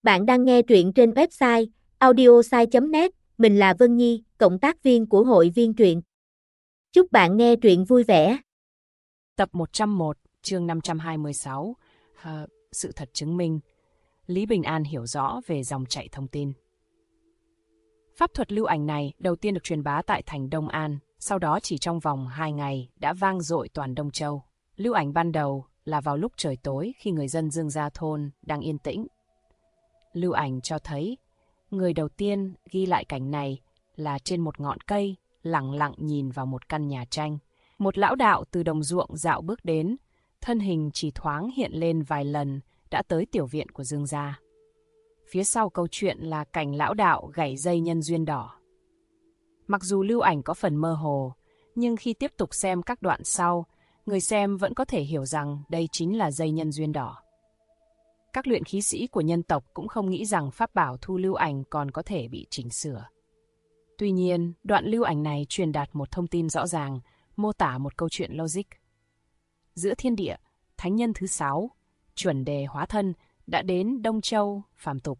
Bạn đang nghe truyện trên website audiosai.net, mình là Vân Nhi, cộng tác viên của hội viên truyện. Chúc bạn nghe truyện vui vẻ. Tập 101, chương 526, sự thật chứng minh. Lý Bình An hiểu rõ về dòng chảy thông tin. Pháp thuật lưu ảnh này đầu tiên được truyền bá tại thành Đông An, sau đó chỉ trong vòng 2 ngày đã vang dội toàn Đông Châu. Lưu ảnh ban đầu là vào lúc trời tối khi người dân Dương Gia Thôn đang yên tĩnh. Lưu ảnh cho thấy, người đầu tiên ghi lại cảnh này là trên một ngọn cây, lẳng lặng nhìn vào một căn nhà tranh. Một lão đạo từ đồng ruộng dạo bước đến, thân hình chỉ thoáng hiện lên vài lần đã tới tiểu viện của Dương gia. Phía sau câu chuyện là cảnh lão đạo gảy dây nhân duyên đỏ. Mặc dù lưu ảnh có phần mơ hồ, nhưng khi tiếp tục xem các đoạn sau, người xem vẫn có thể hiểu rằng đây chính là dây nhân duyên đỏ. Các luyện khí sĩ của nhân tộc cũng không nghĩ rằng pháp bảo thu lưu ảnh còn có thể bị chỉnh sửa. Tuy nhiên, đoạn lưu ảnh này truyền đạt một thông tin rõ ràng, mô tả một câu chuyện logic. Giữa thiên địa, thánh nhân thứ 6, chuẩn đề hóa thân, đã đến Đông Châu phàm tục.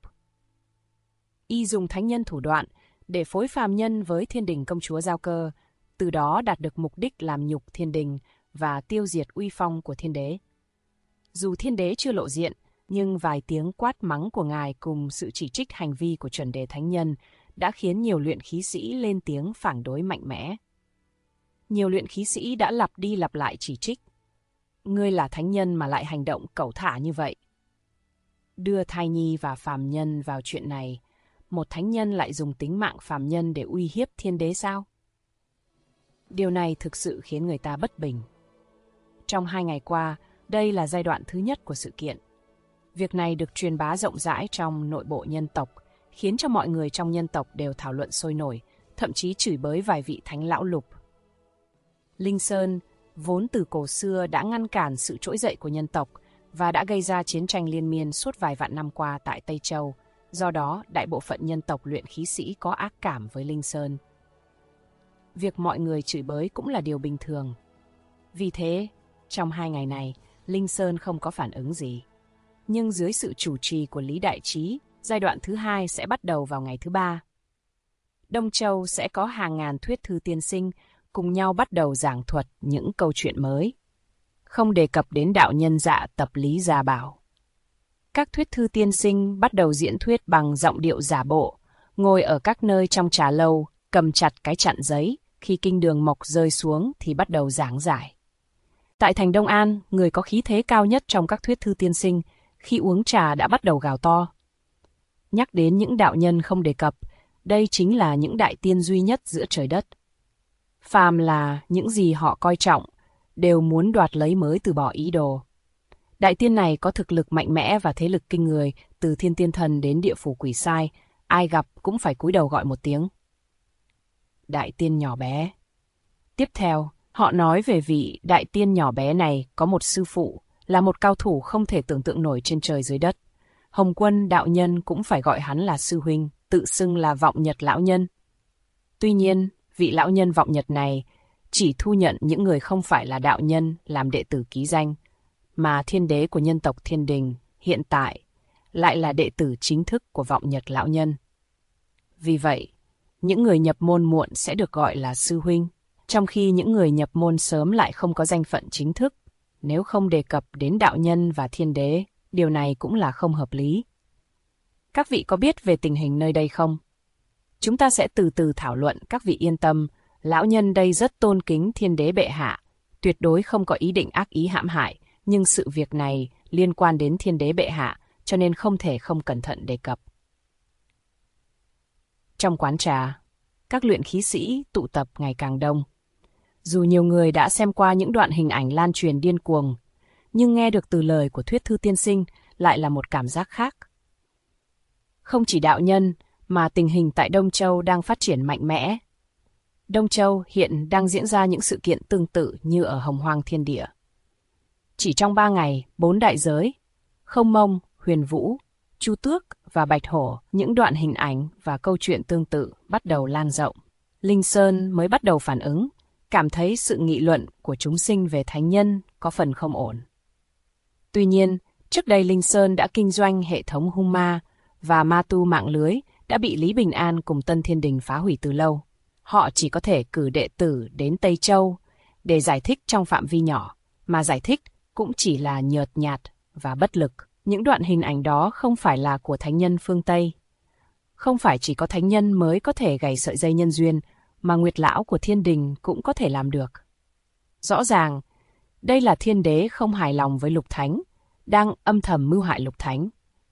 Y dùng thánh nhân thủ đoạn để phối phàm nhân với thiên đình công chúa Giao Cơ, từ đó đạt được mục đích làm nhục thiên đình và tiêu diệt uy phong của thiên đế. Dù thiên đế chưa lộ diện, nhưng vài tiếng quát mắng của ngài cùng sự chỉ trích hành vi của chuẩn đề thánh nhân đã khiến nhiều luyện khí sĩ lên tiếng phản đối mạnh mẽ. Nhiều luyện khí sĩ đã lặp đi lặp lại chỉ trích. Ngươi là thánh nhân mà lại hành động cẩu thả như vậy. Đưa thai nhi và phàm nhân vào chuyện này, một thánh nhân lại dùng tính mạng phàm nhân để uy hiếp thiên đế sao? Điều này thực sự khiến người ta bất bình. Trong 2 ngày qua, đây là giai đoạn thứ nhất của sự kiện. Việc này được truyền bá rộng rãi trong nội bộ nhân tộc, khiến cho mọi người trong nhân tộc đều thảo luận sôi nổi, thậm chí chửi bới vài vị thánh lão lục. Linh Sơn, vốn từ cổ xưa đã ngăn cản sự trỗi dậy của nhân tộc và đã gây ra chiến tranh liên miên suốt vài vạn năm qua tại Tây Châu, do đó đại bộ phận nhân tộc luyện khí sĩ có ác cảm với Linh Sơn. Việc mọi người chửi bới cũng là điều bình thường. Vì thế, trong 2 ngày này, Linh Sơn không có phản ứng gì. Nhưng dưới sự chủ trì của Lý Đại Trí, giai đoạn thứ 2 sẽ bắt đầu vào ngày thứ 3. Đông Châu sẽ có hàng ngàn thuyết thư tiên sinh cùng nhau bắt đầu giảng thuật những câu chuyện mới. Không đề cập đến đạo nhân dạ tập Lý Gia Bảo. Các thuyết thư tiên sinh bắt đầu diễn thuyết bằng giọng điệu giả bộ, ngồi ở các nơi trong trà lâu, cầm chặt cái chặn giấy, khi kinh đường mộc rơi xuống thì bắt đầu giảng giải. Tại thành Đông An, người có khí thế cao nhất trong các thuyết thư tiên sinh, khi uống trà đã bắt đầu gào to. Nhắc đến những đạo nhân không đề cập, đây chính là những đại tiên duy nhất giữa trời đất. Phàm là những gì họ coi trọng, đều muốn đoạt lấy mới từ bỏ ý đồ. Đại tiên này có thực lực mạnh mẽ và thế lực kinh người, từ thiên tiên thần đến địa phủ quỷ sai, ai gặp cũng phải cúi đầu gọi một tiếng. Đại tiên nhỏ bé. Tiếp theo, họ nói về vị đại tiên nhỏ bé này có một sư phụ, là một cao thủ không thể tưởng tượng nổi trên trời dưới đất. Hồng Quân đạo nhân cũng phải gọi hắn là sư huynh, tự xưng là Vọng Nhật lão nhân. Tuy nhiên, vị lão nhân Vọng Nhật này chỉ thu nhận những người không phải là đạo nhân làm đệ tử ký danh, mà thiên đế của nhân tộc Thiên Đình hiện tại lại là đệ tử chính thức của Vọng Nhật lão nhân. Vì vậy, những người nhập môn muộn sẽ được gọi là sư huynh, trong khi những người nhập môn sớm lại không có danh phận chính thức. Nếu không đề cập đến đạo nhân và thiên đế, điều này cũng là không hợp lý. Các vị có biết về tình hình nơi đây không? Chúng ta sẽ từ từ thảo luận, các vị yên tâm, lão nhân đây rất tôn kính thiên đế bệ hạ, tuyệt đối không có ý định ác ý hãm hại, nhưng sự việc này liên quan đến thiên đế bệ hạ, cho nên không thể không cẩn thận đề cập. Trong quán trà, các luyện khí sĩ tụ tập ngày càng đông. Dù nhiều người đã xem qua những đoạn hình ảnh lan truyền điên cuồng, nhưng nghe được từ lời của thuyết thư tiên sinh lại là một cảm giác khác. Không chỉ đạo nhân, mà tình hình tại Đông Châu đang phát triển mạnh mẽ. Đông Châu hiện đang diễn ra những sự kiện tương tự như ở Hồng Hoang Thiên Địa. Chỉ trong 3 ngày, 4 đại giới, Không Mông, Huyền Vũ, Chu Tước và Bạch Hổ, những đoạn hình ảnh và câu chuyện tương tự bắt đầu lan rộng. Linh Sơn mới bắt đầu phản ứng, cảm thấy sự nghị luận của chúng sinh về thánh nhân có phần không ổn. Tuy nhiên, trước đây Linh Sơn đã kinh doanh hệ thống Hung Ma và ma tu mạng lưới đã bị Lý Bình An cùng Tân Thiên Đình phá hủy từ lâu. Họ chỉ có thể cử đệ tử đến Tây Châu để giải thích trong phạm vi nhỏ, mà giải thích cũng chỉ là nhợt nhạt và bất lực. Những đoạn hình ảnh đó không phải là của thánh nhân phương Tây. Không phải chỉ có thánh nhân mới có thể gảy sợi dây nhân duyên, mà Nguyệt Lão của Thiên Đình cũng có thể làm được. Rõ ràng, đây là Thiên Đế không hài lòng với Lục Thánh, đang âm thầm mưu hại Lục Thánh.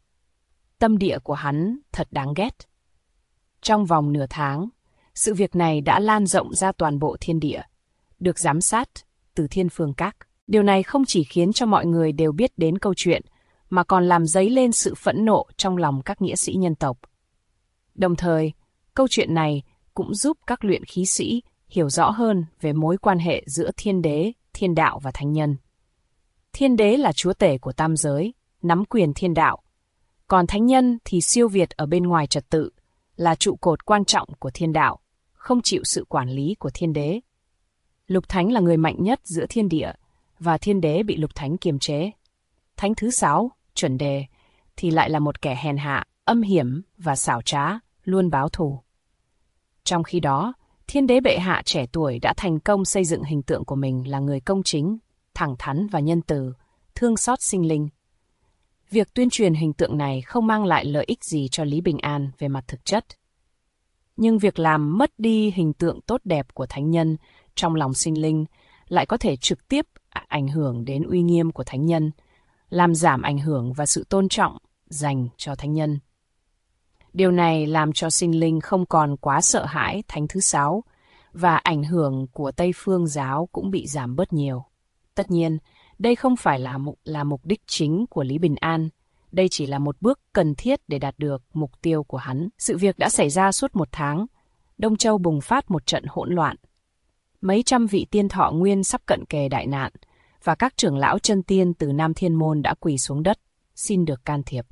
Tâm địa của hắn thật đáng ghét. Trong vòng nửa tháng, sự việc này đã lan rộng ra toàn bộ thiên địa, được giám sát từ thiên phương các. Điều này không chỉ khiến cho mọi người đều biết đến câu chuyện, mà còn làm dấy lên sự phẫn nộ trong lòng các nghĩa sĩ nhân tộc. Đồng thời, câu chuyện này cũng giúp các luyện khí sĩ hiểu rõ hơn về mối quan hệ giữa thiên đế, thiên đạo và thánh nhân. Thiên đế là chúa tể của tam giới, nắm quyền thiên đạo. Còn thánh nhân thì siêu việt ở bên ngoài trật tự, là trụ cột quan trọng của thiên đạo, không chịu sự quản lý của thiên đế. Lục Thánh là người mạnh nhất giữa thiên địa, và thiên đế bị Lục Thánh kiềm chế. Thánh thứ 6, Chuẩn Đề, thì lại là một kẻ hèn hạ, âm hiểm và xảo trá, luôn báo thù. Trong khi đó, thiên đế bệ hạ trẻ tuổi đã thành công xây dựng hình tượng của mình là người công chính, thẳng thắn và nhân từ, thương xót sinh linh. Việc tuyên truyền hình tượng này không mang lại lợi ích gì cho Lý Bình An về mặt thực chất. Nhưng việc làm mất đi hình tượng tốt đẹp của thánh nhân trong lòng sinh linh lại có thể trực tiếp ảnh hưởng đến uy nghiêm của thánh nhân, làm giảm ảnh hưởng và sự tôn trọng dành cho thánh nhân. Điều này làm cho sinh linh không còn quá sợ hãi Thánh thứ 6, và ảnh hưởng của Tây Phương giáo cũng bị giảm bớt nhiều. Tất nhiên, đây không phải là mục đích chính của Lý Bình An, đây chỉ là một bước cần thiết để đạt được mục tiêu của hắn. Sự việc đã xảy ra suốt 1 tháng, Đông Châu bùng phát một trận hỗn loạn. Mấy trăm vị tiên thọ nguyên sắp cận kề đại nạn, và các trưởng lão chân tiên từ Nam Thiên Môn đã quỳ xuống đất, xin được can thiệp.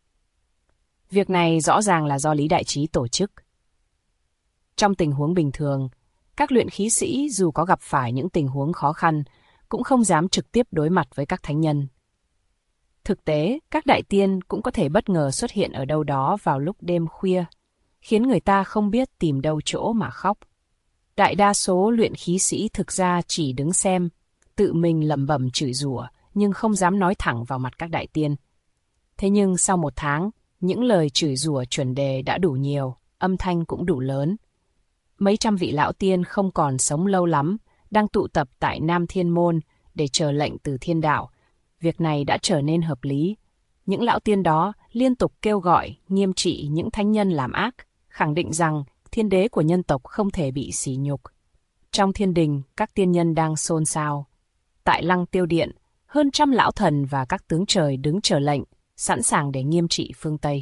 Việc này rõ ràng là do Lý Đại Trí tổ chức. Trong tình huống bình thường, các luyện khí sĩ dù có gặp phải những tình huống khó khăn, cũng không dám trực tiếp đối mặt với các thánh nhân. Thực tế, các đại tiên cũng có thể bất ngờ xuất hiện ở đâu đó vào lúc đêm khuya, khiến người ta không biết tìm đâu chỗ mà khóc. Đại đa số luyện khí sĩ thực ra chỉ đứng xem, tự mình lẩm bẩm chửi rủa, nhưng không dám nói thẳng vào mặt các đại tiên. Thế nhưng sau 1 tháng, những lời chửi rủa Chuẩn Đề đã đủ nhiều, âm thanh cũng đủ lớn. Mấy trăm vị lão tiên không còn sống lâu lắm, đang tụ tập tại Nam Thiên Môn để chờ lệnh từ thiên đạo. Việc này đã trở nên hợp lý. Những lão tiên đó liên tục kêu gọi, nghiêm trị những thánh nhân làm ác, khẳng định rằng thiên đế của nhân tộc không thể bị sỉ nhục. Trong thiên đình, các tiên nhân đang xôn xao. Tại Lăng Tiêu Điện, hơn 100 lão thần và các tướng trời đứng chờ lệnh, sẵn sàng để nghiêm trị phương Tây.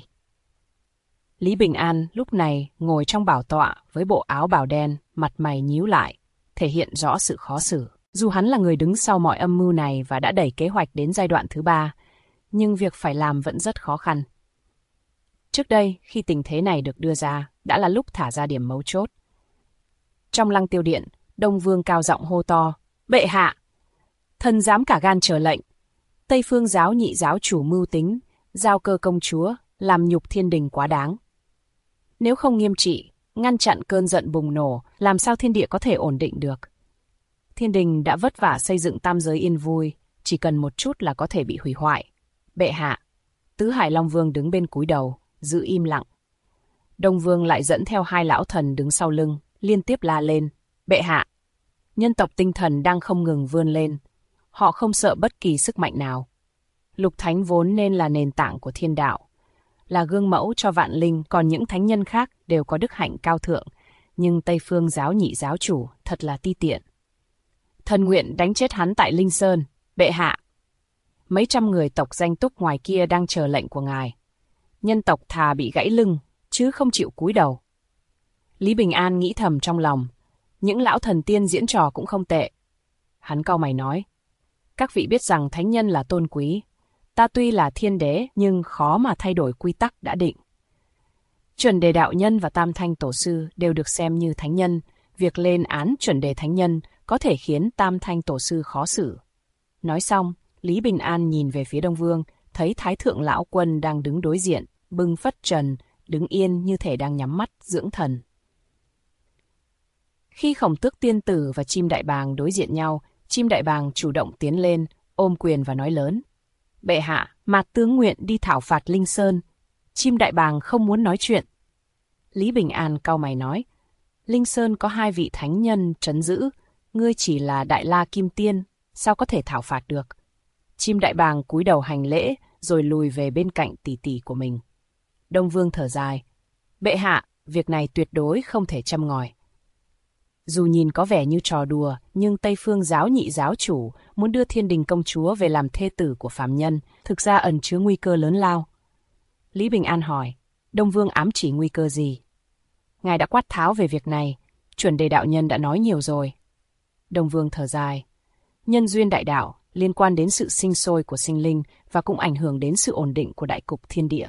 Lý Bình An lúc này ngồi trong bảo tọa với bộ áo bào đen, mặt mày nhíu lại, thể hiện rõ sự khó xử. Dù hắn là người đứng sau mọi âm mưu này và đã đẩy kế hoạch đến giai đoạn thứ 3, nhưng việc phải làm vẫn rất khó khăn. Trước đây, khi tình thế này được đưa ra, đã là lúc thả ra điểm mấu chốt. Trong Lăng Tiêu Điện, Đông Vương cao giọng hô to, "Bệ hạ! Thần dám cả gan chờ lệnh. Tây Phương giáo nhị giáo chủ mưu tính, giao cơ công chúa, làm nhục thiên đình quá đáng. Nếu không nghiêm trị, ngăn chặn cơn giận bùng nổ, làm sao thiên địa có thể ổn định được? Thiên đình đã vất vả xây dựng tam giới yên vui, chỉ cần một chút là có thể bị hủy hoại. Bệ hạ!" Tứ Hải Long Vương đứng bên cúi đầu, giữ im lặng. Đông Vương lại dẫn theo 2 lão thần đứng sau lưng, liên tiếp la lên, "Bệ hạ!" Nhân tộc tinh thần đang không ngừng vươn lên. Họ không sợ bất kỳ sức mạnh nào. Lục Thánh vốn nên là nền tảng của thiên đạo, là gương mẫu cho vạn linh, còn những thánh nhân khác đều có đức hạnh cao thượng, nhưng Tây Phương giáo nhị giáo chủ thật là ti tiện. "Thần nguyện đánh chết hắn tại Linh Sơn, bệ hạ." Mấy trăm người tộc danh túc ngoài kia đang chờ lệnh của ngài. Nhân tộc thà bị gãy lưng, chứ không chịu cúi đầu. Lý Bình An nghĩ thầm trong lòng, những lão thần tiên diễn trò cũng không tệ. Hắn cau mày nói, "Các vị biết rằng thánh nhân là tôn quý. Ta tuy là thiên đế nhưng khó mà thay đổi quy tắc đã định. Chuẩn Đề đạo nhân và Tam Thanh tổ sư đều được xem như thánh nhân. Việc lên án Chuẩn Đề thánh nhân có thể khiến Tam Thanh tổ sư khó xử." Nói xong, Lý Bình An nhìn về phía Đông Vương, thấy Thái Thượng Lão Quân đang đứng đối diện, bưng phất trần, đứng yên như thể đang nhắm mắt dưỡng thần. Khi Khổng Tước tiên tử và Chim Đại Bàng đối diện nhau, Chim Đại Bàng chủ động tiến lên, ôm quyền và nói lớn. Bệ hạ, Mạt tướng nguyện đi thảo phạt Linh Sơn. Chim Đại Bàng không muốn nói chuyện. Lý Bình An cau mày nói. Linh Sơn có 2 vị thánh nhân trấn giữ, ngươi chỉ là Đại La Kim Tiên, sao có thể thảo phạt được? Chim Đại Bàng cúi đầu hành lễ, rồi lùi về bên cạnh tỷ tỷ của mình. Đông Vương thở dài. Bệ hạ, việc này tuyệt đối không thể châm ngòi. Dù nhìn có vẻ như trò đùa, nhưng Tây Phương giáo nhị giáo chủ muốn đưa Thiên Đình công chúa về làm thê tử của phàm nhân, thực ra ẩn chứa nguy cơ lớn lao. Lý Bình An hỏi, Đông Vương ám chỉ nguy cơ gì? Ngài đã quát tháo về việc này, Chuẩn Đề đạo nhân đã nói nhiều rồi. Đông Vương thở dài. Nhân duyên đại đạo liên quan đến sự sinh sôi của sinh linh và cũng ảnh hưởng đến sự ổn định của đại cục thiên địa.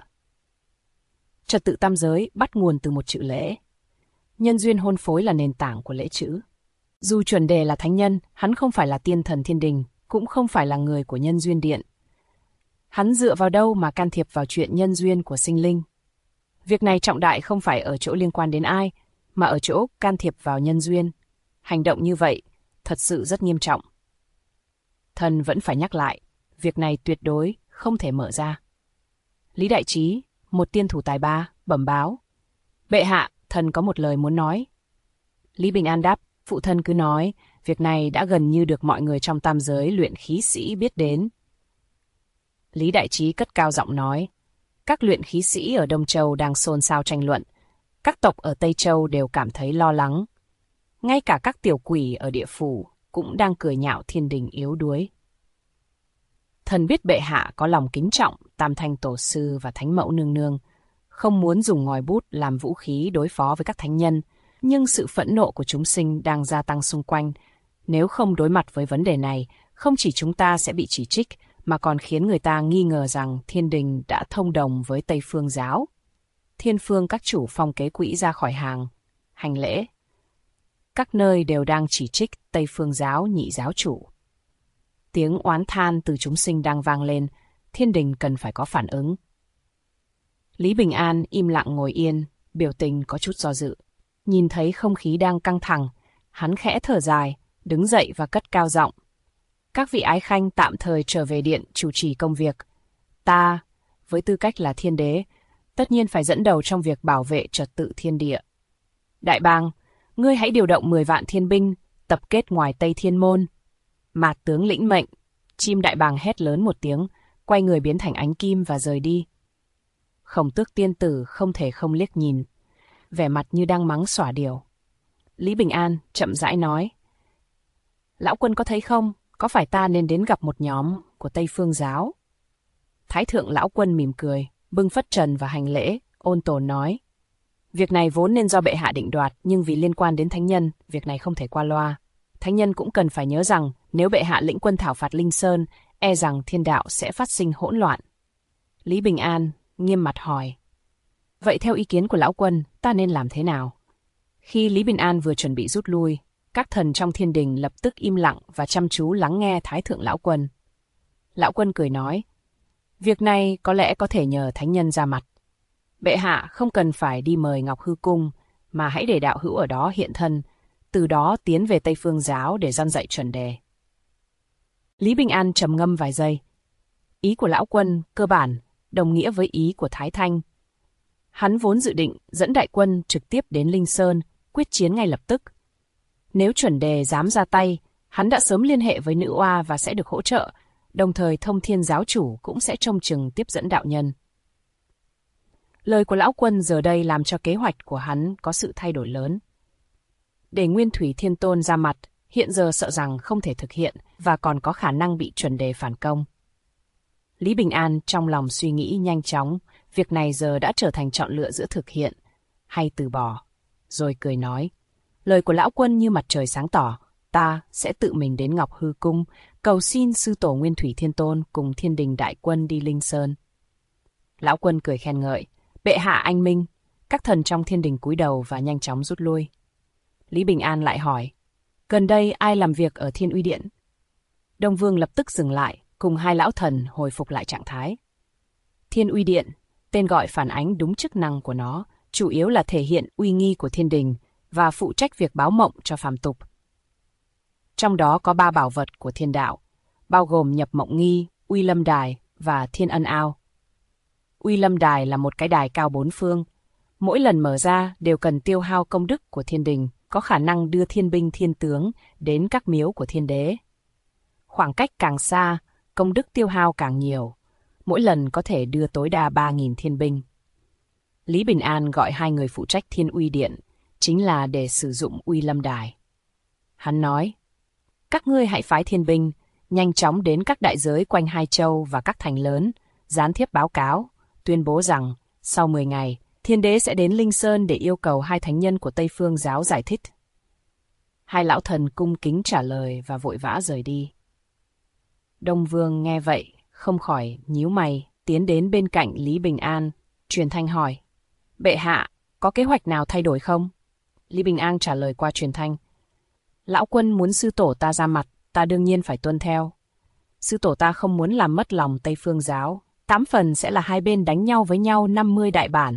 Trật tự tam giới bắt nguồn từ một chữ lễ. Nhân duyên hôn phối là nền tảng của lễ chữ. Dù Chuẩn Đề là thánh nhân, hắn không phải là tiên thần thiên đình, cũng không phải là người của nhân duyên điện. Hắn dựa vào đâu mà can thiệp vào chuyện nhân duyên của sinh linh? Việc này trọng đại không phải ở chỗ liên quan đến ai, mà ở chỗ can thiệp vào nhân duyên. Hành động như vậy thật sự rất nghiêm trọng. Thần vẫn phải nhắc lại, việc này tuyệt đối không thể mở ra. Lý Đại Trí, một tiên thủ tài ba, bẩm báo. Bệ hạ, thần có một lời muốn nói. Lý Bình An đáp, phụ thân cứ nói, việc này đã gần như được mọi người trong tam giới luyện khí sĩ biết đến. Lý Đại Trí cất cao giọng nói, các luyện khí sĩ ở Đông Châu đang xôn xao tranh luận, các tộc ở Tây Châu đều cảm thấy lo lắng. Ngay cả các tiểu quỷ ở địa phủ cũng đang cười nhạo Thiên Đình yếu đuối. Thần biết bệ hạ có lòng kính trọng Tam Thanh Tổ Sư và Thánh Mẫu Nương Nương, không muốn dùng ngòi bút làm vũ khí đối phó với các thánh nhân, nhưng sự phẫn nộ của chúng sinh đang gia tăng xung quanh. Nếu không đối mặt với vấn đề này, không chỉ chúng ta sẽ bị chỉ trích, mà còn khiến người ta nghi ngờ rằng Thiên Đình đã thông đồng với Tây Phương giáo. Thiên phương các chủ phong kế quỹ ra khỏi hàng, hành lễ. Các nơi đều đang chỉ trích Tây Phương giáo nhị giáo chủ. Tiếng oán than từ chúng sinh đang vang lên, Thiên Đình cần phải có phản ứng. Lý Bình An im lặng ngồi yên, biểu tình có chút do dự. Nhìn thấy không khí đang căng thẳng, hắn khẽ thở dài, đứng dậy và cất cao giọng. Các vị ái khanh tạm thời trở về điện chủ trì công việc. Ta, với tư cách là thiên đế, tất nhiên phải dẫn đầu trong việc bảo vệ trật tự thiên địa. Đại bàng, ngươi hãy điều động 10 vạn thiên binh, tập kết ngoài Tây Thiên Môn. Mạt tướng lĩnh mệnh. Chim Đại Bàng hét lớn một tiếng, quay người biến thành ánh kim và rời đi. Khổng Tước tiên tử không thể không liếc nhìn, vẻ mặt như đang mắng xỏa điều. Lý Bình An chậm rãi nói. Lão quân có thấy không, có phải ta nên đến gặp một nhóm của Tây Phương giáo? Thái thượng lão quân mỉm cười, bưng phất trần và hành lễ, ôn tồn nói. Việc này vốn nên do bệ hạ định đoạt, nhưng vì liên quan đến thánh nhân, việc này không thể qua loa. Thánh nhân cũng cần phải nhớ rằng, nếu bệ hạ lĩnh quân thảo phạt Linh Sơn, e rằng thiên đạo sẽ phát sinh hỗn loạn. Lý Bình An nghiêm mặt hỏi. Vậy theo ý kiến của lão quân, ta nên làm thế nào? Khi Lý Bình An vừa chuẩn bị rút lui, các thần trong thiên đình lập tức im lặng và chăm chú lắng nghe Thái thượng lão quân. Lão quân cười nói. Việc này có lẽ có thể nhờ thánh nhân ra mặt. Bệ hạ không cần phải đi mời Ngọc Hư Cung, mà hãy để đạo hữu ở đó hiện thân, từ đó tiến về Tây Phương giáo để răn dạy Chuẩn Đề. Lý Bình An trầm ngâm vài giây. Ý của lão quân cơ bản đồng nghĩa với ý của Thái Thanh. Hắn vốn dự định dẫn đại quân trực tiếp đến Linh Sơn, quyết chiến ngay lập tức. Nếu Chuẩn Đề dám ra tay, hắn đã sớm liên hệ với nữ oa và sẽ được hỗ trợ, đồng thời Thông Thiên giáo chủ cũng sẽ trông chừng tiếp dẫn đạo nhân. Lời của lão quân giờ đây làm cho kế hoạch của hắn có sự thay đổi lớn. Để Nguyên Thủy Thiên Tôn ra mặt, hiện giờ sợ rằng không thể thực hiện và còn có khả năng bị Chuẩn Đề phản công. Lý Bình An trong lòng suy nghĩ nhanh chóng, việc này giờ đã trở thành chọn lựa giữa thực hiện hay từ bỏ. Rồi cười nói, lời của lão quân như mặt trời sáng tỏ, ta sẽ tự mình đến Ngọc Hư Cung, cầu xin sư tổ Nguyên Thủy Thiên Tôn cùng Thiên Đình đại quân đi Linh Sơn. Lão quân cười khen ngợi, bệ hạ anh minh. Các thần trong thiên đình cúi đầu và nhanh chóng rút lui. Lý Bình An lại hỏi, gần đây ai làm việc ở Thiên Uy Điện? Đông Vương lập tức dừng lại, cùng hai lão thần hồi phục lại trạng thái. Thiên Uy Điện, Tên gọi phản ánh đúng chức năng của nó, chủ yếu là thể hiện uy nghi của thiên đình và phụ trách việc báo mộng cho phàm tục. Trong đó có 3 bảo vật của thiên đạo, bao gồm Nhập Mộng Nghi, Uy Lâm Đài và Thiên Ân Ao. Uy Lâm Đài là một cái đài cao 4 phương. Mỗi lần mở ra đều cần tiêu hao công đức của thiên đình, có khả năng đưa thiên binh thiên tướng đến các miếu của thiên đế. Khoảng cách càng xa, công đức tiêu hao càng nhiều. Mỗi lần có thể đưa tối đa 3.000 thiên binh. Lý Bình An gọi 2 người phụ trách Thiên Uy Điện, chính là để sử dụng Uy Lâm Đài. Hắn nói, các ngươi hãy phái thiên binh, nhanh chóng đến các đại giới quanh Hai Châu và các thành lớn, gián tiếp báo cáo, tuyên bố rằng, sau 10 ngày, thiên đế sẽ đến Linh Sơn để yêu cầu 2 thánh nhân của Tây Phương giáo giải thích. 2 lão thần cung kính trả lời và vội vã rời đi. Đông Vương nghe vậy, không khỏi nhíu mày, tiến đến bên cạnh Lý Bình An, truyền thanh hỏi, bệ hạ, có kế hoạch nào thay đổi không? Lý Bình An trả lời qua truyền thanh, lão quân muốn sư tổ ta ra mặt, ta đương nhiên phải tuân theo. Sư tổ ta không muốn làm mất lòng Tây Phương giáo, 8 phần sẽ là hai bên đánh nhau với nhau 50 đại bản.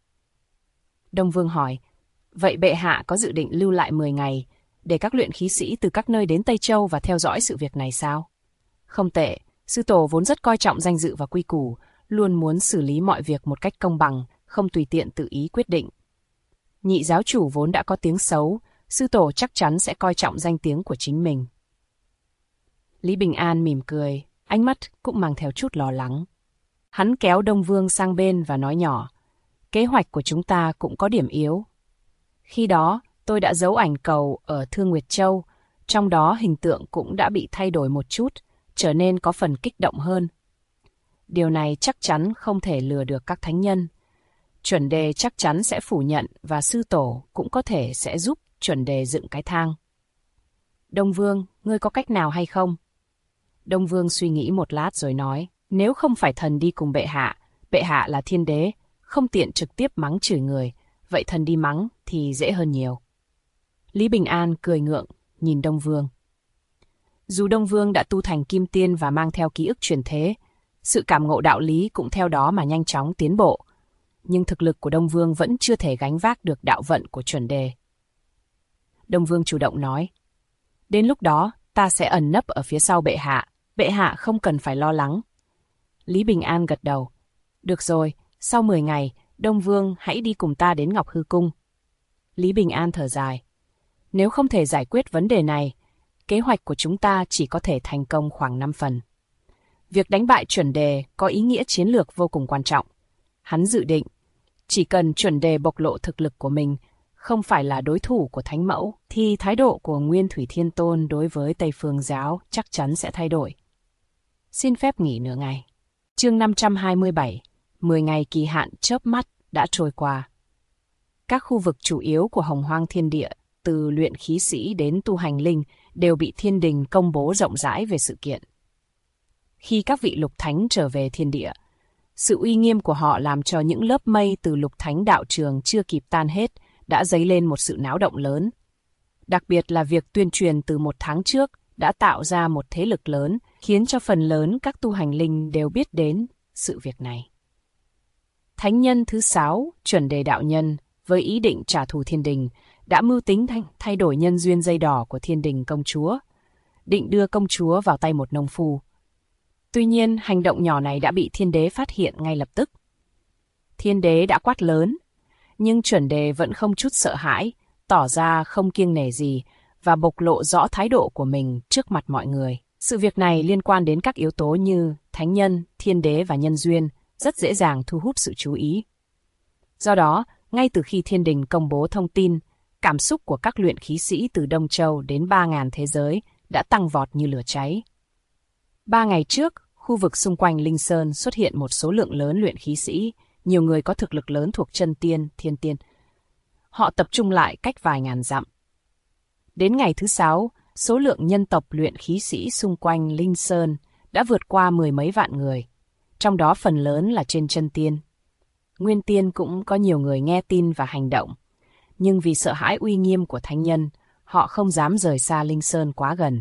Đông Vương hỏi, vậy bệ hạ có dự định lưu lại 10 ngày, để các luyện khí sĩ từ các nơi đến Tây Châu và theo dõi sự việc này sao? Không tệ, sư tổ vốn rất coi trọng danh dự và quy củ, luôn muốn xử lý mọi việc một cách công bằng, không tùy tiện tự ý quyết định. Nhị giáo chủ vốn đã có tiếng xấu, sư tổ chắc chắn sẽ coi trọng danh tiếng của chính mình. Lý Bình An mỉm cười, ánh mắt cũng mang theo chút lo lắng. Hắn kéo Đông Vương sang bên và nói nhỏ, kế hoạch của chúng ta cũng có điểm yếu. Khi đó, tôi đã giấu ảnh cầu ở Thương Nguyệt Châu, trong đó hình tượng cũng đã bị thay đổi một chút, trở nên có phần kích động hơn. Điều này chắc chắn không thể lừa được các thánh nhân. Chuẩn đề chắc chắn sẽ phủ nhận và sư tổ cũng có thể sẽ giúp chuẩn đề dựng cái thang. Đông Vương, ngươi có cách nào hay không? Đông Vương suy nghĩ một lát rồi nói, nếu không phải thần đi cùng bệ hạ là thiên đế, không tiện trực tiếp mắng chửi người, vậy thần đi mắng thì dễ hơn nhiều. Lý Bình An cười ngượng, nhìn Đông Vương. Dù Đông Vương đã tu thành kim tiên và mang theo ký ức truyền thế, sự cảm ngộ đạo lý cũng theo đó mà nhanh chóng tiến bộ, nhưng thực lực của Đông Vương vẫn chưa thể gánh vác được đạo vận của chuẩn đề. Đông Vương chủ động nói, đến lúc đó ta sẽ ẩn nấp ở phía sau bệ hạ không cần phải lo lắng. Lý Bình An gật đầu, được rồi, sau 10 ngày, Đông Vương hãy đi cùng ta đến Ngọc Hư Cung. Lý Bình An thở dài, nếu không thể giải quyết vấn đề này, kế hoạch của chúng ta chỉ có thể thành công khoảng 5 phần. Việc đánh bại chuẩn đề có ý nghĩa chiến lược vô cùng quan trọng. Hắn dự định, chỉ cần chuẩn đề bộc lộ thực lực của mình, không phải là đối thủ của Thánh Mẫu, thì thái độ của Nguyên Thủy Thiên Tôn đối với Tây Phương giáo chắc chắn sẽ thay đổi. Xin phép nghỉ nửa ngày. Chương 527, 10 ngày kỳ hạn chớp mắt đã trôi qua. Các khu vực chủ yếu của Hồng Hoang Thiên Địa, từ luyện khí sĩ đến tu hành linh, đều bị thiên đình công bố rộng rãi về sự kiện. Khi các vị lục thánh trở về thiên địa, sự uy nghiêm của họ làm cho những lớp mây từ lục thánh đạo trường chưa kịp tan hết, đã dấy lên một sự náo động lớn. Đặc biệt là việc tuyên truyền từ 1 tháng trước đã tạo ra một thế lực lớn, khiến cho phần lớn các tu hành linh đều biết đến sự việc này. Thánh nhân thứ 6, chuẩn đề đạo nhân, với ý định trả thù thiên đình, đã mưu tính thay đổi nhân duyên dây đỏ của thiên đình công chúa, định đưa công chúa vào tay một nông phu. Tuy nhiên, hành động nhỏ này đã bị thiên đế phát hiện ngay lập tức. Thiên đế đã quát lớn, nhưng chuẩn đề vẫn không chút sợ hãi, tỏ ra không kiêng nể gì và bộc lộ rõ thái độ của mình trước mặt mọi người. Sự việc này liên quan đến các yếu tố như thánh nhân, thiên đế và nhân duyên, rất dễ dàng thu hút sự chú ý. Do đó, ngay từ khi thiên đình công bố thông tin, cảm xúc của các luyện khí sĩ từ Đông Châu đến 3.000 thế giới đã tăng vọt như lửa cháy. 3 ngày trước, khu vực xung quanh Linh Sơn xuất hiện một số lượng lớn luyện khí sĩ, nhiều người có thực lực lớn thuộc chân tiên, thiên tiên. Họ tập trung lại cách vài ngàn dặm. Đến ngày thứ 6, số lượng nhân tộc luyện khí sĩ xung quanh Linh Sơn đã vượt qua 10 mấy vạn người, trong đó phần lớn là trên chân tiên. Nguyên tiên cũng có nhiều người nghe tin và hành động, nhưng vì sợ hãi uy nghiêm của thánh nhân, họ không dám rời xa Linh Sơn quá gần.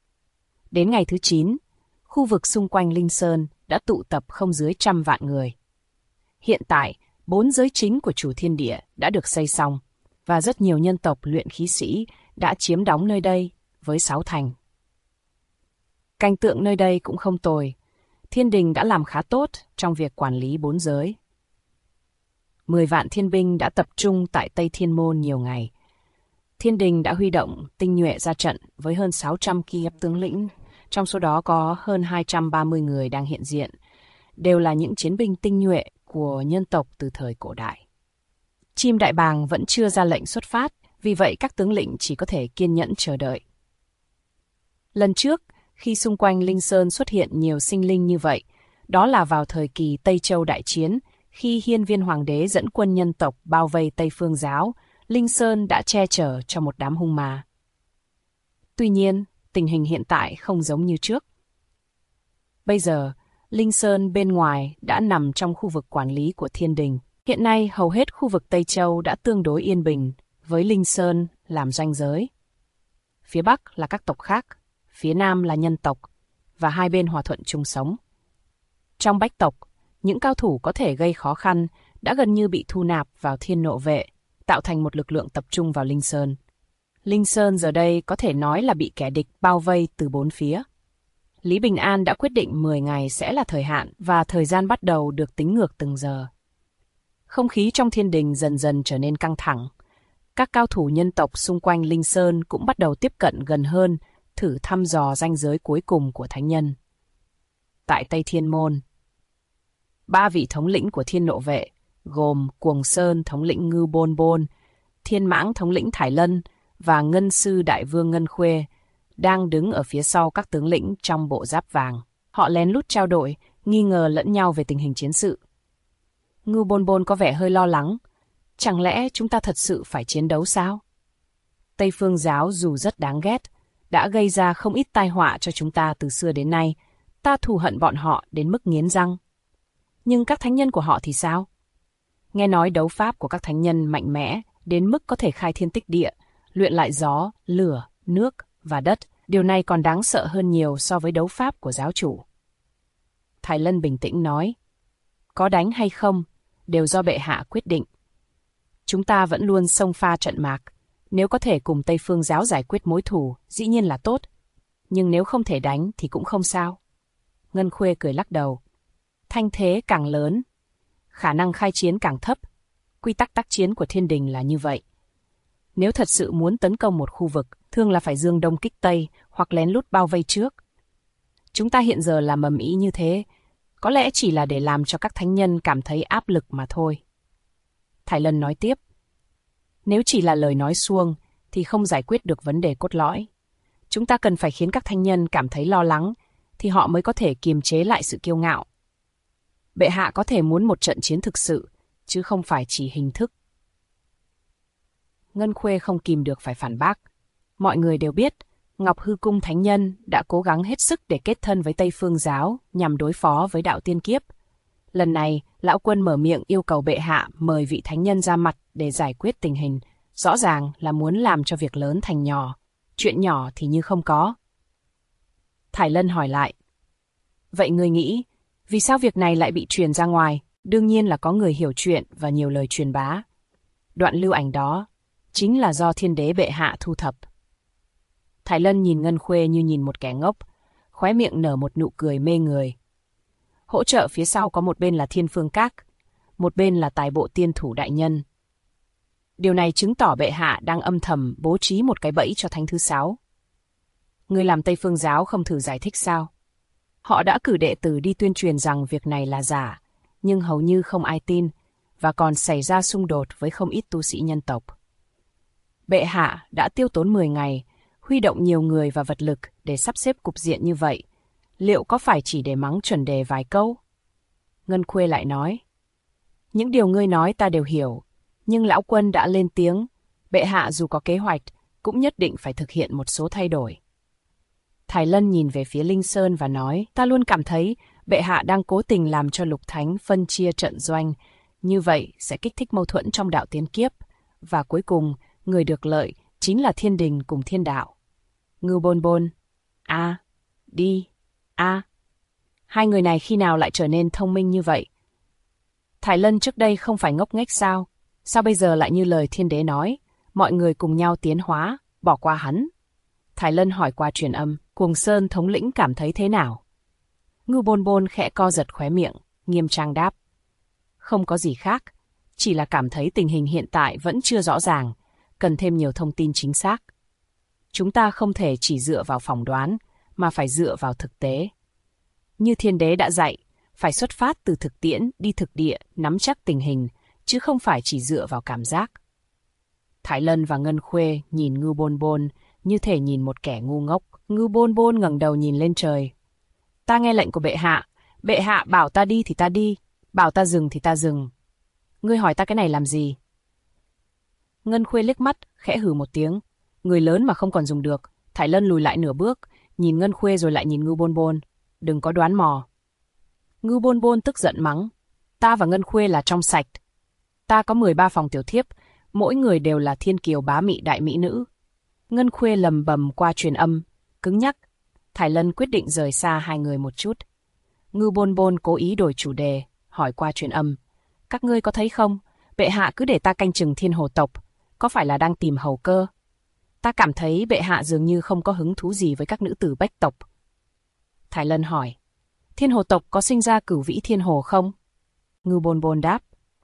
Đến ngày thứ 9, khu vực xung quanh Linh Sơn đã tụ tập không dưới 100 vạn người. Hiện tại, 4 giới chính của chủ thiên địa đã được xây xong, và rất nhiều nhân tộc luyện khí sĩ đã chiếm đóng nơi đây với 6 thành. Cảnh tượng nơi đây cũng không tồi. Thiên đình đã làm khá tốt trong việc quản lý 4 giới. 10 vạn thiên binh đã tập trung tại Tây Thiên Môn nhiều ngày. Thiên đình đã huy động tinh nhuệ ra trận với hơn 600 kiếp tướng lĩnh, trong số đó có hơn 230 người đang hiện diện, đều là những chiến binh tinh nhuệ của nhân tộc từ thời cổ đại. Chim đại bàng vẫn chưa ra lệnh xuất phát, vì vậy các tướng lĩnh chỉ có thể kiên nhẫn chờ đợi. Lần trước, khi xung quanh Linh Sơn xuất hiện nhiều sinh linh như vậy, đó là vào thời kỳ Tây Châu Đại Chiến, khi Hiên Viên Hoàng đế dẫn quân nhân tộc bao vây Tây Phương Giáo, Linh Sơn đã che chở cho một đám hung ma. Tuy nhiên, tình hình hiện tại không giống như trước. Bây giờ, Linh Sơn bên ngoài đã nằm trong khu vực quản lý của Thiên Đình. Hiện nay, hầu hết khu vực Tây Châu đã tương đối yên bình, với Linh Sơn làm ranh giới. Phía Bắc là các tộc khác, phía Nam là nhân tộc, và hai bên hòa thuận chung sống. Trong bách tộc, những cao thủ có thể gây khó khăn đã gần như bị thu nạp vào Thiên Nộ Vệ, tạo thành một lực lượng tập trung vào Linh Sơn. Linh Sơn giờ đây có thể nói là bị kẻ địch bao vây từ 4 phía. Lý Bình An đã quyết định 10 ngày sẽ là thời hạn và thời gian bắt đầu được tính ngược từng giờ. Không khí trong thiên đình dần dần trở nên căng thẳng. Các cao thủ nhân tộc xung quanh Linh Sơn cũng bắt đầu tiếp cận gần hơn, thử thăm dò ranh giới cuối cùng của thánh nhân. Tại Tây Thiên Môn, 3 vị thống lĩnh của Thiên Nộ Vệ, gồm Cuồng Sơn thống lĩnh Ngưu Bôn Bôn, Thiên Mãng thống lĩnh Thải Lân và Ngân Sư Đại Vương Ngân Khuê, đang đứng ở phía sau các tướng lĩnh trong bộ giáp vàng. Họ lén lút trao đổi, nghi ngờ lẫn nhau về tình hình chiến sự. Ngưu Bôn Bôn có vẻ hơi lo lắng. Chẳng lẽ chúng ta thật sự phải chiến đấu sao? Tây Phương Giáo dù rất đáng ghét, đã gây ra không ít tai họa cho chúng ta từ xưa đến nay. Ta thù hận bọn họ đến mức nghiến răng. Nhưng các thánh nhân của họ thì sao? Nghe nói đấu pháp của các thánh nhân mạnh mẽ đến mức có thể khai thiên tích địa, luyện lại gió, lửa, nước và đất. Điều này còn đáng sợ hơn nhiều so với đấu pháp của giáo chủ. Thải Lân bình tĩnh nói, có đánh hay không, đều do bệ hạ quyết định. Chúng ta vẫn luôn xông pha trận mạc. Nếu có thể cùng Tây Phương Giáo giải quyết mối thù, dĩ nhiên là tốt. Nhưng nếu không thể đánh thì cũng không sao. Ngân Khuê cười lắc đầu. Thanh thế càng lớn, khả năng khai chiến càng thấp. Quy tắc tác chiến của thiên đình là như vậy. Nếu thật sự muốn tấn công một khu vực, thường là phải dương đông kích tây hoặc lén lút bao vây trước. Chúng ta hiện giờ làm ầm ĩ như thế, có lẽ chỉ là để làm cho các thánh nhân cảm thấy áp lực mà thôi. Thải Lân nói tiếp. Nếu chỉ là lời nói suông thì không giải quyết được vấn đề cốt lõi. Chúng ta cần phải khiến các thánh nhân cảm thấy lo lắng thì họ mới có thể kiềm chế lại sự kiêu ngạo. Bệ hạ có thể muốn một trận chiến thực sự, chứ không phải chỉ hình thức. Ngân Khuê không kìm được phải phản bác. Mọi người đều biết, Ngọc Hư Cung Thánh Nhân đã cố gắng hết sức để kết thân với Tây Phương Giáo nhằm đối phó với đạo tiên kiếp. Lần này, Lão Quân mở miệng yêu cầu bệ hạ mời vị thánh nhân ra mặt để giải quyết tình hình. Rõ ràng là muốn làm cho việc lớn thành nhỏ, chuyện nhỏ thì như không có. Thải Lân hỏi lại. Vậy ngươi nghĩ, vì sao việc này lại bị truyền ra ngoài? Đương nhiên là có người hiểu chuyện và nhiều lời truyền bá. Đoạn lưu ảnh đó chính là do thiên đế bệ hạ thu thập. Thải Lân nhìn Ngân Khuê như nhìn một kẻ ngốc, khóe miệng nở một nụ cười mê người. Hỗ trợ phía sau có một bên là Thiên Phương Các, một bên là Tài Bộ Tiên Thủ Đại Nhân. Điều này chứng tỏ bệ hạ đang âm thầm bố trí một cái bẫy cho Thánh thứ 6. Người làm Tây Phương Giáo không thử giải thích sao? Họ đã cử đệ tử đi tuyên truyền rằng việc này là giả, nhưng hầu như không ai tin, và còn xảy ra xung đột với không ít tu sĩ nhân tộc. Bệ hạ đã tiêu tốn 10 ngày, huy động nhiều người và vật lực để sắp xếp cục diện như vậy. Liệu có phải chỉ để mắng chuẩn đề vài câu? Ngân Khuê lại nói. Những điều ngươi nói ta đều hiểu, nhưng Lão Quân đã lên tiếng, bệ hạ dù có kế hoạch, cũng nhất định phải thực hiện một số thay đổi. Thải Lân nhìn về phía Linh Sơn và nói, ta luôn cảm thấy bệ hạ đang cố tình làm cho Lục Thánh phân chia trận doanh, như vậy sẽ kích thích mâu thuẫn trong đạo tiên kiếp, và cuối cùng, người được lợi chính là thiên đình cùng thiên đạo. Ngưu Bôn Bôn, đi, hai người này khi nào lại trở nên thông minh như vậy? Thải Lân trước đây không phải ngốc nghếch sao? Sao bây giờ lại như lời thiên đế nói, mọi người cùng nhau tiến hóa, bỏ qua hắn? Thải Lân hỏi qua truyền âm, Cuồng Sơn thống lĩnh cảm thấy thế nào? Ngưu Bôn Bôn khẽ co giật khóe miệng, nghiêm trang đáp. Không có gì khác, chỉ là cảm thấy tình hình hiện tại vẫn chưa rõ ràng, cần thêm nhiều thông tin chính xác. Chúng ta không thể chỉ dựa vào phỏng đoán, mà phải dựa vào thực tế. Như thiên đế đã dạy, phải xuất phát từ thực tiễn đi thực địa, nắm chắc tình hình, chứ không phải chỉ dựa vào cảm giác. Thải Lân và Ngân Khuê nhìn Ngưu Bôn Bôn như thể nhìn một kẻ ngu ngốc. Ngưu Bôn Bôn ngẩng đầu nhìn lên trời. Ta nghe lệnh của bệ hạ bảo ta đi thì ta đi, bảo ta dừng thì ta dừng. Ngươi hỏi ta cái này làm gì? Ngân Khuê liếc mắt, khẽ hừ một tiếng. Người lớn mà không còn dùng được. Thải Lân lùi lại nửa bước, nhìn Ngân Khuê rồi lại nhìn Ngưu Bôn Bôn. Đừng có đoán mò. Ngưu Bôn Bôn tức giận mắng. Ta và Ngân Khuê là trong sạch. Ta có 13 phòng tiểu thiếp, mỗi người đều là thiên kiều bá mị đại mỹ nữ. Ngân Khuê lầm bầm qua truyền âm, cứng nhắc. Thải Lân quyết định rời xa hai người một chút. Ngưu Bôn Bôn cố ý đổi chủ đề, hỏi qua truyền âm. Các ngươi có thấy không, bệ hạ cứ để ta canh chừng Thiên Hồ tộc, có phải là đang tìm hầu cơ? Ta cảm thấy bệ hạ dường như không có hứng thú gì với các nữ tử Bách tộc. Thải Lân hỏi, Thiên Hồ tộc có sinh ra Cửu Vĩ Thiên Hồ không? Ngưu Bôn Bôn đáp.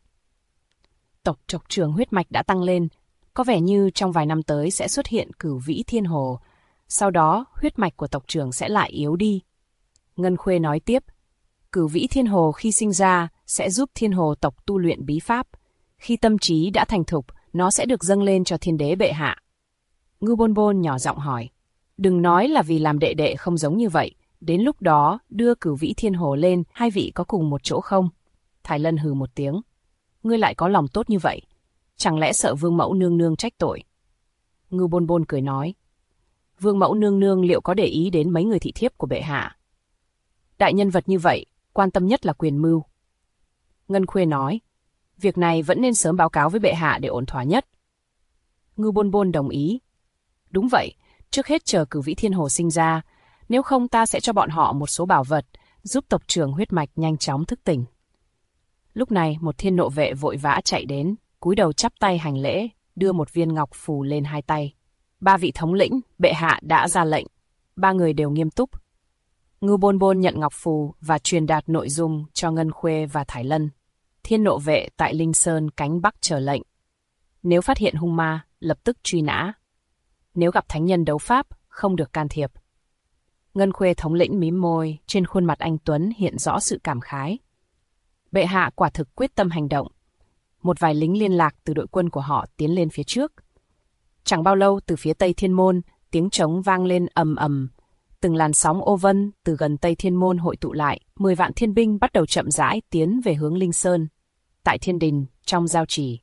Tộc trưởng huyết mạch đã tăng lên, có vẻ như trong vài năm tới sẽ xuất hiện Cửu Vĩ Thiên Hồ, sau đó huyết mạch của tộc trưởng sẽ lại yếu đi. Ngân Khuê nói tiếp, Cửu Vĩ Thiên Hồ khi sinh ra sẽ giúp Thiên Hồ tộc tu luyện bí pháp. Khi tâm trí đã thành thục, nó sẽ được dâng lên cho thiên đế bệ hạ. Ngưu Bôn Bôn nhỏ giọng hỏi, đừng nói là vì làm đệ đệ không giống như vậy, đến lúc đó đưa Cửu Vĩ Thiên Hồ lên, hai vị có cùng một chỗ không? Thải Lân hừ một tiếng, ngươi lại có lòng tốt như vậy, chẳng lẽ sợ Vương Mẫu nương nương trách tội? Ngưu Bôn Bôn cười nói, Vương Mẫu nương nương liệu có để ý đến mấy người thị thiếp của bệ hạ? Đại nhân vật như vậy, quan tâm nhất là quyền mưu. Ngân Khuê nói, việc này vẫn nên sớm báo cáo với bệ hạ để ổn thỏa nhất. Ngưu Bôn Bôn đồng ý. Đúng vậy, trước hết chờ Cửu Vĩ Thiên Hồ sinh ra, nếu không ta sẽ cho bọn họ một số bảo vật, giúp tộc trưởng huyết mạch nhanh chóng thức tỉnh. Lúc này một thiên nộ vệ vội vã chạy đến, cúi đầu chắp tay hành lễ, đưa một viên ngọc phù lên hai tay. Ba vị thống lĩnh, bệ hạ đã ra lệnh. Ba người đều nghiêm túc. Ngưu Bôn Bôn nhận ngọc phù và truyền đạt nội dung cho Ngân Khuê và Thải Lân. Thiên nộ vệ tại Linh Sơn cánh Bắc chờ lệnh. Nếu phát hiện hung ma, lập tức truy nã. Nếu gặp thánh nhân đấu pháp, không được can thiệp. Ngân Khuê thống lĩnh mím môi, trên khuôn mặt anh tuấn hiện rõ sự cảm khái. Bệ hạ quả thực quyết tâm hành động. Một vài lính liên lạc từ đội quân của họ tiến lên phía trước. Chẳng bao lâu từ phía Tây Thiên Môn, tiếng trống vang lên ầm ầm. Từng làn sóng ô vân từ gần Tây Thiên Môn hội tụ lại, 10 vạn thiên binh bắt đầu chậm rãi tiến về hướng Linh Sơn. Tại thiên đình, trong giao trì,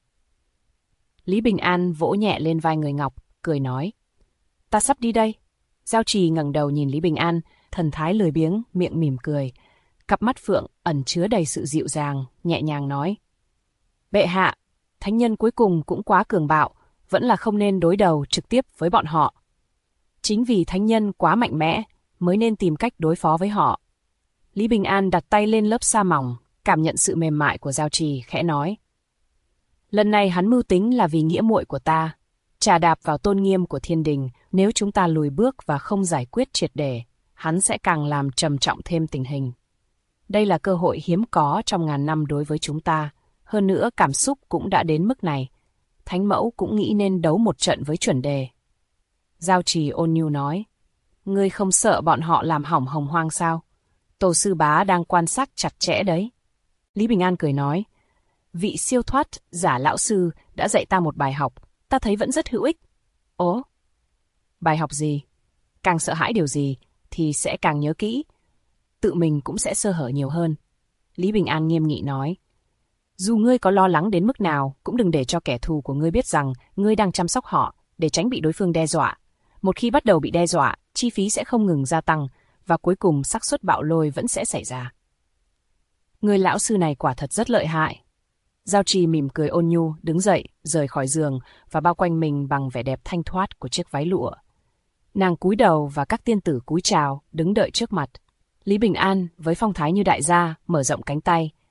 Lý Bình An vỗ nhẹ lên vai người Ngọc, cười nói. Ta sắp đi đây. Giao trì ngẩng đầu nhìn Lý Bình An, thần thái lười biếng, miệng mỉm cười. Cặp mắt phượng ẩn chứa đầy sự dịu dàng, nhẹ nhàng nói. Bệ hạ, thánh nhân cuối cùng cũng quá cường bạo, vẫn là không nên đối đầu trực tiếp với bọn họ. Chính vì thánh nhân quá mạnh mẽ, mới nên tìm cách đối phó với họ. Lý Bình An đặt tay lên lớp sa mỏng, cảm nhận sự mềm mại của Giao trì, khẽ nói. Lần này hắn mưu tính là vì nghĩa muội của ta, trà đạp vào tôn nghiêm của thiên đình. Nếu chúng ta lùi bước và không giải quyết triệt để, hắn sẽ càng làm trầm trọng thêm tình hình. Đây là cơ hội hiếm có trong ngàn năm đối với chúng ta. Hơn nữa cảm xúc cũng đã đến mức này. Thánh mẫu cũng nghĩ nên đấu một trận với chuẩn đề. Giao trì ôn nhu nói. Ngươi không sợ bọn họ làm hỏng Hồng Hoang sao? Tổ sư bá đang quan sát chặt chẽ đấy. Lý Bình An cười nói. Vị siêu thoát giả lão sư đã dạy ta một bài học, ta thấy vẫn rất hữu ích. Ồ? Bài học gì? Càng sợ hãi điều gì thì sẽ càng nhớ kỹ. Tự mình cũng sẽ sơ hở nhiều hơn. Lý Bình An nghiêm nghị nói. Dù ngươi có lo lắng đến mức nào, cũng đừng để cho kẻ thù của ngươi biết rằng ngươi đang chăm sóc họ, để tránh bị đối phương đe dọa. Một khi bắt đầu bị đe dọa, chi phí sẽ không ngừng gia tăng, và cuối cùng xác suất bạo lôi vẫn sẽ xảy ra. Người lão sư này quả thật rất lợi hại. Giao trì mỉm cười ôn nhu, đứng dậy, rời khỏi giường và bao quanh mình bằng vẻ đẹp thanh thoát của chiếc váy lụa. Nàng cúi đầu và các tiên tử cúi chào, đứng đợi trước mặt. Lý Bình An với phong thái như đại gia, mở rộng cánh tay.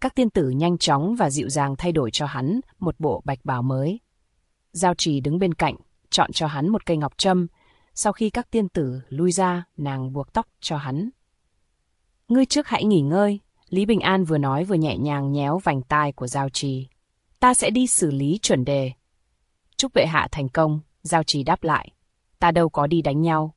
Các tiên tử nhanh chóng và dịu dàng thay đổi cho hắn một bộ bạch bào mới. Giao Trì đứng bên cạnh, chọn cho hắn một cây ngọc trâm. Sau khi các tiên tử lui ra, nàng buộc tóc cho hắn. Ngươi trước hãy nghỉ ngơi, Lý Bình An vừa nói vừa nhẹ nhàng nhéo vành tai của Giao Trì. Ta sẽ đi xử lý chuẩn đề. Chúc bệ hạ thành công, Giao Trì đáp lại. Ta đâu có đi đánh nhau.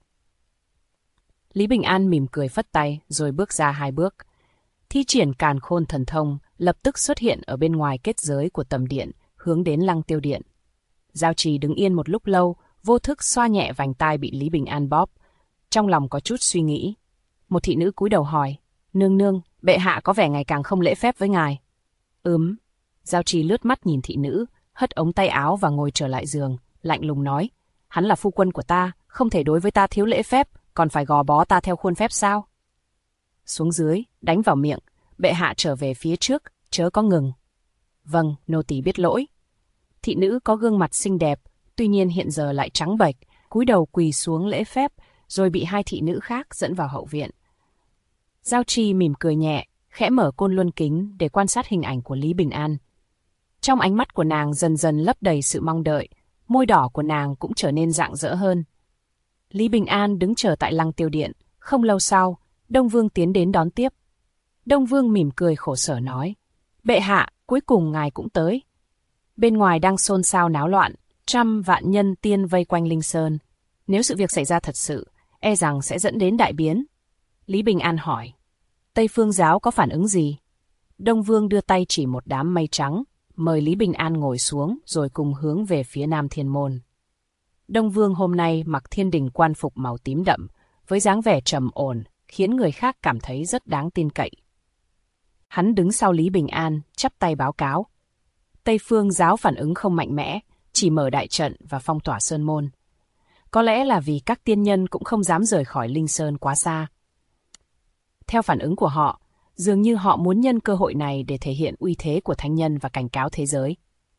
Lý Bình An mỉm cười phất tay rồi bước ra 2 bước. Thi triển càn khôn thần thông, lập tức xuất hiện ở bên ngoài kết giới của tầm điện, hướng đến Lăng Tiêu Điện. Giao Trì đứng yên một lúc lâu, vô thức xoa nhẹ vành tai bị Lý Bình An bóp. Trong lòng có chút suy nghĩ. Một thị nữ cúi đầu hỏi, nương nương, bệ hạ có vẻ ngày càng không lễ phép với ngài. Giao Trì lướt mắt nhìn thị nữ, hất ống tay áo và ngồi trở lại giường, lạnh lùng nói, hắn là phu quân của ta, không thể đối với ta thiếu lễ phép, còn phải gò bó ta theo khuôn phép sao? Xuống dưới, đánh vào miệng, bệ hạ trở về phía trước, chớ có ngừng. Vâng, nô tỳ biết lỗi. Thị nữ có gương mặt xinh đẹp, tuy nhiên hiện giờ lại trắng bệch, cúi đầu quỳ xuống lễ phép, rồi bị 2 thị nữ khác dẫn vào hậu viện. Giao Trì mỉm cười nhẹ, khẽ mở côn luân kính để quan sát hình ảnh của Lý Bình An. Trong ánh mắt của nàng dần dần lấp đầy sự mong đợi, môi đỏ của nàng cũng trở nên rạng rỡ hơn. Lý Bình An đứng chờ tại Lăng Tiêu Điện, không lâu sau, Đông Vương tiến đến đón tiếp. Đông Vương mỉm cười khổ sở nói, bệ hạ, cuối cùng ngài cũng tới. Bên ngoài đang xôn xao náo loạn, trăm vạn nhân tiên vây quanh Linh Sơn. Nếu sự việc xảy ra thật sự, e rằng sẽ dẫn đến đại biến. Lý Bình An hỏi, Tây Phương Giáo có phản ứng gì? Đông Vương đưa tay chỉ một đám mây trắng, mời Lý Bình An ngồi xuống rồi cùng hướng về phía Nam Thiên Môn. Đông Vương hôm nay mặc thiên đình quan phục màu tím đậm, với dáng vẻ trầm ổn, khiến người khác cảm thấy rất đáng tin cậy. Hắn đứng sau Lý Bình An, chắp tay báo cáo. Tây Phương Giáo phản ứng không mạnh mẽ, chỉ mở đại trận và phong tỏa Sơn Môn. Có lẽ là vì các tiên nhân cũng không dám rời khỏi Linh Sơn quá xa. Theo phản ứng của họ, dường như họ muốn nhân cơ hội này để thể hiện uy thế của thánh nhân và cảnh cáo thế giới.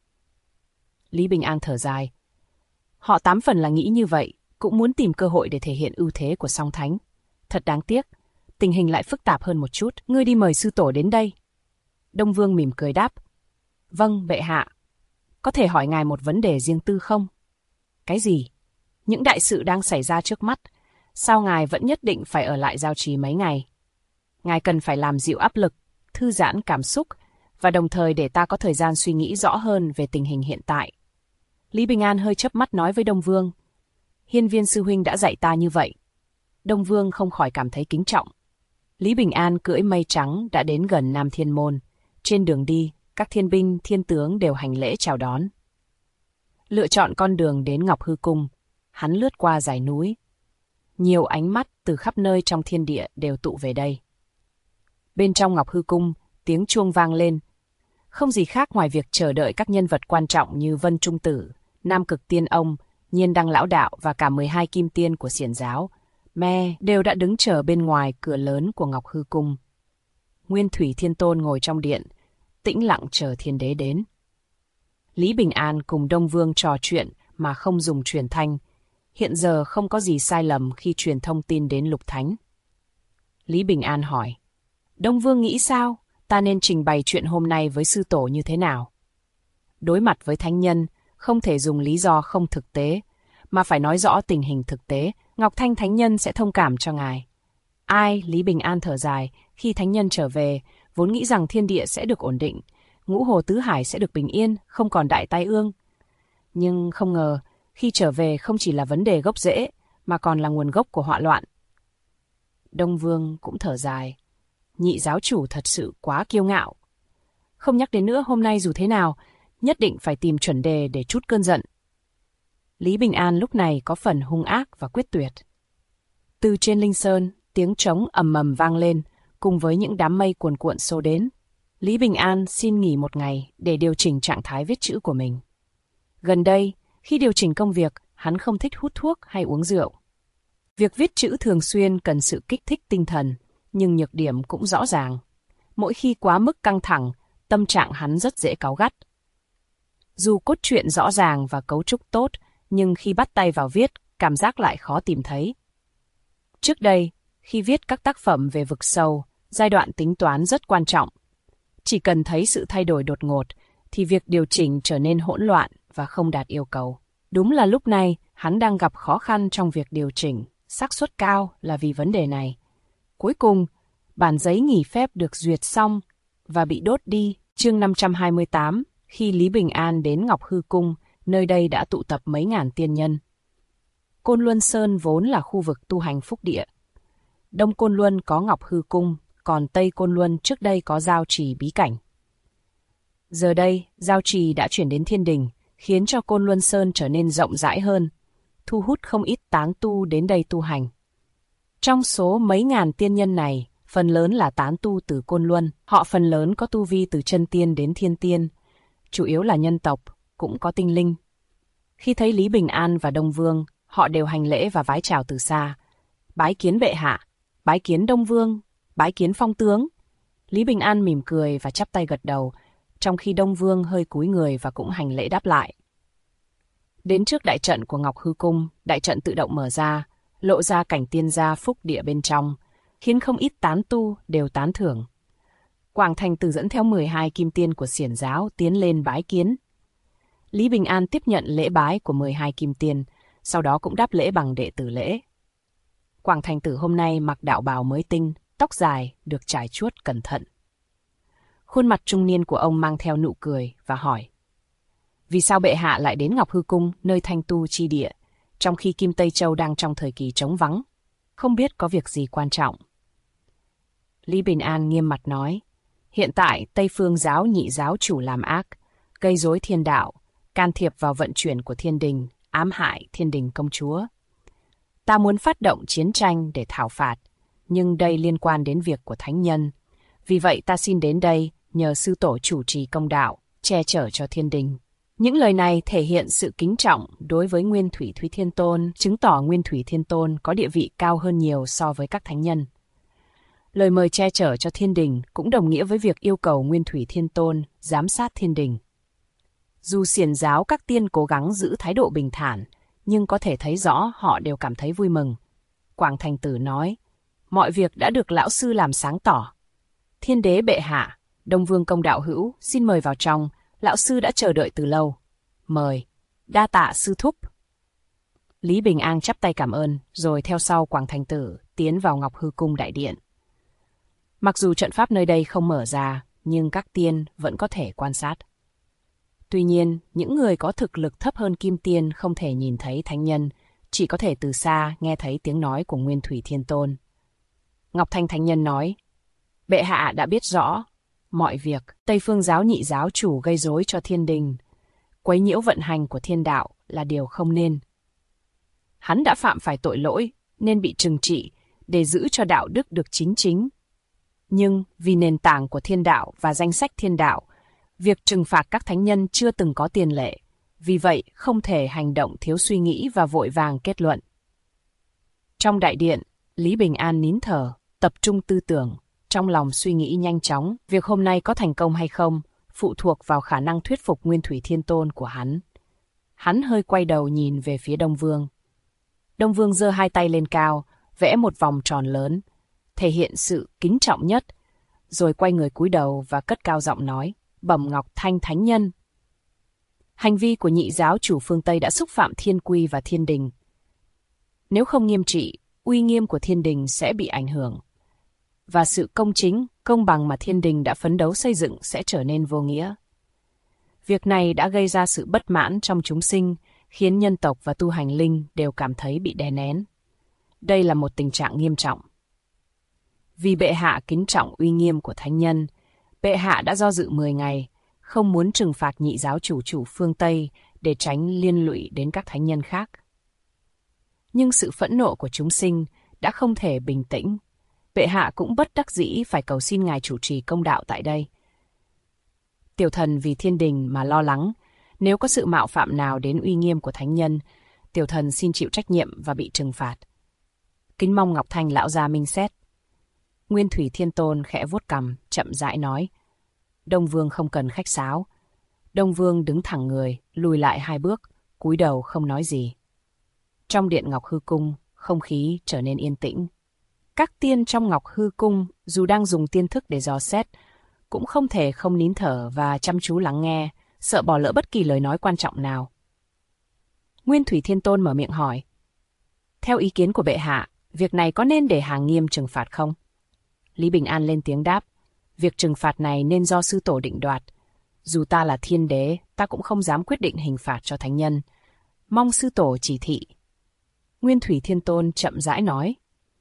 Lý Bình An thở dài. Họ 8 phần là nghĩ như vậy, cũng muốn tìm cơ hội để thể hiện ưu thế của song thánh. Thật đáng tiếc, tình hình lại phức tạp hơn một chút. Ngươi đi mời sư tổ đến đây. Đông Vương mỉm cười đáp. Vâng, bệ hạ. Có thể hỏi ngài một vấn đề riêng tư không? Cái gì? Những đại sự đang xảy ra trước mắt, sao ngài vẫn nhất định phải ở lại Giao Trì mấy ngày? Ngài cần phải làm dịu áp lực, thư giãn cảm xúc, và đồng thời để ta có thời gian suy nghĩ rõ hơn về tình hình hiện tại. Lý Bình An hơi chớp mắt nói với Đông Vương. Hiên Viên sư huynh đã dạy ta như vậy. Đông Vương không khỏi cảm thấy kính trọng. Lý Bình An cưỡi mây trắng đã đến gần Nam Thiên Môn. Trên đường đi, các thiên binh, thiên tướng đều hành lễ chào đón. Lựa chọn con đường đến Ngọc Hư Cung, hắn lướt qua dãy núi. Nhiều ánh mắt từ khắp nơi trong thiên địa đều tụ về đây. Bên trong Ngọc Hư Cung, tiếng chuông vang lên. Không gì khác ngoài việc chờ đợi các nhân vật quan trọng như Vân Trung Tử, Nam Cực Tiên Ông, Nhiên Đăng Lão Đạo và cả 12 kim tiên của Xiển Giáo, đều đã đứng chờ bên ngoài cửa lớn của Ngọc Hư Cung. Nguyên Thủy Thiên Tôn ngồi trong điện, tĩnh lặng chờ thiên đế đến. Lý Bình An cùng Đông Vương trò chuyện mà không dùng truyền thanh, hiện giờ không có gì sai lầm khi truyền thông tin đến Lục Thánh. Lý Bình An hỏi, Đông Vương nghĩ sao? Ta nên trình bày chuyện hôm nay với sư tổ như thế nào? Đối mặt với thánh nhân, không thể dùng lý do không thực tế, mà phải nói rõ tình hình thực tế, Ngọc Thanh thánh nhân sẽ thông cảm cho ngài. Lý Bình An thở dài, khi thánh nhân trở về, vốn nghĩ rằng thiên địa sẽ được ổn định, ngũ hồ tứ hải sẽ được bình yên, không còn đại tai ương. Nhưng không ngờ, khi trở về không chỉ là vấn đề gốc rễ, mà còn là nguồn gốc của họa loạn. Đông Vương cũng thở dài. Nhị giáo chủ thật sự quá kiêu ngạo. Không nhắc đến nữa, hôm nay dù thế nào, nhất định phải tìm chuẩn đề để trút cơn giận. Lý Bình An lúc này có phần hung ác và quyết tuyệt. Từ trên Linh Sơn, tiếng trống ầm ầm vang lên, cùng với những đám mây cuồn cuộn xô đến. Lý Bình An xin nghỉ một ngày để điều chỉnh trạng thái viết chữ của mình. Gần đây, khi điều chỉnh công việc, hắn không thích hút thuốc hay uống rượu. Việc viết chữ thường xuyên cần sự kích thích tinh thần, nhưng nhược điểm cũng rõ ràng. Mỗi khi quá mức căng thẳng, tâm trạng hắn rất dễ cáu gắt. Dù cốt truyện rõ ràng và cấu trúc tốt, nhưng khi bắt tay vào viết, cảm giác lại khó tìm thấy. Trước đây, khi viết các tác phẩm về vực sâu, giai đoạn tính toán rất quan trọng. Chỉ cần thấy sự thay đổi đột ngột, thì việc điều chỉnh trở nên hỗn loạn và không đạt yêu cầu. Đúng là lúc này, hắn đang gặp khó khăn trong việc điều chỉnh, xác suất cao là vì vấn đề này. Cuối cùng, bản giấy nghỉ phép được duyệt xong và bị đốt đi. Chương 528, khi Lý Bình An đến Ngọc Hư Cung, nơi đây đã tụ tập mấy ngàn tiên nhân. Côn Luân Sơn vốn là khu vực tu hành phúc địa. Đông Côn Luân có Ngọc Hư Cung, còn Tây Côn Luân trước đây có Giao Trì bí cảnh. Giờ đây, Giao Trì đã chuyển đến Thiên Đình, khiến cho Côn Luân Sơn trở nên rộng rãi hơn, thu hút không ít tán tu đến đây tu hành. Trong số mấy ngàn tiên nhân này, phần lớn là tán tu từ Côn Luân. Họ phần lớn có tu vi từ chân tiên đến thiên tiên, chủ yếu là nhân tộc, cũng có tinh linh. Khi thấy Lý Bình An và Đông Vương, họ đều hành lễ và vái chào từ xa. Bái kiến bệ hạ, bái kiến Đông Vương, bái kiến phong tướng. Lý Bình An mỉm cười và chắp tay gật đầu, trong khi Đông Vương hơi cúi người và cũng hành lễ đáp lại. Đến trước đại trận của Ngọc Hư Cung, đại trận tự động mở ra, lộ ra cảnh tiên gia phúc địa bên trong, khiến không ít tán tu đều tán thưởng. Quảng Thành Tử dẫn theo 12 kim tiên của Xiển giáo tiến lên bái kiến. Lý Bình An tiếp nhận lễ bái của 12 kim tiên, sau đó cũng đáp lễ bằng đệ tử lễ. Quảng Thành Tử hôm nay mặc đạo bào mới tinh, tóc dài, được trải chuốt cẩn thận. Khuôn mặt trung niên của ông mang theo nụ cười và hỏi: vì sao bệ hạ lại đến Ngọc Hư Cung, nơi thanh tu chi địa, trong khi Kim Tây Châu đang trong thời kỳ trống vắng? Không biết có việc gì quan trọng. Lý Bình An nghiêm mặt nói: hiện tại Tây Phương giáo nhị giáo chủ làm ác, gây rối thiên đạo, can thiệp vào vận chuyển của thiên đình, ám hại thiên đình công chúa. Ta muốn phát động chiến tranh để thảo phạt, nhưng đây liên quan đến việc của thánh nhân. Vì vậy ta xin đến đây nhờ sư tổ chủ trì công đạo, che chở cho thiên đình. Những lời này thể hiện sự kính trọng đối với Nguyên Thủy Thúy Thiên Tôn, chứng tỏ Nguyên Thủy Thiên Tôn có địa vị cao hơn nhiều so với các thánh nhân. Lời mời che chở cho thiên đình cũng đồng nghĩa với việc yêu cầu Nguyên Thủy Thiên Tôn giám sát thiên đình. Dù xiển giáo các tiên cố gắng giữ thái độ bình thản, nhưng có thể thấy rõ họ đều cảm thấy vui mừng. Quảng Thành Tử nói: mọi việc đã được lão sư làm sáng tỏ. Thiên đế bệ hạ, Đông Vương công đạo hữu, xin mời vào trong, lão sư đã chờ đợi từ lâu. Mời. Đa tạ sư thúc. Lý Bình An chắp tay cảm ơn, rồi theo sau Quảng Thành Tử tiến vào Ngọc Hư Cung đại điện. Mặc dù trận pháp nơi đây không mở ra, nhưng các tiên vẫn có thể quan sát. Tuy nhiên, những người có thực lực thấp hơn kim tiên không thể nhìn thấy thánh nhân, chỉ có thể từ xa nghe thấy tiếng nói của Nguyên Thủy Thiên Tôn. Ngọc Thanh Thánh Nhân nói: bệ hạ đã biết rõ mọi việc. Tây Phương giáo nhị giáo chủ gây rối cho thiên đình, quấy nhiễu vận hành của thiên đạo là điều không nên. Hắn đã phạm phải tội lỗi nên bị trừng trị để giữ cho đạo đức được chính chính. Nhưng vì nền tảng của thiên đạo và danh sách thiên đạo, việc trừng phạt các thánh nhân chưa từng có tiền lệ, vì vậy không thể hành động thiếu suy nghĩ và vội vàng kết luận. Trong đại điện, Lý Bình An nín thở, tập trung tư tưởng, trong lòng suy nghĩ nhanh chóng. Việc hôm nay có thành công hay không phụ thuộc vào khả năng thuyết phục Nguyên Thủy Thiên Tôn của hắn. Hắn hơi quay đầu nhìn về phía Đông Vương. Đông Vương giơ hai tay lên cao, vẽ một vòng tròn lớn, thể hiện sự kính trọng nhất, rồi quay người cúi đầu và cất cao giọng nói: bẩm Ngọc Thanh Thánh Nhân. Hành vi của nhị giáo chủ phương Tây đã xúc phạm thiên quy và thiên đình. Nếu không nghiêm trị, uy nghiêm của thiên đình sẽ bị ảnh hưởng, và sự công chính, công bằng mà thiên đình đã phấn đấu xây dựng sẽ trở nên vô nghĩa. Việc này đã gây ra sự bất mãn trong chúng sinh, khiến nhân tộc và tu hành linh đều cảm thấy bị đè nén. Đây là một tình trạng nghiêm trọng. Vì bệ hạ kính trọng uy nghiêm của thánh nhân, bệ hạ đã do dự 10 ngày, không muốn trừng phạt nhị giáo chủ phương Tây để tránh liên lụy đến các thánh nhân khác. Nhưng sự phẫn nộ của chúng sinh đã không thể bình tĩnh. Bệ hạ cũng bất đắc dĩ phải cầu xin ngài chủ trì công đạo tại đây. Tiểu thần vì thiên đình mà lo lắng, nếu có sự mạo phạm nào đến uy nghiêm của thánh nhân, tiểu thần xin chịu trách nhiệm và bị trừng phạt. Kính mong Ngọc Thanh lão gia minh xét. Nguyên Thủy Thiên Tôn khẽ vuốt cằm, chậm rãi nói: Đông Vương không cần khách sáo. Đông Vương đứng thẳng người, lùi lại 2 bước, cúi đầu không nói gì. Trong điện Ngọc Hư Cung, không khí trở nên yên tĩnh. Các tiên trong Ngọc Hư Cung, dù đang dùng tiên thức để dò xét, cũng không thể không nín thở và chăm chú lắng nghe, sợ bỏ lỡ bất kỳ lời nói quan trọng nào. Nguyên Thủy Thiên Tôn mở miệng hỏi. Theo ý kiến của bệ hạ, việc này có nên để hàng nghiêm trừng phạt không? Lý Bình An lên tiếng đáp. Việc trừng phạt này nên do sư tổ định đoạt. Dù ta là thiên đế, ta cũng không dám quyết định hình phạt cho thánh nhân. Mong sư tổ chỉ thị. Nguyên Thủy Thiên Tôn chậm rãi nói.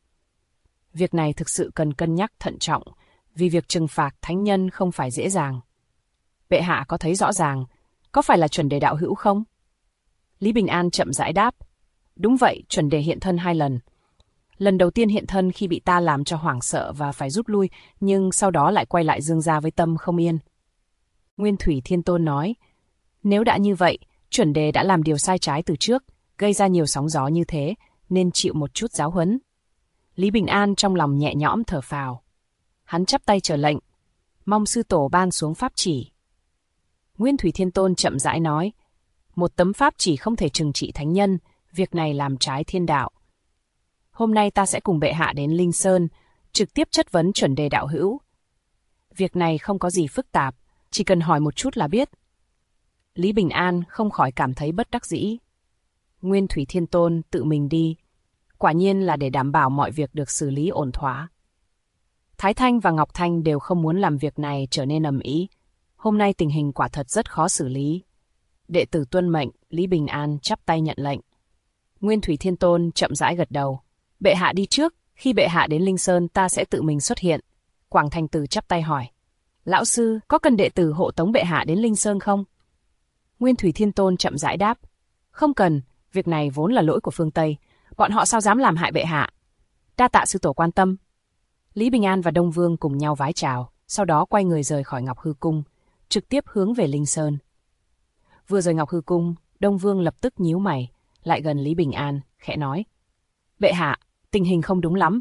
Việc này thực sự cần cân nhắc thận trọng, vì việc trừng phạt thánh nhân không phải dễ dàng. Bệ hạ có thấy rõ ràng, có phải là chuẩn đề đạo hữu không? Lý Bình An chậm rãi đáp. Đúng vậy, chuẩn đề hiện thân 2 lần. Lần đầu tiên hiện thân khi bị ta làm cho hoảng sợ và phải rút lui, nhưng sau đó lại quay lại dương ra với tâm không yên. Nguyên Thủy Thiên Tôn nói, nếu đã như vậy, chuẩn đề đã làm điều sai trái từ trước, gây ra nhiều sóng gió như thế, nên chịu một chút giáo huấn. Lý Bình An trong lòng nhẹ nhõm thở phào. Hắn chắp tay chờ lệnh, mong sư tổ ban xuống pháp chỉ. Nguyên Thủy Thiên Tôn chậm rãi nói, một tấm pháp chỉ không thể trừng trị thánh nhân, việc này làm trái thiên đạo. Hôm nay ta sẽ cùng bệ hạ đến Linh Sơn, trực tiếp chất vấn chuẩn đề đạo hữu. Việc này không có gì phức tạp, chỉ cần hỏi một chút là biết. Lý Bình An không khỏi cảm thấy bất đắc dĩ. Nguyên Thủy Thiên Tôn tự mình đi, quả nhiên là để đảm bảo mọi việc được xử lý ổn thỏa. Thái Thanh và Ngọc Thanh đều không muốn làm việc này trở nên ầm ĩ. Hôm nay tình hình quả thật rất khó xử lý. Đệ tử tuân mệnh, Lý Bình An chắp tay nhận lệnh. Nguyên Thủy Thiên Tôn chậm rãi gật đầu. Bệ hạ đi trước, khi bệ hạ đến Linh Sơn ta sẽ tự mình xuất hiện. Quảng Thành Tử chắp tay hỏi. Lão sư, có cần đệ tử hộ tống bệ hạ đến Linh Sơn không? Nguyên Thủy Thiên Tôn chậm rãi đáp. Không cần, việc này vốn là lỗi của phương Tây. Bọn họ sao dám làm hại bệ hạ? Đa tạ sư tổ quan tâm. Lý Bình An và Đông Vương cùng nhau vái chào, sau đó quay người rời khỏi Ngọc Hư Cung, trực tiếp hướng về Linh Sơn. Vừa rời Ngọc Hư Cung, Đông Vương lập tức nhíu mày, lại gần Lý Bình An, khẽ nói. Bệ hạ, tình hình không đúng lắm.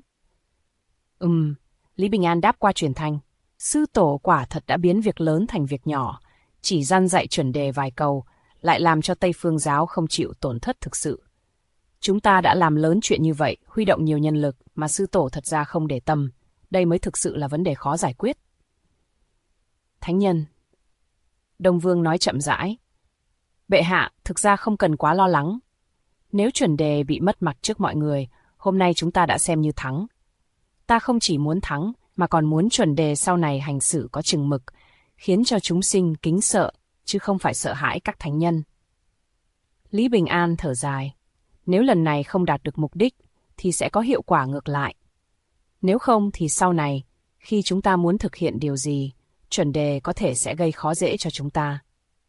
Lý Bình An đáp qua truyền thanh. Sư tổ quả thật đã biến việc lớn thành việc nhỏ, chỉ răn dạy chuẩn đề vài câu, lại làm cho Tây Phương giáo không chịu tổn thất thực sự. Chúng ta đã làm lớn chuyện như vậy, huy động nhiều nhân lực mà sư tổ thật ra không để tâm. Đây mới thực sự là vấn đề khó giải quyết. Thánh nhân. Đông Vương nói chậm rãi. Bệ hạ, thực ra không cần quá lo lắng. Nếu chuẩn đề bị mất mặt trước mọi người, hôm nay chúng ta đã xem như thắng. Ta không chỉ muốn thắng, mà còn muốn chuẩn đề sau này hành xử có chừng mực, khiến cho chúng sinh kính sợ, chứ không phải sợ hãi các thánh nhân. Lý Bình An thở dài. Nếu lần này không đạt được mục đích, thì sẽ có hiệu quả ngược lại. Nếu không thì sau này, khi chúng ta muốn thực hiện điều gì, chuẩn đề có thể sẽ gây khó dễ cho chúng ta.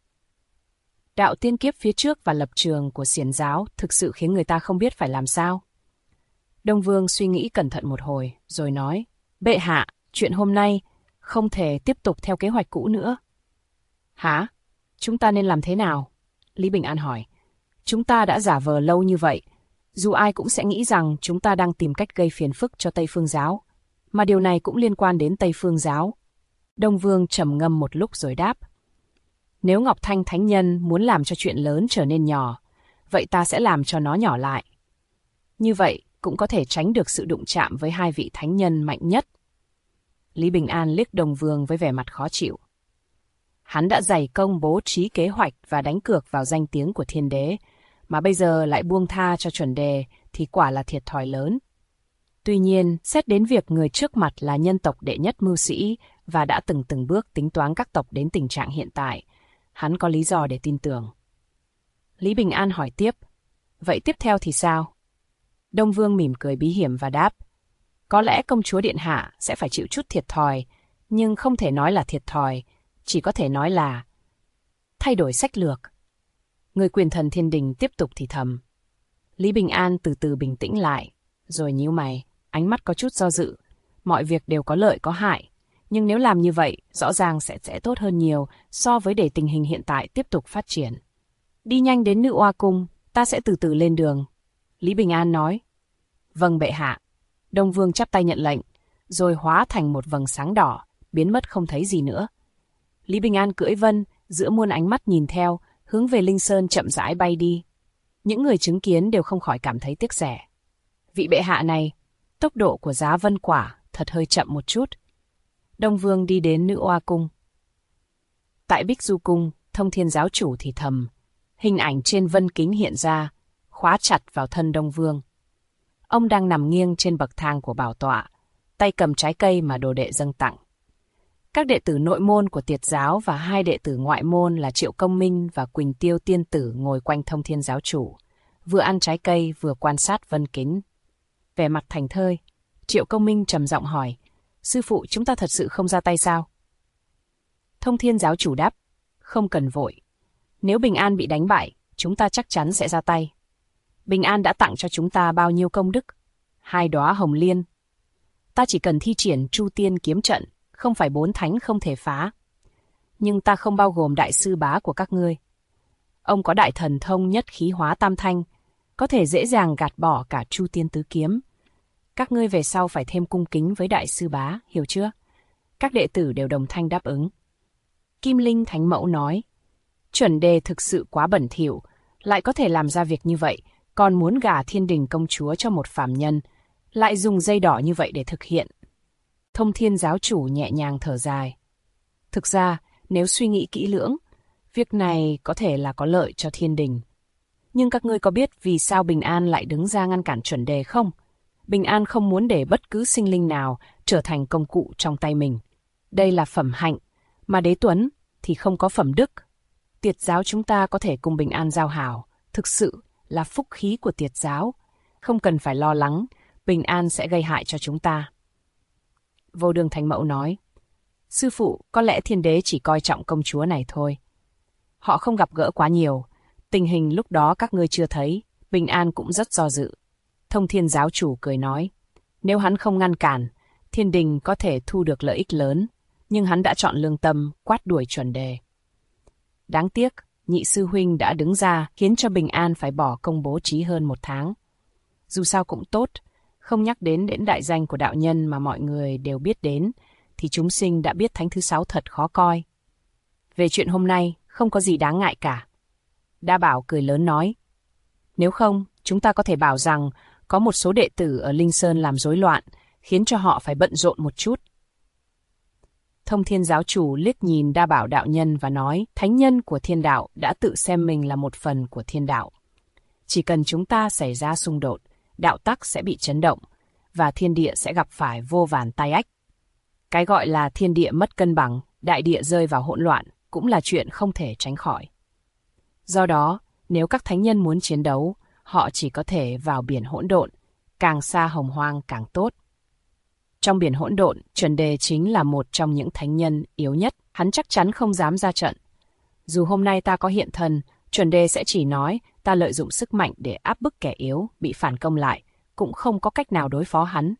Đạo tiên kiếp phía trước và lập trường của xiển giáo thực sự khiến người ta không biết phải làm sao. Đông Vương suy nghĩ cẩn thận một hồi, rồi nói, bệ hạ, chuyện hôm nay không thể tiếp tục theo kế hoạch cũ nữa. Hả? Chúng ta nên làm thế nào? Lý Bình An hỏi. Chúng ta đã giả vờ lâu như vậy, dù ai cũng sẽ nghĩ rằng chúng ta đang tìm cách gây phiền phức cho Tây Phương giáo, mà điều này cũng liên quan đến Tây Phương giáo. Đông Vương trầm ngâm một lúc rồi đáp. Nếu Ngọc Thanh Thánh Nhân muốn làm cho chuyện lớn trở nên nhỏ, vậy ta sẽ làm cho nó nhỏ lại. Như vậy cũng có thể tránh được sự đụng chạm với 2 vị thánh nhân mạnh nhất. Lý Bình An liếc Đông Vương với vẻ mặt khó chịu. Hắn đã dày công bố trí kế hoạch và đánh cược vào danh tiếng của thiên đế, mà bây giờ lại buông tha cho chuẩn đề thì quả là thiệt thòi lớn. Tuy nhiên, xét đến việc người trước mặt là nhân tộc đệ nhất mưu sĩ và đã từng bước tính toán các tộc đến tình trạng hiện tại, hắn có lý do để tin tưởng. Lý Bình An hỏi tiếp, vậy tiếp theo thì sao? Đông Vương mỉm cười bí hiểm và đáp, có lẽ công chúa điện hạ sẽ phải chịu chút thiệt thòi, nhưng không thể nói là thiệt thòi, chỉ có thể nói là thay đổi sách lược. Người quyền thần thiên đình tiếp tục thì thầm. Lý Bình An từ từ bình tĩnh lại, rồi nhíu mày, ánh mắt có chút do dự. Mọi việc đều có lợi có hại, nhưng nếu làm như vậy, rõ ràng sẽ tốt hơn nhiều so với để tình hình hiện tại tiếp tục phát triển. Đi nhanh đến Nữ Oa Cung, ta sẽ từ từ lên đường. Lý Bình An nói. Vâng bệ hạ. Đông Vương chắp tay nhận lệnh, rồi hóa thành một vầng sáng đỏ, biến mất không thấy gì nữa. Lý Bình An cưỡi vân, giữa muôn ánh mắt nhìn theo, hướng về Linh Sơn chậm rãi bay đi. Những người chứng kiến đều không khỏi cảm thấy tiếc rẻ. Vị bệ hạ này, tốc độ của giá vân quả thật hơi chậm một chút. Đông Vương đi đến Nữ Oa Cung. Tại Bích Du Cung, Thông Thiên giáo chủ thì thầm. Hình ảnh trên vân kính hiện ra, khóa chặt vào thân Đông Vương. Ông đang nằm nghiêng trên bậc thang của bảo tọa, tay cầm trái cây mà đồ đệ dâng tặng. Các đệ tử nội môn của Tiệt giáo và 2 đệ tử ngoại môn là Triệu Công Minh và Quỳnh Tiêu Tiên Tử ngồi quanh Thông Thiên giáo chủ, vừa ăn trái cây vừa quan sát vân kính. Vẻ mặt thảnh thơi, Triệu Công Minh trầm giọng hỏi, sư phụ chúng ta thật sự không ra tay sao? Thông Thiên giáo chủ đáp, không cần vội. Nếu Bình An bị đánh bại, chúng ta chắc chắn sẽ ra tay. Bình An đã tặng cho chúng ta bao nhiêu công đức? 2 đóa hồng liên. Ta chỉ cần thi triển Chu Tiên kiếm trận, không phải 4 thánh không thể phá. Nhưng ta không bao gồm đại sư bá của các ngươi. Ông có đại thần thông nhất khí hóa tam thanh, có thể dễ dàng gạt bỏ cả Chu Tiên tứ kiếm. Các ngươi về sau phải thêm cung kính với đại sư bá, hiểu chưa? Các đệ tử đều đồng thanh đáp ứng. Kim Linh Thánh Mẫu nói, Chuẩn Đề thực sự quá bẩn thỉu, lại có thể làm ra việc như vậy, còn muốn gả Thiên Đình công chúa cho một phàm nhân, lại dùng dây đỏ như vậy để thực hiện. Thông Thiên giáo chủ nhẹ nhàng thở dài. Thực ra, nếu suy nghĩ kỹ lưỡng, việc này có thể là có lợi cho Thiên Đình. Nhưng các ngươi có biết vì sao Bình An lại đứng ra ngăn cản Chuẩn Đề không? Bình An không muốn để bất cứ sinh linh nào trở thành công cụ trong tay mình. Đây là phẩm hạnh, mà Đế Tuấn thì không có phẩm đức. Tiệt giáo chúng ta có thể cùng Bình An giao hảo, thực sự là phúc khí của Tiệt giáo. Không cần phải lo lắng, Bình An sẽ gây hại cho chúng ta. Vô Đường Thánh Mẫu nói, sư phụ, có lẽ Thiên Đế chỉ coi trọng công chúa này thôi. Họ không gặp gỡ quá nhiều, tình hình lúc đó các ngươi chưa thấy, Bình An cũng rất do dự. Thông Thiên giáo chủ cười nói, nếu hắn không ngăn cản, Thiên Đình có thể thu được lợi ích lớn, nhưng hắn đã chọn lương tâm quát đuổi Chuẩn Đề. Đáng tiếc, nhị sư huynh đã đứng ra khiến cho Bình An phải bỏ công bố trí hơn 1 tháng. Dù sao cũng tốt, không nhắc đến đại danh của đạo nhân mà mọi người đều biết đến, thì chúng sinh đã biết Thánh thứ 6 thật khó coi. Về chuyện hôm nay, không có gì đáng ngại cả. Đa Bảo cười lớn nói, nếu không, chúng ta có thể bảo rằng có một số đệ tử ở Linh Sơn làm rối loạn, khiến cho họ phải bận rộn một chút. Thông Thiên giáo chủ liếc nhìn Đa Bảo đạo nhân và nói, thánh nhân của thiên đạo đã tự xem mình là một phần của thiên đạo. Chỉ cần chúng ta xảy ra xung đột, đạo tắc sẽ bị chấn động, và thiên địa sẽ gặp phải vô vàn tai ách. Cái gọi là thiên địa mất cân bằng, đại địa rơi vào hỗn loạn, cũng là chuyện không thể tránh khỏi. Do đó, nếu các thánh nhân muốn chiến đấu, họ chỉ có thể vào biển hỗn độn, càng xa hồng hoang càng tốt. Trong biển hỗn độn, Chuẩn Đề chính là một trong những thánh nhân yếu nhất, hắn chắc chắn không dám ra trận. Dù hôm nay ta có hiện thân, Chuẩn Đề sẽ chỉ nói ta lợi dụng sức mạnh để áp bức kẻ yếu, bị phản công lại, cũng không có cách nào đối phó hắn.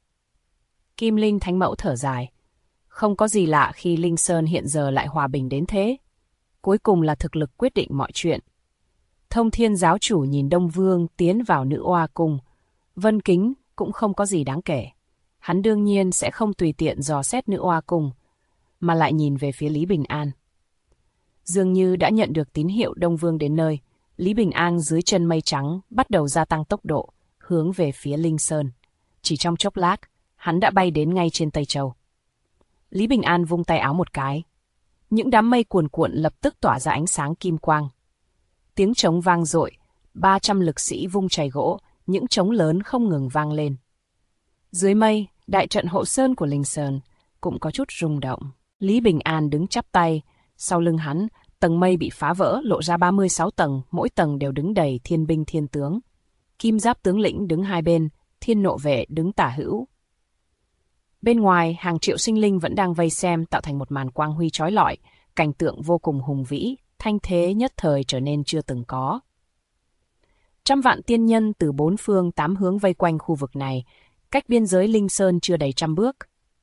Kim Linh Thánh Mẫu thở dài. Không có gì lạ khi Linh Sơn hiện giờ lại hòa bình đến thế. Cuối cùng là thực lực quyết định mọi chuyện. Thông Thiên giáo chủ nhìn Đông Vương tiến vào Nữ Oa Cung. Vân kính cũng không có gì đáng kể. Hắn đương nhiên sẽ không tùy tiện dò xét Nữ Oa Cung, mà lại nhìn về phía Lý Bình An. Dường như đã nhận được tín hiệu Đông Vương đến nơi, Lý Bình An dưới chân mây trắng bắt đầu gia tăng tốc độ, hướng về phía Linh Sơn. Chỉ trong chốc lát, hắn đã bay đến ngay trên Tây Châu. Lý Bình An vung tay áo một cái. Những đám mây cuồn cuộn lập tức tỏa ra ánh sáng kim quang. Tiếng trống vang dội, 300 lực sĩ vung chày gỗ, những trống lớn không ngừng vang lên. Dưới mây, đại trận hộ sơn của Linh Sơn cũng có chút rung động. Lý Bình An đứng chắp tay, sau lưng hắn, tầng mây bị phá vỡ lộ ra 36 tầng, mỗi tầng đều đứng đầy thiên binh thiên tướng. Kim giáp tướng lĩnh đứng hai bên, thiên nộ vệ đứng tả hữu. Bên ngoài, hàng triệu sinh linh vẫn đang vây xem, tạo thành một màn quang huy chói lọi, cảnh tượng vô cùng hùng vĩ, thanh thế nhất thời trở nên chưa từng có. Trăm vạn tiên nhân từ 4 phương 8 hướng vây quanh khu vực này, cách biên giới Linh Sơn chưa đầy 100 bước.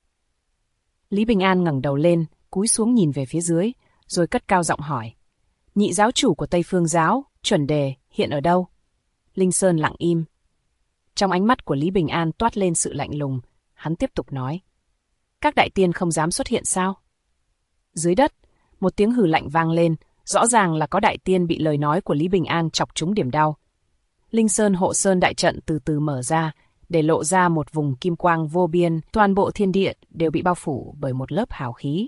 Lý Bình An ngẩng đầu lên, cúi xuống nhìn về phía dưới, rồi cất cao giọng hỏi. Nhị giáo chủ của Tây Phương giáo, Chuẩn Đề, hiện ở đâu? Linh Sơn lặng im. Trong ánh mắt của Lý Bình An toát lên sự lạnh lùng, hắn tiếp tục nói. Các đại tiên không dám xuất hiện sao? Dưới đất, một tiếng hừ lạnh vang lên, rõ ràng là có đại tiên bị lời nói của Lý Bình An chọc trúng điểm đau. Linh Sơn hộ sơn đại trận từ từ mở ra, để lộ ra một vùng kim quang vô biên, toàn bộ thiên địa đều bị bao phủ bởi một lớp hào khí.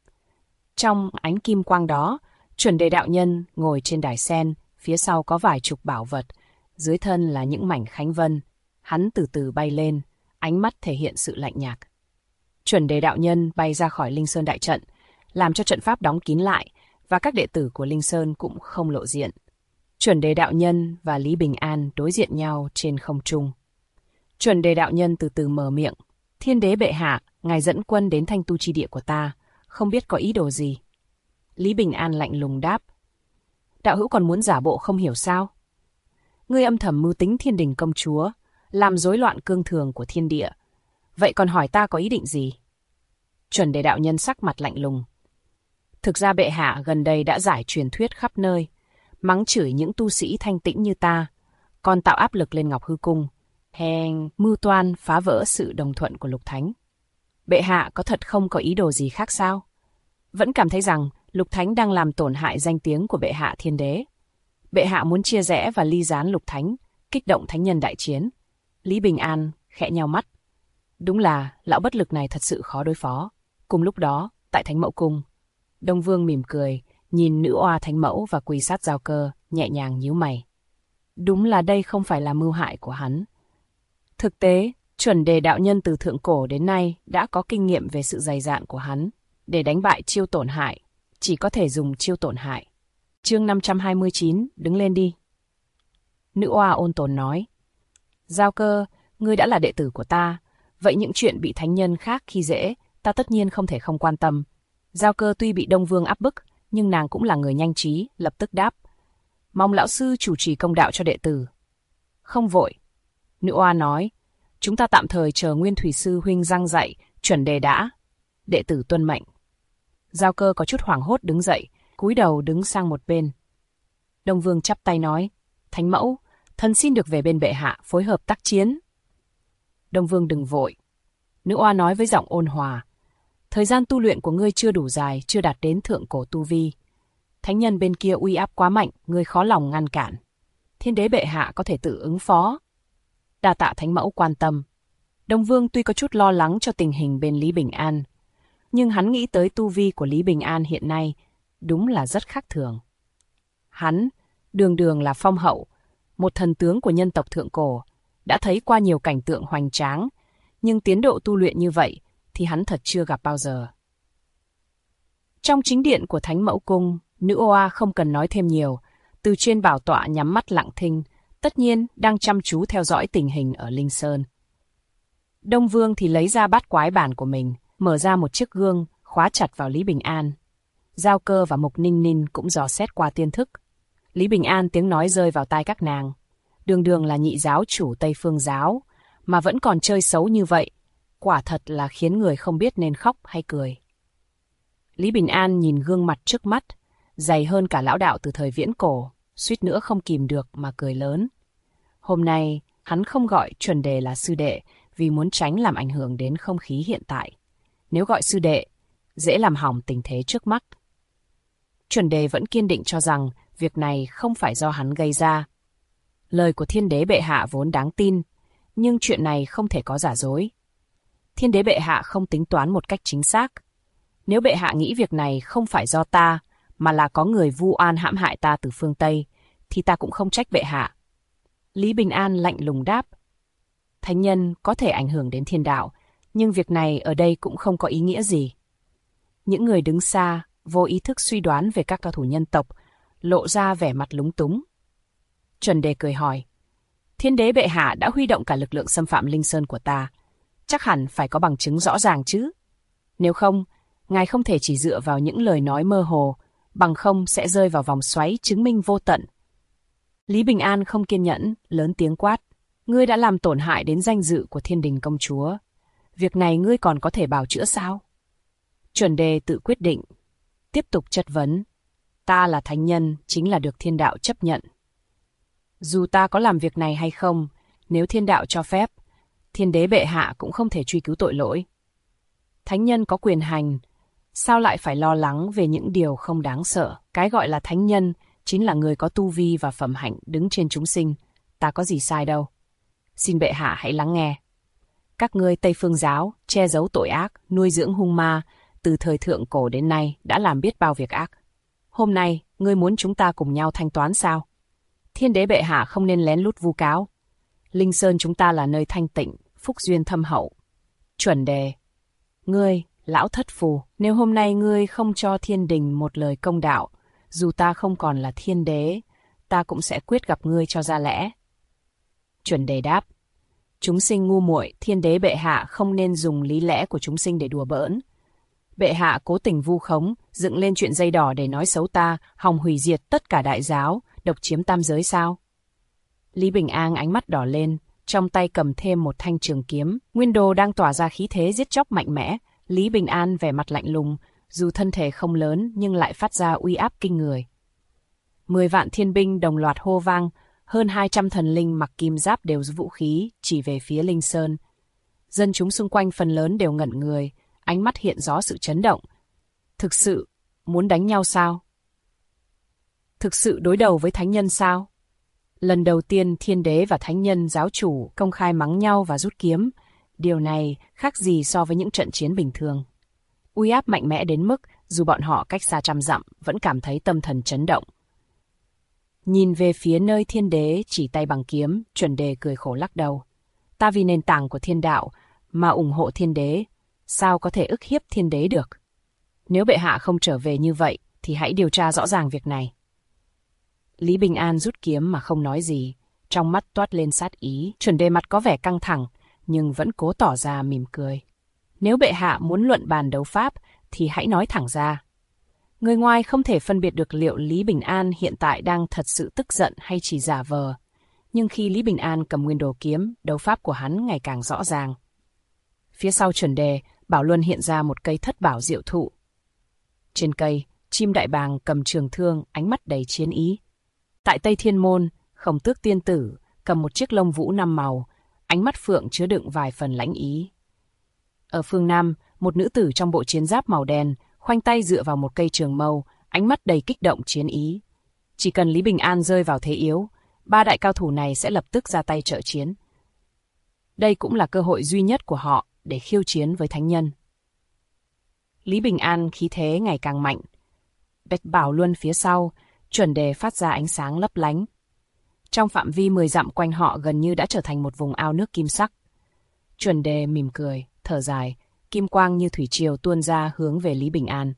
Trong ánh kim quang đó, Chuẩn Đề đạo nhân ngồi trên đài sen, phía sau có vài chục bảo vật, dưới thân là những mảnh khánh vân. Hắn từ từ bay lên, ánh mắt thể hiện sự lạnh nhạt. Chuẩn Đề đạo nhân bay ra khỏi Linh Sơn đại trận, làm cho trận pháp đóng kín lại, và các đệ tử của Linh Sơn cũng không lộ diện. Chuẩn Đề đạo nhân và Lý Bình An đối diện nhau trên không trung. Chuẩn Đề đạo nhân từ từ mở miệng. Thiên đế bệ hạ, ngài dẫn quân đến Thanh Tu chi địa của ta, không biết có ý đồ gì. Lý Bình An lạnh lùng đáp. Đạo hữu còn muốn giả bộ không hiểu sao? Ngươi âm thầm mưu tính Thiên Đình công chúa, làm rối loạn cương thường của thiên địa. Vậy còn hỏi ta có ý định gì? Chuẩn Đề đạo nhân sắc mặt lạnh lùng. Thực ra bệ hạ gần đây đã giải truyền thuyết khắp nơi, mắng chửi những tu sĩ thanh tĩnh như ta, còn tạo áp lực lên Ngọc Hư Cung, hèn mưu toan phá vỡ sự đồng thuận của Lục Thánh. Bệ hạ có thật không có ý đồ gì khác sao? Vẫn cảm thấy rằng Lục Thánh đang làm tổn hại danh tiếng của bệ hạ thiên đế. Bệ hạ muốn chia rẽ và ly gián Lục Thánh, kích động thánh nhân đại chiến. Lý Bình An khẽ nheo mắt. Đúng là lão bất lực này thật sự khó đối phó. Cùng lúc đó, tại Thánh Mẫu Cung, Đông Vương mỉm cười, nhìn nữ oa Thánh Mẫu và quỳ sát Giao Cơ, nhẹ nhàng nhíu mày. Đúng là đây không phải là mưu hại của hắn. Thực tế, Chuẩn Đề đạo nhân từ thượng cổ đến nay đã có kinh nghiệm về sự dày dạn của hắn. Để đánh bại chiêu tổn hại, chỉ có thể dùng chiêu tổn hại. Chương 529, đứng lên đi. Nữ oa ôn tồn nói. Giao Cơ, ngươi đã là đệ tử của ta, vậy những chuyện bị thánh nhân khác khi dễ, ta tất nhiên không thể không quan tâm. Giao Cơ tuy bị Đông Vương áp bức, nhưng nàng cũng là người nhanh trí, lập tức đáp. Mong lão sư chủ trì công đạo cho đệ tử. Không vội. Nữ oa nói. Chúng ta tạm thời chờ Nguyên Thủy Sư huynh giăng dạy, Chuẩn Đề đã. Đệ tử tuân mệnh. Giao Cơ có chút hoảng hốt đứng dậy, cúi đầu đứng sang một bên. Đông Vương chắp tay nói. Thánh mẫu, thần xin được về bên bệ hạ phối hợp tác chiến. Đông Vương đừng vội. Nữ oa nói với giọng ôn hòa. Thời gian tu luyện của ngươi chưa đủ dài, chưa đạt đến thượng cổ tu vi. Thánh nhân bên kia uy áp quá mạnh, ngươi khó lòng ngăn cản. Thiên đế bệ hạ có thể tự ứng phó. Đa tạ thánh mẫu quan tâm. Đông Vương tuy có chút lo lắng cho tình hình bên Lý Bình An, nhưng hắn nghĩ tới tu vi của Lý Bình An hiện nay đúng là rất khác thường. Hắn, đường đường là phong hậu, một thần tướng của nhân tộc thượng cổ, đã thấy qua nhiều cảnh tượng hoành tráng, nhưng tiến độ tu luyện như vậy thì hắn thật chưa gặp bao giờ. Trong chính điện của Thánh Mẫu Cung, nữ oa không cần nói thêm nhiều, từ trên bảo tọa nhắm mắt lặng thinh, tất nhiên đang chăm chú theo dõi tình hình ở Linh Sơn. Đông Vương thì lấy ra bát quái bản của mình, mở ra một chiếc gương, khóa chặt vào Lý Bình An. Giao Cơ và Mục Ninh Ninh cũng dò xét qua tiên thức. Lý Bình An tiếng nói rơi vào tai các nàng. Đường đường là nhị giáo chủ Tây Phương giáo, mà vẫn còn chơi xấu như vậy, quả thật là khiến người không biết nên khóc hay cười. Lý Bình An nhìn gương mặt trước mắt, dày hơn cả lão đạo từ thời viễn cổ, suýt nữa không kìm được mà cười lớn. Hôm nay, hắn không gọi Chuẩn Đề là sư đệ vì muốn tránh làm ảnh hưởng đến không khí hiện tại. Nếu gọi sư đệ, dễ làm hỏng tình thế trước mắt. Chuẩn Đề vẫn kiên định cho rằng việc này không phải do hắn gây ra. Lời của thiên đế bệ hạ vốn đáng tin, nhưng chuyện này không thể có giả dối. Thiên đế bệ hạ không tính toán một cách chính xác. Nếu bệ hạ nghĩ việc này không phải do ta, mà là có người vu oan hãm hại ta từ phương Tây, thì ta cũng không trách bệ hạ. Lý Bình An lạnh lùng đáp. Thánh nhân có thể ảnh hưởng đến thiên đạo, nhưng việc này ở đây cũng không có ý nghĩa gì. Những người đứng xa, vô ý thức suy đoán về các cao thủ nhân tộc, lộ ra vẻ mặt lúng túng. Chuẩn Đề cười hỏi. Thiên đế bệ hạ đã huy động cả lực lượng xâm phạm Linh Sơn của ta. Chắc hẳn phải có bằng chứng rõ ràng chứ. Nếu không, ngài không thể chỉ dựa vào những lời nói mơ hồ, bằng không sẽ rơi vào vòng xoáy chứng minh vô tận. Lý Bình An không kiên nhẫn, lớn tiếng quát. Ngươi đã làm tổn hại đến danh dự của Thiên Đình công chúa. Việc này ngươi còn có thể bào chữa sao? Chuẩn Đề tự quyết định. Tiếp tục chất vấn. Ta là thánh nhân, chính là được thiên đạo chấp nhận. Dù ta có làm việc này hay không, nếu thiên đạo cho phép, thiên đế bệ hạ cũng không thể truy cứu tội lỗi. Thánh nhân có quyền hành, sao lại phải lo lắng về những điều không đáng sợ? Cái gọi là thánh nhân chính là người có tu vi và phẩm hạnh đứng trên chúng sinh, ta có gì sai đâu. xin bệ hạ hãy lắng nghe. Các ngươi Tây Phương giáo che giấu tội ác, nuôi dưỡng hung ma, từ thời thượng cổ đến nay đã làm biết bao việc ác. Hôm nay, ngươi muốn chúng ta cùng nhau thanh toán sao? Thiên đế bệ hạ không nên lén lút vu cáo. Linh Sơn chúng ta là nơi thanh tịnh, phúc duyên thâm hậu. Chuẩn đề, ngươi, lão thất phù, nếu hôm nay ngươi không cho thiên đình một lời công đạo, dù ta không còn là thiên đế, ta cũng sẽ quyết gặp ngươi cho ra lẽ. Chuẩn đề đáp, chúng sinh ngu muội, thiên đế bệ hạ không nên dùng lý lẽ của chúng sinh để đùa bỡn. Bệ hạ cố tình vu khống, dựng lên chuyện dây đỏ để nói xấu ta, hòng hủy diệt tất cả đại giáo, độc chiếm tam giới sao? Lý Bình An ánh mắt đỏ lên, trong tay cầm thêm một thanh trường kiếm. Nguyên Đồ đang tỏa ra khí thế giết chóc mạnh mẽ. Lý Bình An vẻ mặt lạnh lùng, dù thân thể không lớn nhưng lại phát ra uy áp kinh người. 10 vạn thiên binh đồng loạt hô vang, hơn 200 thần linh mặc kim giáp đều giữ vũ khí, chỉ về phía Linh Sơn. Dân chúng xung quanh phần lớn đều ngẩn người, ánh mắt hiện rõ sự chấn động. Thực sự, muốn đánh nhau sao? Thực sự đối đầu với thánh nhân sao? Lần đầu tiên thiên đế và thánh nhân giáo chủ công khai mắng nhau và rút kiếm. Điều này khác gì so với những trận chiến bình thường. Uy áp mạnh mẽ đến mức dù bọn họ cách xa trăm dặm vẫn cảm thấy tâm thần chấn động. Nhìn về phía nơi thiên đế chỉ tay bằng kiếm, Chuẩn đề cười khổ lắc đầu. Ta vì nền tảng của thiên đạo mà ủng hộ thiên đế, sao có thể ức hiếp thiên đế được? Nếu bệ hạ không trở về như vậy thì hãy điều tra rõ ràng việc này. Lý Bình An rút kiếm mà không nói gì, trong mắt toát lên sát ý. Chuẩn đề mặt có vẻ căng thẳng, nhưng vẫn cố tỏ ra mỉm cười. Nếu bệ hạ muốn luận bàn đấu pháp, thì hãy nói thẳng ra. Người ngoài không thể phân biệt được liệu Lý Bình An hiện tại đang thật sự tức giận hay chỉ giả vờ. Nhưng khi Lý Bình An cầm nguyên đồ kiếm, đấu pháp của hắn ngày càng rõ ràng. Phía sau Chuẩn đề, Bảo Luân hiện ra một cây thất bảo diệu thụ. Trên cây, chim đại bàng cầm trường thương, ánh mắt đầy chiến ý. Tại Tây Thiên Môn, Khổng Tước tiên tử cầm một chiếc lông vũ 5 màu, ánh mắt phượng chứa đựng vài phần lãnh ý. Ở phương Nam, một nữ tử trong bộ chiến giáp màu đen, khoanh tay dựa vào một cây trường mâu, ánh mắt đầy kích động chiến ý. Chỉ cần Lý Bình An rơi vào thế yếu, 3 đại cao thủ này sẽ lập tức ra tay trợ chiến. Đây cũng là cơ hội duy nhất của họ để khiêu chiến với thánh nhân. Lý Bình An khí thế ngày càng mạnh. Bạch Bảo Luân phía sau, Chuẩn đề phát ra ánh sáng lấp lánh. Trong phạm vi 10 dặm quanh họ gần như đã trở thành một vùng ao nước kim sắc. Chuẩn đề mỉm cười, thở dài, kim quang như thủy triều tuôn ra hướng về Lý Bình An.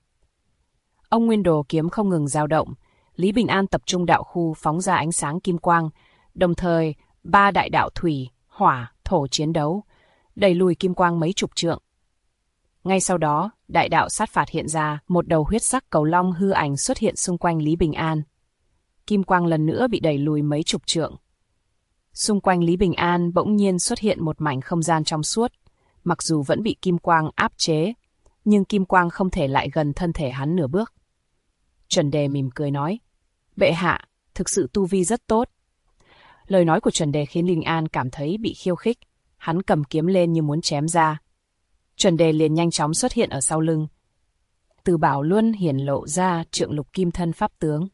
Ông Nguyên Đồ kiếm không ngừng dao động, Lý Bình An tập trung đạo khu phóng ra ánh sáng kim quang, đồng thời 3 đại đạo thủy, hỏa, thổ chiến đấu, đẩy lùi kim quang mấy chục trượng. Ngay sau đó, đại đạo sát phạt hiện ra, một đầu huyết sắc cầu long hư ảnh xuất hiện xung quanh Lý Bình An. Kim quang lần nữa bị đẩy lùi mấy chục trượng. Xung quanh Lý Bình An bỗng nhiên xuất hiện một mảnh không gian trong suốt, mặc dù vẫn bị kim quang áp chế, nhưng kim quang không thể lại gần thân thể hắn nửa bước. Chuẩn đề mỉm cười nói, bệ hạ, thực sự tu vi rất tốt. Lời nói của Chuẩn đề khiến Lý Bình An cảm thấy bị khiêu khích, hắn cầm kiếm lên như muốn chém ra. Chuẩn đề liền nhanh chóng xuất hiện ở sau lưng. Từ Bảo Luân hiển lộ ra trượng lục kim thân pháp tướng.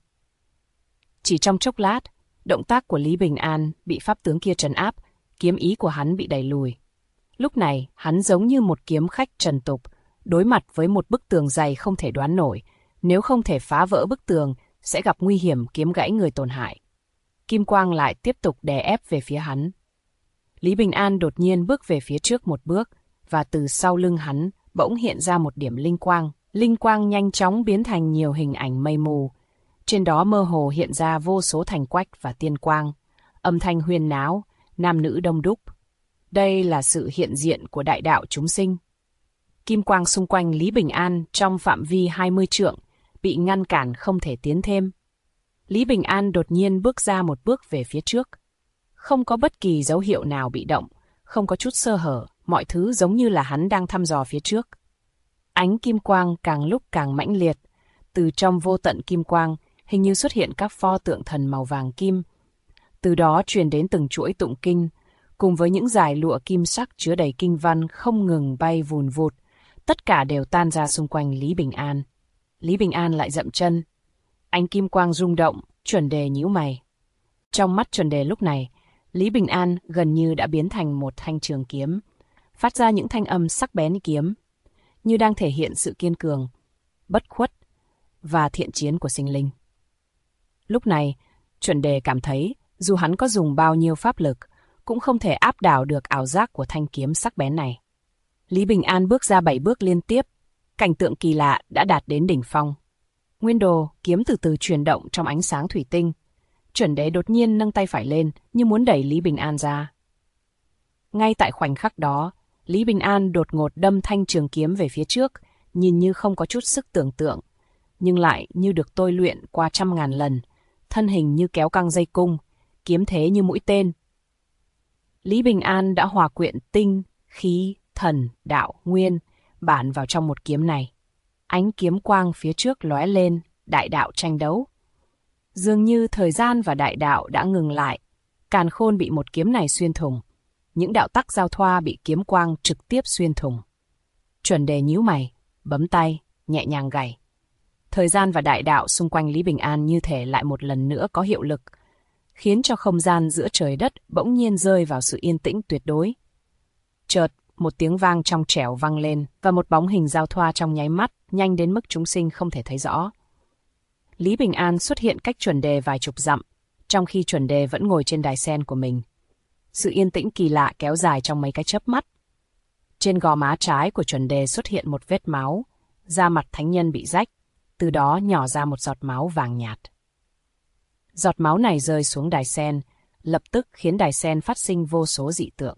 Chỉ trong chốc lát, động tác của Lý Bình An bị pháp tướng kia trấn áp, kiếm ý của hắn bị đẩy lùi. Lúc này, hắn giống như một kiếm khách trần tục, đối mặt với một bức tường dày không thể đoán nổi. Nếu không thể phá vỡ bức tường, sẽ gặp nguy hiểm kiếm gãy người tổn hại. Kim quang lại tiếp tục đè ép về phía hắn. Lý Bình An đột nhiên bước về phía trước một bước, và từ sau lưng hắn bỗng hiện ra một điểm linh quang. Linh quang nhanh chóng biến thành nhiều hình ảnh mây mù. Trên đó mơ hồ hiện ra vô số thành quách và tiên quang. Âm thanh huyên náo, nam nữ đông đúc. Đây là sự hiện diện của đại đạo chúng sinh. Kim quang xung quanh Lý Bình An trong phạm vi 20 trượng, bị ngăn cản không thể tiến thêm. Lý Bình An đột nhiên bước ra một bước về phía trước. Không có bất kỳ dấu hiệu nào bị động, không có chút sơ hở, mọi thứ giống như là hắn đang thăm dò phía trước. Ánh kim quang càng lúc càng mãnh liệt, từ trong vô tận kim quang hình như xuất hiện các pho tượng thần màu vàng kim. Từ đó truyền đến từng chuỗi tụng kinh, cùng với những dải lụa kim sắc chứa đầy kinh văn không ngừng bay vùn vụt, tất cả đều tan ra xung quanh Lý Bình An. Lý Bình An lại dậm chân. Ánh kim quang rung động, Chuẩn đề nhíu mày. Trong mắt Chuẩn đề lúc này, Lý Bình An gần như đã biến thành một thanh trường kiếm, phát ra những thanh âm sắc bén như kiếm, như đang thể hiện sự kiên cường, bất khuất và thiện chiến của sinh linh. Lúc này, Chuẩn Đề cảm thấy dù hắn có dùng bao nhiêu pháp lực, cũng không thể áp đảo được ảo giác của thanh kiếm sắc bén này. Lý Bình An bước ra 7 bước liên tiếp, cảnh tượng kỳ lạ đã đạt đến đỉnh phong. Nguyên đồ kiếm từ từ chuyển động trong ánh sáng thủy tinh. Chuẩn Đế đột nhiên nâng tay phải lên như muốn đẩy Lý Bình An ra. Ngay tại khoảnh khắc đó, Lý Bình An đột ngột đâm thanh trường kiếm về phía trước, nhìn như không có chút sức tưởng tượng, nhưng lại như được tôi luyện qua 100.000 lần, thân hình như kéo căng dây cung, kiếm thế như mũi tên. Lý Bình An đã hòa quyện tinh, khí, thần, đạo, nguyên, bản vào trong một kiếm này. Ánh kiếm quang phía trước lóe lên, đại đạo tranh đấu. Dường như thời gian và đại đạo đã ngừng lại, càn khôn bị một kiếm này xuyên thủng. Những đạo tắc giao thoa bị kiếm quang trực tiếp xuyên thủng. Chuẩn Đề nhíu mày, bấm tay, nhẹ nhàng gảy. Thời gian và đại đạo xung quanh Lý Bình An như thể lại một lần nữa có hiệu lực, khiến cho không gian giữa trời đất bỗng nhiên rơi vào sự yên tĩnh tuyệt đối. Chợt, một tiếng vang trong trẻo vang lên và một bóng hình giao thoa trong nháy mắt, nhanh đến mức chúng sinh không thể thấy rõ. Lý Bình An xuất hiện cách Chuẩn Đề vài chục dặm, trong khi Chuẩn Đề vẫn ngồi trên đài sen của mình. Sự yên tĩnh kỳ lạ kéo dài trong mấy cái chớp mắt. Trên gò má trái của Chuẩn Đề xuất hiện một vết máu, da mặt thánh nhân bị rách, từ đó nhỏ ra một giọt máu vàng nhạt. Giọt máu này rơi xuống đài sen, lập tức khiến đài sen phát sinh vô số dị tượng.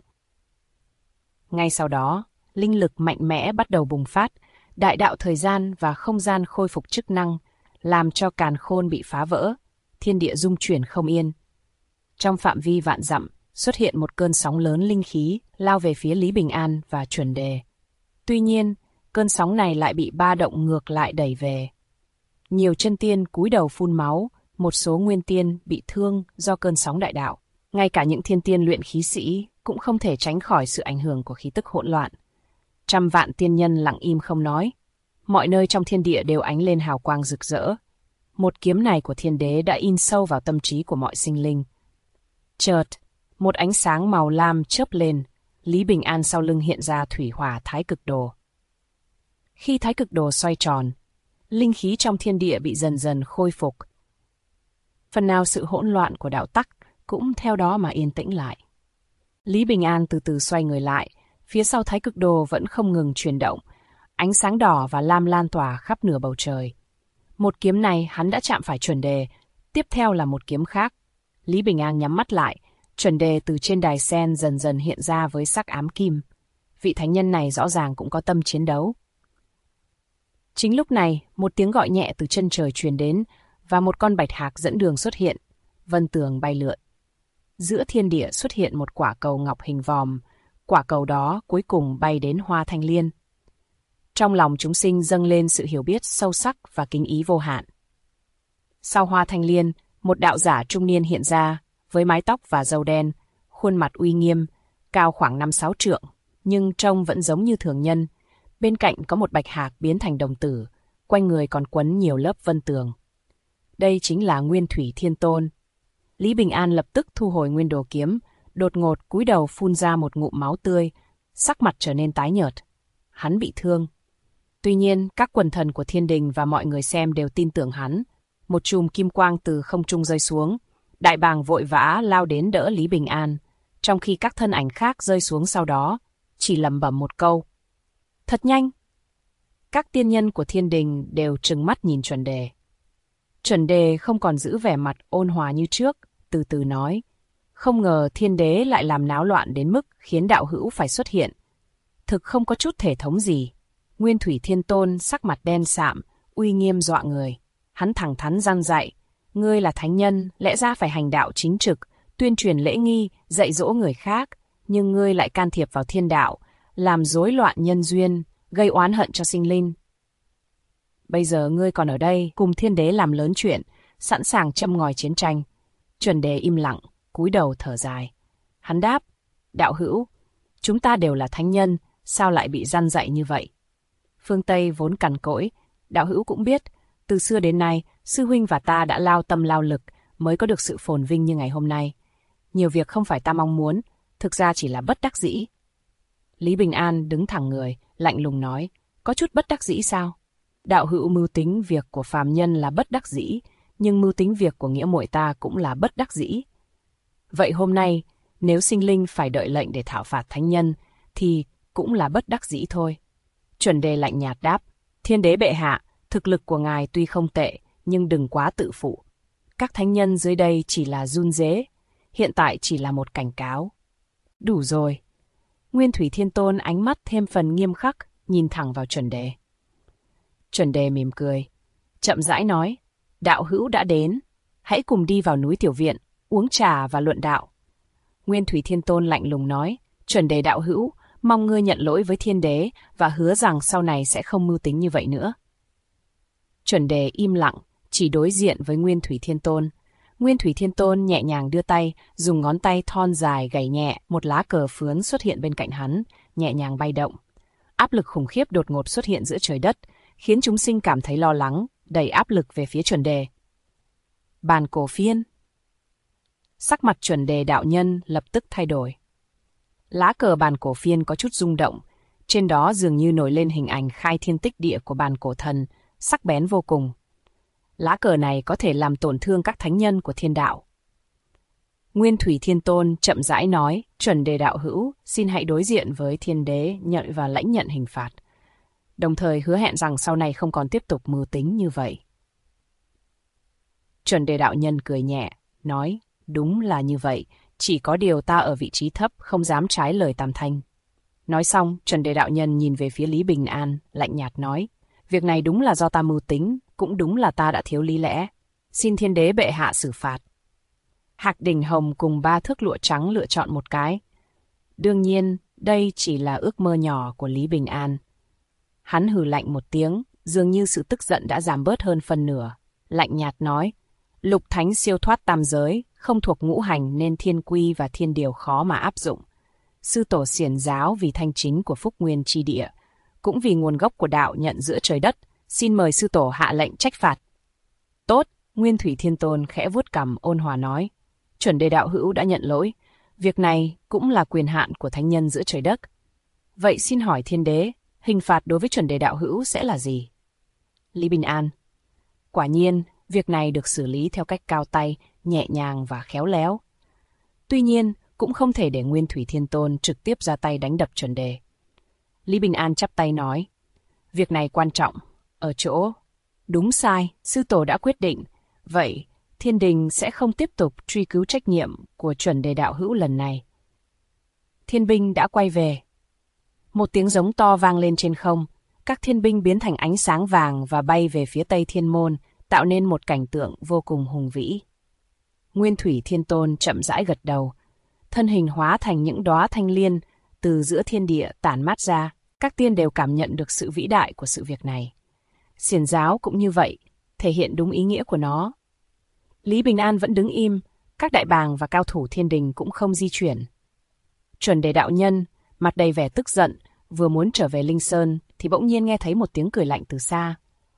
Ngay sau đó, linh lực mạnh mẽ bắt đầu bùng phát, đại đạo thời gian và không gian khôi phục chức năng, làm cho càn khôn bị phá vỡ, thiên địa rung chuyển không yên. Trong phạm vi vạn dặm, xuất hiện một cơn sóng lớn linh khí lao về phía Lý Bình An và Chuẩn Đề. Tuy nhiên, cơn sóng này lại bị ba động ngược lại đẩy về. Nhiều chân tiên cúi đầu phun máu, một số nguyên tiên bị thương do cơn sóng đại đạo. Ngay cả những thiên tiên luyện khí sĩ cũng không thể tránh khỏi sự ảnh hưởng của khí tức hỗn loạn. Trăm vạn tiên nhân lặng im không nói. Mọi nơi trong thiên địa đều ánh lên hào quang rực rỡ. Một kiếm này của thiên đế đã in sâu vào tâm trí của mọi sinh linh. Chợt, một ánh sáng màu lam chớp lên, Lý Bình An sau lưng hiện ra thủy hỏa thái cực đồ. Khi thái cực đồ xoay tròn, linh khí trong thiên địa bị dần dần khôi phục. Phần nào sự hỗn loạn của đạo tắc cũng theo đó mà yên tĩnh lại. Lý Bình An từ từ xoay người lại, phía sau thái cực đồ vẫn không ngừng chuyển động, ánh sáng đỏ và lam lan tỏa khắp nửa bầu trời. Một kiếm này hắn đã chạm phải Chuẩn Đề, tiếp theo là một kiếm khác. Lý Bình An nhắm mắt lại, Chuẩn Đề từ trên đài sen dần dần hiện ra với sắc ám kim. Vị thánh nhân này rõ ràng cũng có tâm chiến đấu. Chính lúc này, một tiếng gọi nhẹ từ chân trời truyền đến và một con bạch hạc dẫn đường xuất hiện, vân tường bay lượn. Giữa thiên địa xuất hiện một quả cầu ngọc hình vòm, quả cầu đó cuối cùng bay đến Hoa Thanh Liên. Trong lòng chúng sinh dâng lên sự hiểu biết sâu sắc và kính ý vô hạn. Sau Hoa Thanh Liên, một đạo giả trung niên hiện ra, với mái tóc và râu đen, khuôn mặt uy nghiêm, cao khoảng 5-6 trượng, nhưng trông vẫn giống như thường nhân. Bên cạnh có một bạch hạc biến thành đồng tử, quanh người còn quấn nhiều lớp vân tường. Đây chính là Nguyên Thủy Thiên Tôn. Lý Bình An lập tức thu hồi nguyên đồ kiếm, đột ngột cúi đầu phun ra một ngụm máu tươi, sắc mặt trở nên tái nhợt. Hắn bị thương. Tuy nhiên, các quần thần của thiên đình và mọi người xem đều tin tưởng hắn. Một chùm kim quang từ không trung rơi xuống. Đại bàng vội vã lao đến đỡ Lý Bình An, trong khi các thân ảnh khác rơi xuống sau đó, chỉ lẩm bẩm một câu. Thật nhanh! Các tiên nhân của thiên đình đều trừng mắt nhìn Chuẩn Đề. Chuẩn Đề không còn giữ vẻ mặt ôn hòa như trước, từ từ nói. Không ngờ thiên đế lại làm náo loạn đến mức khiến đạo hữu phải xuất hiện. Thực không có chút thể thống gì. Nguyên Thủy Thiên Tôn sắc mặt đen sạm, uy nghiêm dọa người. Hắn thẳng thắn răn dạy. Ngươi là thánh nhân, lẽ ra phải hành đạo chính trực, tuyên truyền lễ nghi, dạy dỗ người khác. Nhưng ngươi lại can thiệp vào thiên đạo, làm rối loạn nhân duyên, gây oán hận cho sinh linh. Bây giờ ngươi còn ở đây cùng thiên đế làm lớn chuyện, sẵn sàng châm ngòi chiến tranh. Chuẩn Đề im lặng, cúi đầu thở dài. Hắn đáp, đạo hữu, chúng ta đều là thánh nhân, sao lại bị răn dạy như vậy? Phương Tây vốn cằn cỗi, đạo hữu cũng biết, từ xưa đến nay, sư huynh và ta đã lao tâm lao lực mới có được sự phồn vinh như ngày hôm nay. Nhiều việc không phải ta mong muốn, thực ra chỉ là bất đắc dĩ. Lý Bình An đứng thẳng người, lạnh lùng nói, có chút bất đắc dĩ sao? Đạo hữu mưu tính việc của phàm nhân là bất đắc dĩ, nhưng mưu tính việc của nghĩa muội ta cũng là bất đắc dĩ. Vậy hôm nay, nếu sinh linh phải đợi lệnh để thảo phạt thánh nhân, thì cũng là bất đắc dĩ thôi. Chuẩn Đề lạnh nhạt đáp, Thiên đế bệ hạ, thực lực của ngài tuy không tệ, nhưng đừng quá tự phụ. Các thánh nhân dưới đây chỉ là run rế, hiện tại chỉ là một cảnh cáo. Đủ rồi. Nguyên Thủy Thiên Tôn ánh mắt thêm phần nghiêm khắc, nhìn thẳng vào Chuẩn Đề. Chuẩn Đề mỉm cười, chậm rãi nói, đạo hữu đã đến, hãy cùng đi vào núi Tiểu Viện, uống trà và luận đạo. Nguyên Thủy Thiên Tôn lạnh lùng nói, Chuẩn Đề đạo hữu, mong ngươi nhận lỗi với Thiên đế và hứa rằng sau này sẽ không mưu tính như vậy nữa. Chuẩn Đề im lặng, chỉ đối diện với Nguyên Thủy Thiên Tôn. Nguyên Thủy Thiên Tôn nhẹ nhàng đưa tay, dùng ngón tay thon dài gảy nhẹ, một lá cờ phướn xuất hiện bên cạnh hắn, nhẹ nhàng bay động. Áp lực khủng khiếp đột ngột xuất hiện giữa trời đất, khiến chúng sinh cảm thấy lo lắng, đẩy áp lực về phía Chuẩn Đề. Bàn cổ phiên. Sắc mặt Chuẩn Đề đạo nhân lập tức thay đổi. Lá cờ bàn cổ phiên có chút rung động, trên đó dường như nổi lên hình ảnh khai thiên tích địa của bàn cổ thần, sắc bén vô cùng. Lá cờ này có thể làm tổn thương các thánh nhân của thiên đạo. Nguyên Thủy Thiên Tôn chậm rãi nói, Chuẩn Đề đạo hữu, xin hãy đối diện với Thiên đế nhận và lãnh nhận hình phạt. Đồng thời hứa hẹn rằng sau này không còn tiếp tục mưu tính như vậy. Chuẩn Đề đạo nhân cười nhẹ, nói, đúng là như vậy, chỉ có điều ta ở vị trí thấp không dám trái lời Tam Thanh. Nói xong, Chuẩn Đề đạo nhân nhìn về phía Lý Bình An, lạnh nhạt nói, việc này đúng là do ta mưu tính, cũng đúng là ta đã thiếu lý lẽ. Xin Thiên đế bệ hạ xử phạt. Hạc Đỉnh Hồng cùng 3 thước lụa trắng lựa chọn một cái. Đương nhiên, đây chỉ là ước mơ nhỏ của Lý Bình An. Hắn hừ lạnh một tiếng, dường như sự tức giận đã giảm bớt hơn phần nửa. Lạnh nhạt nói, lục thánh siêu thoát tam giới, không thuộc ngũ hành nên thiên quy và thiên điều khó mà áp dụng. Sư tổ xiển giáo vì thanh chính của phúc nguyên chi địa, cũng vì nguồn gốc của đạo nhận giữa trời đất, xin mời sư tổ hạ lệnh trách phạt. Tốt, Nguyên Thủy Thiên Tôn khẽ vuốt cằm ôn hòa nói, Chuẩn Đề đạo hữu đã nhận lỗi, việc này cũng là quyền hạn của thánh nhân giữa trời đất. Vậy xin hỏi Thiên đế, hình phạt đối với Chuẩn Đề đạo hữu sẽ là gì? Lý Bình An, quả nhiên, việc này được xử lý theo cách cao tay, nhẹ nhàng và khéo léo. Tuy nhiên, cũng không thể để Nguyên Thủy Thiên Tôn trực tiếp ra tay đánh đập Chuẩn Đề. Lý Bình An chắp tay nói, việc này quan trọng, ở chỗ, đúng sai, sư tổ đã quyết định, vậy thiên đình sẽ không tiếp tục truy cứu trách nhiệm của Chuẩn Đề đạo hữu lần này. Thiên binh đã quay về. Một tiếng giống to vang lên trên không, các thiên binh biến thành ánh sáng vàng và bay về phía Tây Thiên Môn, tạo nên một cảnh tượng vô cùng hùng vĩ. Nguyên Thủy Thiên Tôn chậm rãi gật đầu, thân hình hóa thành những đóa thanh liên, từ giữa thiên địa tản mát ra, các tiên đều cảm nhận được sự vĩ đại của sự việc này. Xiển giáo cũng như vậy, thể hiện đúng ý nghĩa của nó. Lý Bình An vẫn đứng im, các đại bàng và cao thủ thiên đình cũng không di chuyển. Chuẩn Đề đạo nhân, mặt đầy vẻ tức giận, vừa muốn trở về Linh Sơn thì bỗng nhiên nghe thấy một tiếng cười lạnh từ xa.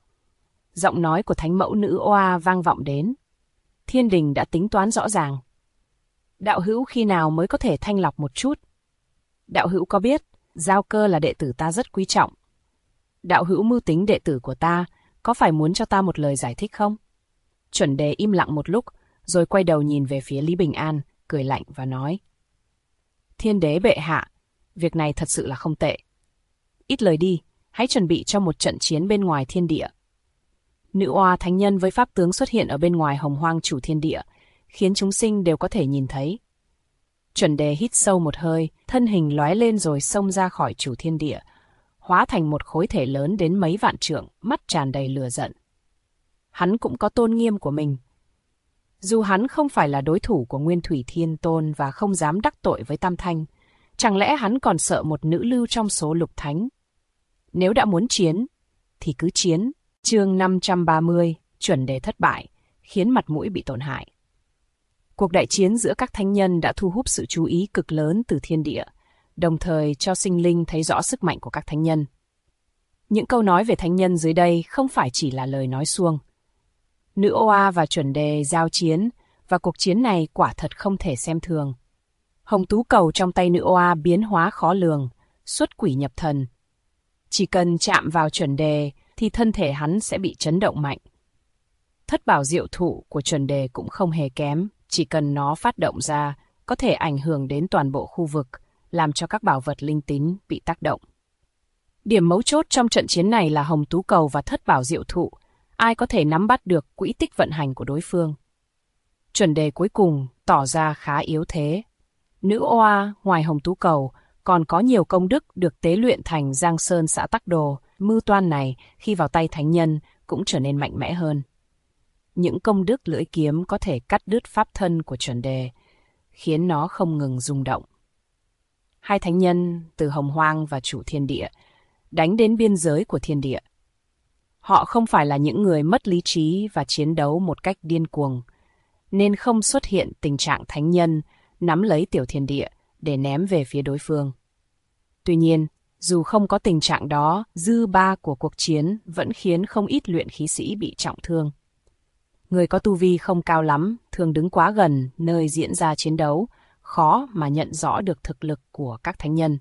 Giọng nói của thánh mẫu nữ oa vang vọng đến. Thiên đình đã tính toán rõ ràng. Đạo hữu khi nào mới có thể thanh lọc một chút? Đạo hữu có biết, Giao Cơ là đệ tử ta rất quý trọng. Đạo hữu mưu tính đệ tử của ta, có phải muốn cho ta một lời giải thích không? Chuẩn Đề im lặng một lúc, rồi quay đầu nhìn về phía Lý Bình An, cười lạnh và nói. Thiên đế bệ hạ, việc này thật sự là không tệ. Ít lời đi, hãy chuẩn bị cho một trận chiến bên ngoài thiên địa. Nữ oa thánh nhân với pháp tướng xuất hiện ở bên ngoài hồng hoang chủ thiên địa, khiến chúng sinh đều có thể nhìn thấy. Chuẩn Đề hít sâu một hơi, thân hình lóe lên rồi xông ra khỏi chủ thiên địa, hóa thành một khối thể lớn đến mấy vạn trượng, mắt tràn đầy lửa giận. Hắn cũng có tôn nghiêm của mình. Dù hắn không phải là đối thủ của Nguyên Thủy Thiên Tôn và không dám đắc tội với Tam Thanh, chẳng lẽ hắn còn sợ một nữ lưu trong số lục thánh? Nếu đã muốn chiến, thì cứ chiến. Chương 530, Chuẩn Đề thất bại, khiến mặt mũi bị tổn hại. Cuộc đại chiến giữa các thánh nhân đã thu hút sự chú ý cực lớn từ thiên địa, đồng thời cho sinh linh thấy rõ sức mạnh của các thánh nhân. Những câu nói về thánh nhân dưới đây không phải chỉ là lời nói suông. Nữ oa và Chuẩn Đề giao chiến, và cuộc chiến này quả thật không thể xem thường. Hồng tú cầu trong tay nữ oa biến hóa khó lường, xuất quỷ nhập thần. Chỉ cần chạm vào chuẩn đề thì thân thể hắn sẽ bị chấn động mạnh. Thất bảo diệu thụ của chuẩn đề cũng không hề kém, chỉ cần nó phát động ra, có thể ảnh hưởng đến toàn bộ khu vực, làm cho các bảo vật linh tính bị tác động. Điểm mấu chốt trong trận chiến này là hồng tú cầu và thất bảo diệu thụ, ai có thể nắm bắt được quỹ tích vận hành của đối phương. Chuẩn đề cuối cùng tỏ ra khá yếu thế. Nữ oa ngoài hồng tú cầu còn có nhiều công đức được tế luyện thành Giang Sơn Xã Tắc Đồ, mưu toan này khi vào tay thánh nhân cũng trở nên mạnh mẽ hơn. Những công đức lưỡi kiếm có thể cắt đứt pháp thân của chuẩn đề, khiến nó không ngừng rung động. Hai thánh nhân từ Hồng Hoang và Chủ Thiên Địa đánh đến biên giới của thiên địa. Họ không phải là những người mất lý trí và chiến đấu một cách điên cuồng, nên không xuất hiện tình trạng thánh nhân nắm lấy tiểu thiên địa để ném về phía đối phương. Tuy nhiên, dù không có tình trạng đó, dư ba của cuộc chiến vẫn khiến không ít luyện khí sĩ bị trọng thương. Người có tu vi không cao lắm, thường đứng quá gần nơi diễn ra chiến đấu, khó mà nhận rõ được thực lực của các thánh nhân.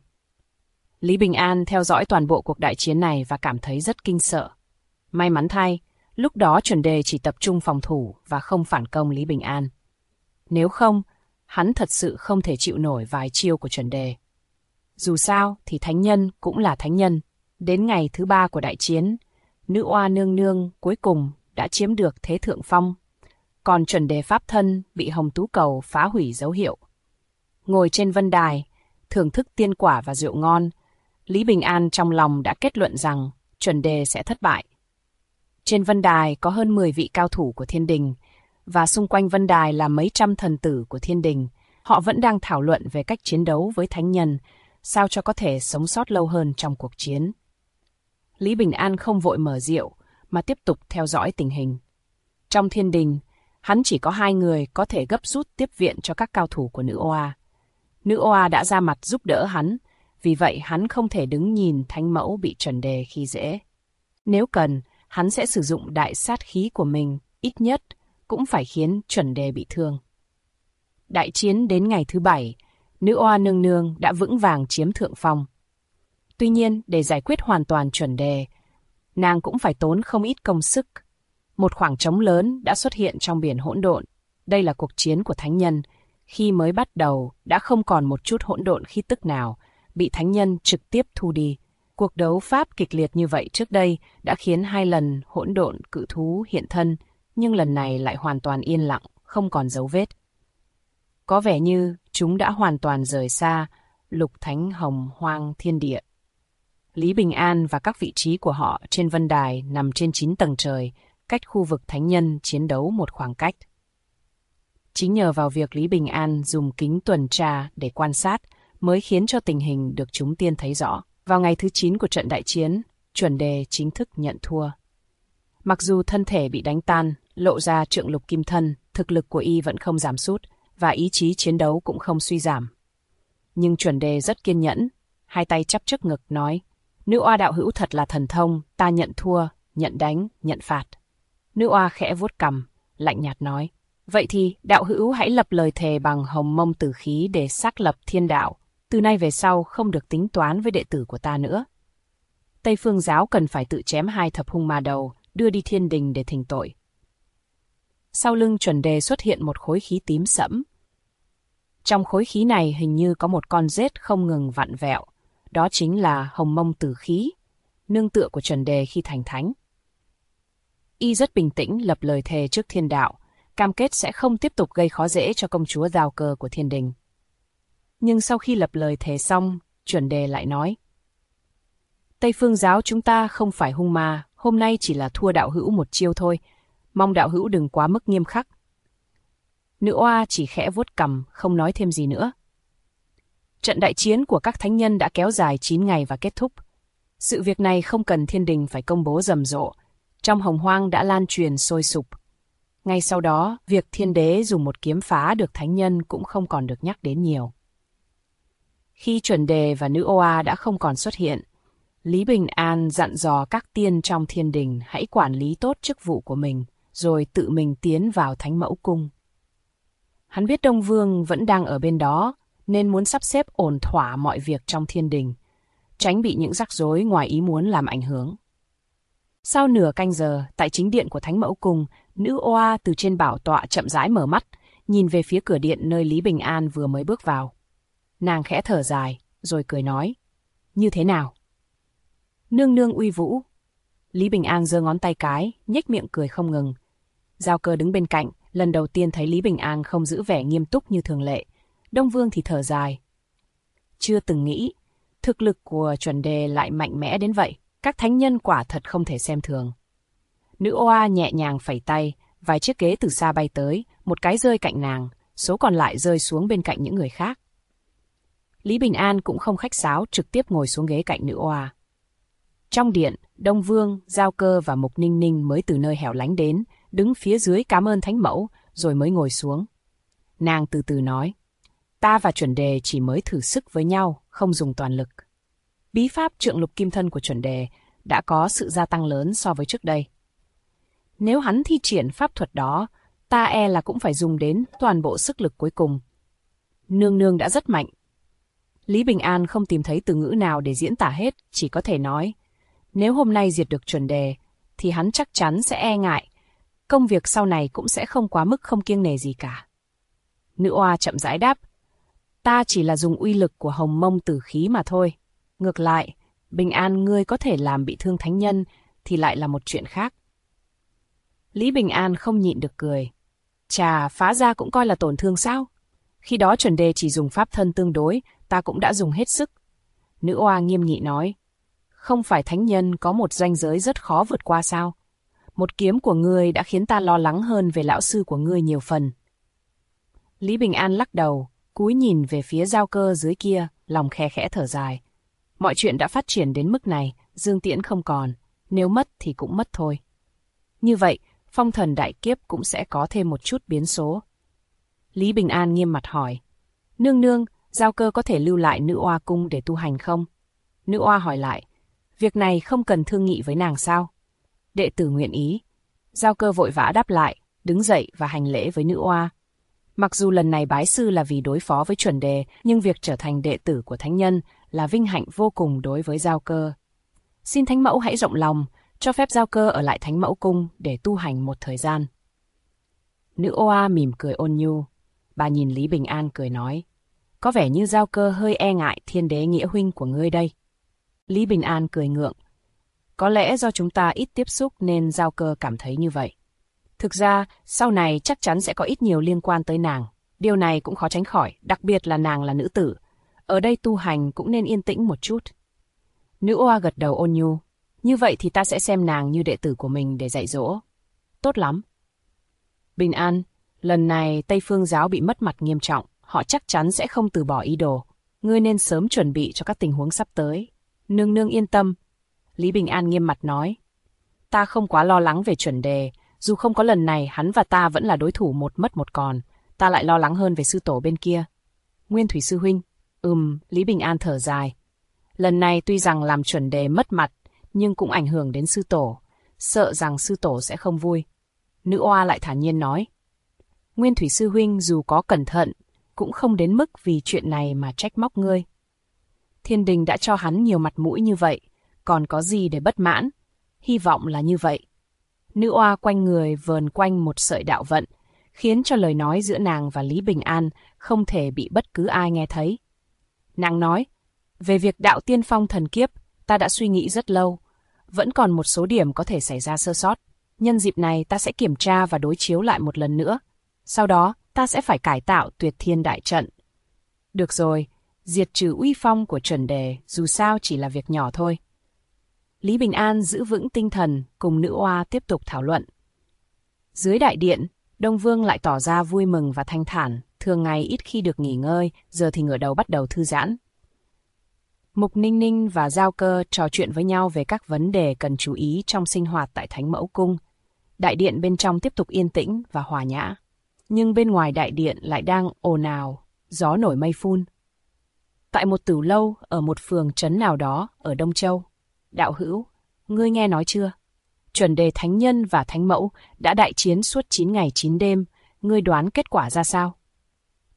Lý Bình An theo dõi toàn bộ cuộc đại chiến này và cảm thấy rất kinh sợ. May mắn thay, lúc đó chuẩn đề chỉ tập trung phòng thủ và không phản công Lý Bình An. Nếu không, hắn thật sự không thể chịu nổi vài chiêu của chuẩn đề. Dù sao thì thánh nhân cũng là thánh nhân. Đến ngày thứ 3 của đại chiến, nữ oa nương nương cuối cùng đã chiếm được thế thượng phong, còn chuẩn đề pháp thân bị hồng tú cầu phá hủy dấu hiệu. Ngồi trên vân đài, thưởng thức tiên quả và rượu ngon, Lý Bình An trong lòng đã kết luận rằng chuẩn đề sẽ thất bại. Trên vân đài có hơn 10 vị cao thủ của thiên đình, và xung quanh vân đài là mấy trăm thần tử của thiên đình. Họ vẫn đang thảo luận về cách chiến đấu với thánh nhân, sao cho có thể sống sót lâu hơn trong cuộc chiến. Lý Bình An không vội mở rượu, mà tiếp tục theo dõi tình hình. Trong thiên đình, hắn chỉ có 2 người có thể gấp rút tiếp viện cho các cao thủ của nữ oa. Nữ oa đã ra mặt giúp đỡ hắn, vì vậy hắn không thể đứng nhìn thánh mẫu bị chuẩn đề khi dễ. Nếu cần, hắn sẽ sử dụng đại sát khí của mình, ít nhất cũng phải khiến chuẩn đề bị thương. Đại chiến đến ngày thứ 7, nữ oa nương nương đã vững vàng chiếm thượng phong. Tuy nhiên, để giải quyết hoàn toàn chuẩn đề, nàng cũng phải tốn không ít công sức. Một khoảng trống lớn đã xuất hiện trong biển hỗn độn. Đây là cuộc chiến của thánh nhân. Khi mới bắt đầu, đã không còn một chút hỗn độn khí tức nào, bị thánh nhân trực tiếp thu đi. Cuộc đấu pháp kịch liệt như vậy trước đây đã khiến 2 lần hỗn độn cự thú hiện thân, nhưng lần này lại hoàn toàn yên lặng, không còn dấu vết. Có vẻ như chúng đã hoàn toàn rời xa lục thánh hồng hoang thiên địa. Lý Bình An và các vị trí của họ trên vân đài nằm trên 9 tầng trời, cách khu vực thánh nhân chiến đấu một khoảng cách. Chính nhờ vào việc Lý Bình An dùng kính tuần tra để quan sát mới khiến cho tình hình được chúng tiên thấy rõ. Vào ngày thứ 9 của trận đại chiến, chuẩn đề chính thức nhận thua. Mặc dù thân thể bị đánh tan, lộ ra trượng lục kim thân, thực lực của y vẫn không giảm sút và ý chí chiến đấu cũng không suy giảm. Nhưng chuẩn đề rất kiên nhẫn, 2 tay chắp trước ngực nói: Nữ oa đạo hữu thật là thần thông, ta nhận thua, nhận đánh, nhận phạt. Nữ oa khẽ vuốt cằm, lạnh nhạt nói: Vậy thì đạo hữu hãy lập lời thề bằng hồng mông tử khí để xác lập thiên đạo. Từ nay về sau không được tính toán với đệ tử của ta nữa. Tây Phương giáo cần phải tự chém 2 thập hung ma đầu, đưa đi thiên đình để thỉnh tội. Sau lưng chuẩn đề xuất hiện một khối khí tím sẫm. Trong khối khí này hình như có một con rết không ngừng vặn vẹo. Đó chính là hồng mông tử khí, nương tựa của chuẩn đề khi thành thánh. Y rất bình tĩnh lập lời thề trước thiên đạo, cam kết sẽ không tiếp tục gây khó dễ cho công chúa Giao Cơ của thiên đình. Nhưng sau khi lập lời thề xong, chuẩn đề lại nói: Tây Phương giáo chúng ta không phải hung ma, hôm nay chỉ là thua đạo hữu một chiêu thôi, mong đạo hữu đừng quá mức nghiêm khắc. Nữ oa chỉ khẽ vuốt cằm, không nói thêm gì nữa. Trận đại chiến của các thánh nhân đã kéo dài 9 ngày và kết thúc. Sự việc này không cần thiên đình phải công bố rầm rộ, trong hồng hoang đã lan truyền sôi sục. Ngay sau đó, việc thiên đế dùng một kiếm phá được thánh nhân cũng không còn được nhắc đến nhiều. Khi chuẩn đề và nữ oa đã không còn xuất hiện, Lý Bình An dặn dò các tiên trong thiên đình hãy quản lý tốt chức vụ của mình, rồi tự mình tiến vào thánh mẫu cung. Hắn biết Đông Vương vẫn đang ở bên đó, nên muốn sắp xếp ổn thỏa mọi việc trong thiên đình, tránh bị những rắc rối ngoài ý muốn làm ảnh hưởng. Sau nửa canh giờ, tại chính điện của Thánh Mẫu Cung, nữ oa từ trên bảo tọa chậm rãi mở mắt, nhìn về phía cửa điện nơi Lý Bình An vừa mới bước vào. Nàng khẽ thở dài, rồi cười nói, như thế nào? Nương nương uy vũ. Lý Bình An giơ ngón tay cái, nhếch miệng cười không ngừng. Giao Cơ đứng bên cạnh, lần đầu tiên thấy Lý Bình An không giữ vẻ nghiêm túc như thường lệ. Đông Vương thì thở dài. Chưa từng nghĩ, thực lực của chuẩn đề lại mạnh mẽ đến vậy. Các thánh nhân quả thật không thể xem thường. Nữ oa nhẹ nhàng phẩy tay, vài chiếc ghế từ xa bay tới, một cái rơi cạnh nàng, số còn lại rơi xuống bên cạnh những người khác. Lý Bình An cũng không khách sáo, trực tiếp ngồi xuống ghế cạnh nữ oa. Trong điện, Đông Vương, Giao Cơ và Mục Ninh Ninh mới từ nơi hẻo lánh đến, đứng phía dưới cảm ơn Thánh Mẫu, rồi mới ngồi xuống. Nàng từ từ nói, ta và chuẩn đề chỉ mới thử sức với nhau, không dùng toàn lực. Bí pháp trượng lục kim thân của chuẩn đề đã có sự gia tăng lớn so với trước đây. Nếu hắn thi triển pháp thuật đó, ta e là cũng phải dùng đến toàn bộ sức lực cuối cùng. Nương nương đã rất mạnh. Lý Bình An không tìm thấy từ ngữ nào để diễn tả hết, chỉ có thể nói, nếu hôm nay diệt được chuẩn đề, thì hắn chắc chắn sẽ e ngại. Công việc sau này cũng sẽ không quá mức không kiêng nể gì cả. Nữ oa chậm rãi đáp, ta chỉ là dùng uy lực của hồng mông tử khí mà thôi. Ngược lại, Bình An ngươi có thể làm bị thương thánh nhân thì lại là một chuyện khác. Lý Bình An không nhịn được cười. Chà, phá ra cũng coi là tổn thương sao? Khi đó chuẩn đề chỉ dùng pháp thân tương đối, ta cũng đã dùng hết sức. Nữ oa nghiêm nghị nói, không phải thánh nhân có một ranh giới rất khó vượt qua sao? Một kiếm của ngươi đã khiến ta lo lắng hơn về lão sư của ngươi nhiều phần. Lý Bình An lắc đầu, cúi nhìn về phía Giao Cơ dưới kia, lòng khe khẽ thở dài. Mọi chuyện đã phát triển đến mức này, Dương Tiễn không còn, nếu mất thì cũng mất thôi. Như vậy, phong thần đại kiếp cũng sẽ có thêm một chút biến số. Lý Bình An nghiêm mặt hỏi, nương nương, Giao Cơ có thể lưu lại nữ oa cung để tu hành không? Nữ oa hỏi lại, việc này không cần thương nghị với nàng sao? Đệ tử nguyện ý. Giao Cơ vội vã đáp lại, đứng dậy và hành lễ với nữ oa. Mặc dù lần này bái sư là vì đối phó với chuẩn đề, nhưng việc trở thành đệ tử của thánh nhân là vinh hạnh vô cùng đối với Giao Cơ. Xin Thánh Mẫu hãy rộng lòng, cho phép Giao Cơ ở lại Thánh Mẫu Cung để tu hành một thời gian. Nữ oa mỉm cười ôn nhu. Bà nhìn Lý Bình An cười nói, có vẻ như Giao Cơ hơi e ngại thiên đế nghĩa huynh của ngươi đây. Lý Bình An cười ngượng. Có lẽ do chúng ta ít tiếp xúc nên Giao Cơ cảm thấy như vậy. Thực ra, sau này chắc chắn sẽ có ít nhiều liên quan tới nàng. Điều này cũng khó tránh khỏi, đặc biệt là nàng là nữ tử. Ở đây tu hành cũng nên yên tĩnh một chút. Nữ oa gật đầu ôn nhu. Như vậy thì ta sẽ xem nàng như đệ tử của mình để dạy dỗ. Tốt lắm. Bình An, lần này Tây Phương giáo bị mất mặt nghiêm trọng. Họ chắc chắn sẽ không từ bỏ ý đồ. Ngươi nên sớm chuẩn bị cho các tình huống sắp tới. Nương nương yên tâm. Lý Bình An nghiêm mặt nói. Ta không quá lo lắng về chuẩn đề. Dù không có lần này, hắn và ta vẫn là đối thủ một mất một còn. Ta lại lo lắng hơn về sư tổ bên kia. Nguyên Thủy sư huynh. Lý Bình An thở dài. Lần này tuy rằng làm chuẩn đề mất mặt, nhưng cũng ảnh hưởng đến sư tổ. Sợ rằng sư tổ sẽ không vui. Nữ oa lại thản nhiên nói. Nguyên Thủy sư huynh dù có cẩn thận, cũng không đến mức vì chuyện này mà trách móc ngươi. Thiên đình đã cho hắn nhiều mặt mũi như vậy, còn có gì để bất mãn? Hy vọng là như vậy. Nữ oa quanh người vờn quanh một sợi đạo vận, khiến cho lời nói giữa nàng và Lý Bình An không thể bị bất cứ ai nghe thấy. Nàng nói, về việc đạo tiên phong thần kiếp, ta đã suy nghĩ rất lâu. Vẫn còn một số điểm có thể xảy ra sơ sót. Nhân dịp này ta sẽ kiểm tra và đối chiếu lại một lần nữa. Sau đó, ta sẽ phải cải tạo Tuyệt Thiên đại trận. Được rồi, diệt trừ uy phong của chuẩn đề dù sao chỉ là việc nhỏ thôi. Lý Bình An giữ vững tinh thần cùng nữ oa tiếp tục thảo luận. Dưới đại điện, Đông Vương lại tỏ ra vui mừng và thanh thản, thường ngày ít khi được nghỉ ngơi, giờ thì ngửa đầu bắt đầu thư giãn. Mục Ninh Ninh và Giao Cơ trò chuyện với nhau về các vấn đề cần chú ý trong sinh hoạt tại Thánh Mẫu Cung. Đại điện bên trong tiếp tục yên tĩnh và hòa nhã. Nhưng bên ngoài đại điện lại đang ồn ào, gió nổi mây phun. Tại một tửu lâu ở một phường trấn nào đó ở Đông Châu. Đạo hữu, ngươi nghe nói chưa? Chuẩn đề thánh nhân và thánh mẫu đã đại chiến suốt 9 ngày 9 đêm, ngươi đoán kết quả ra sao?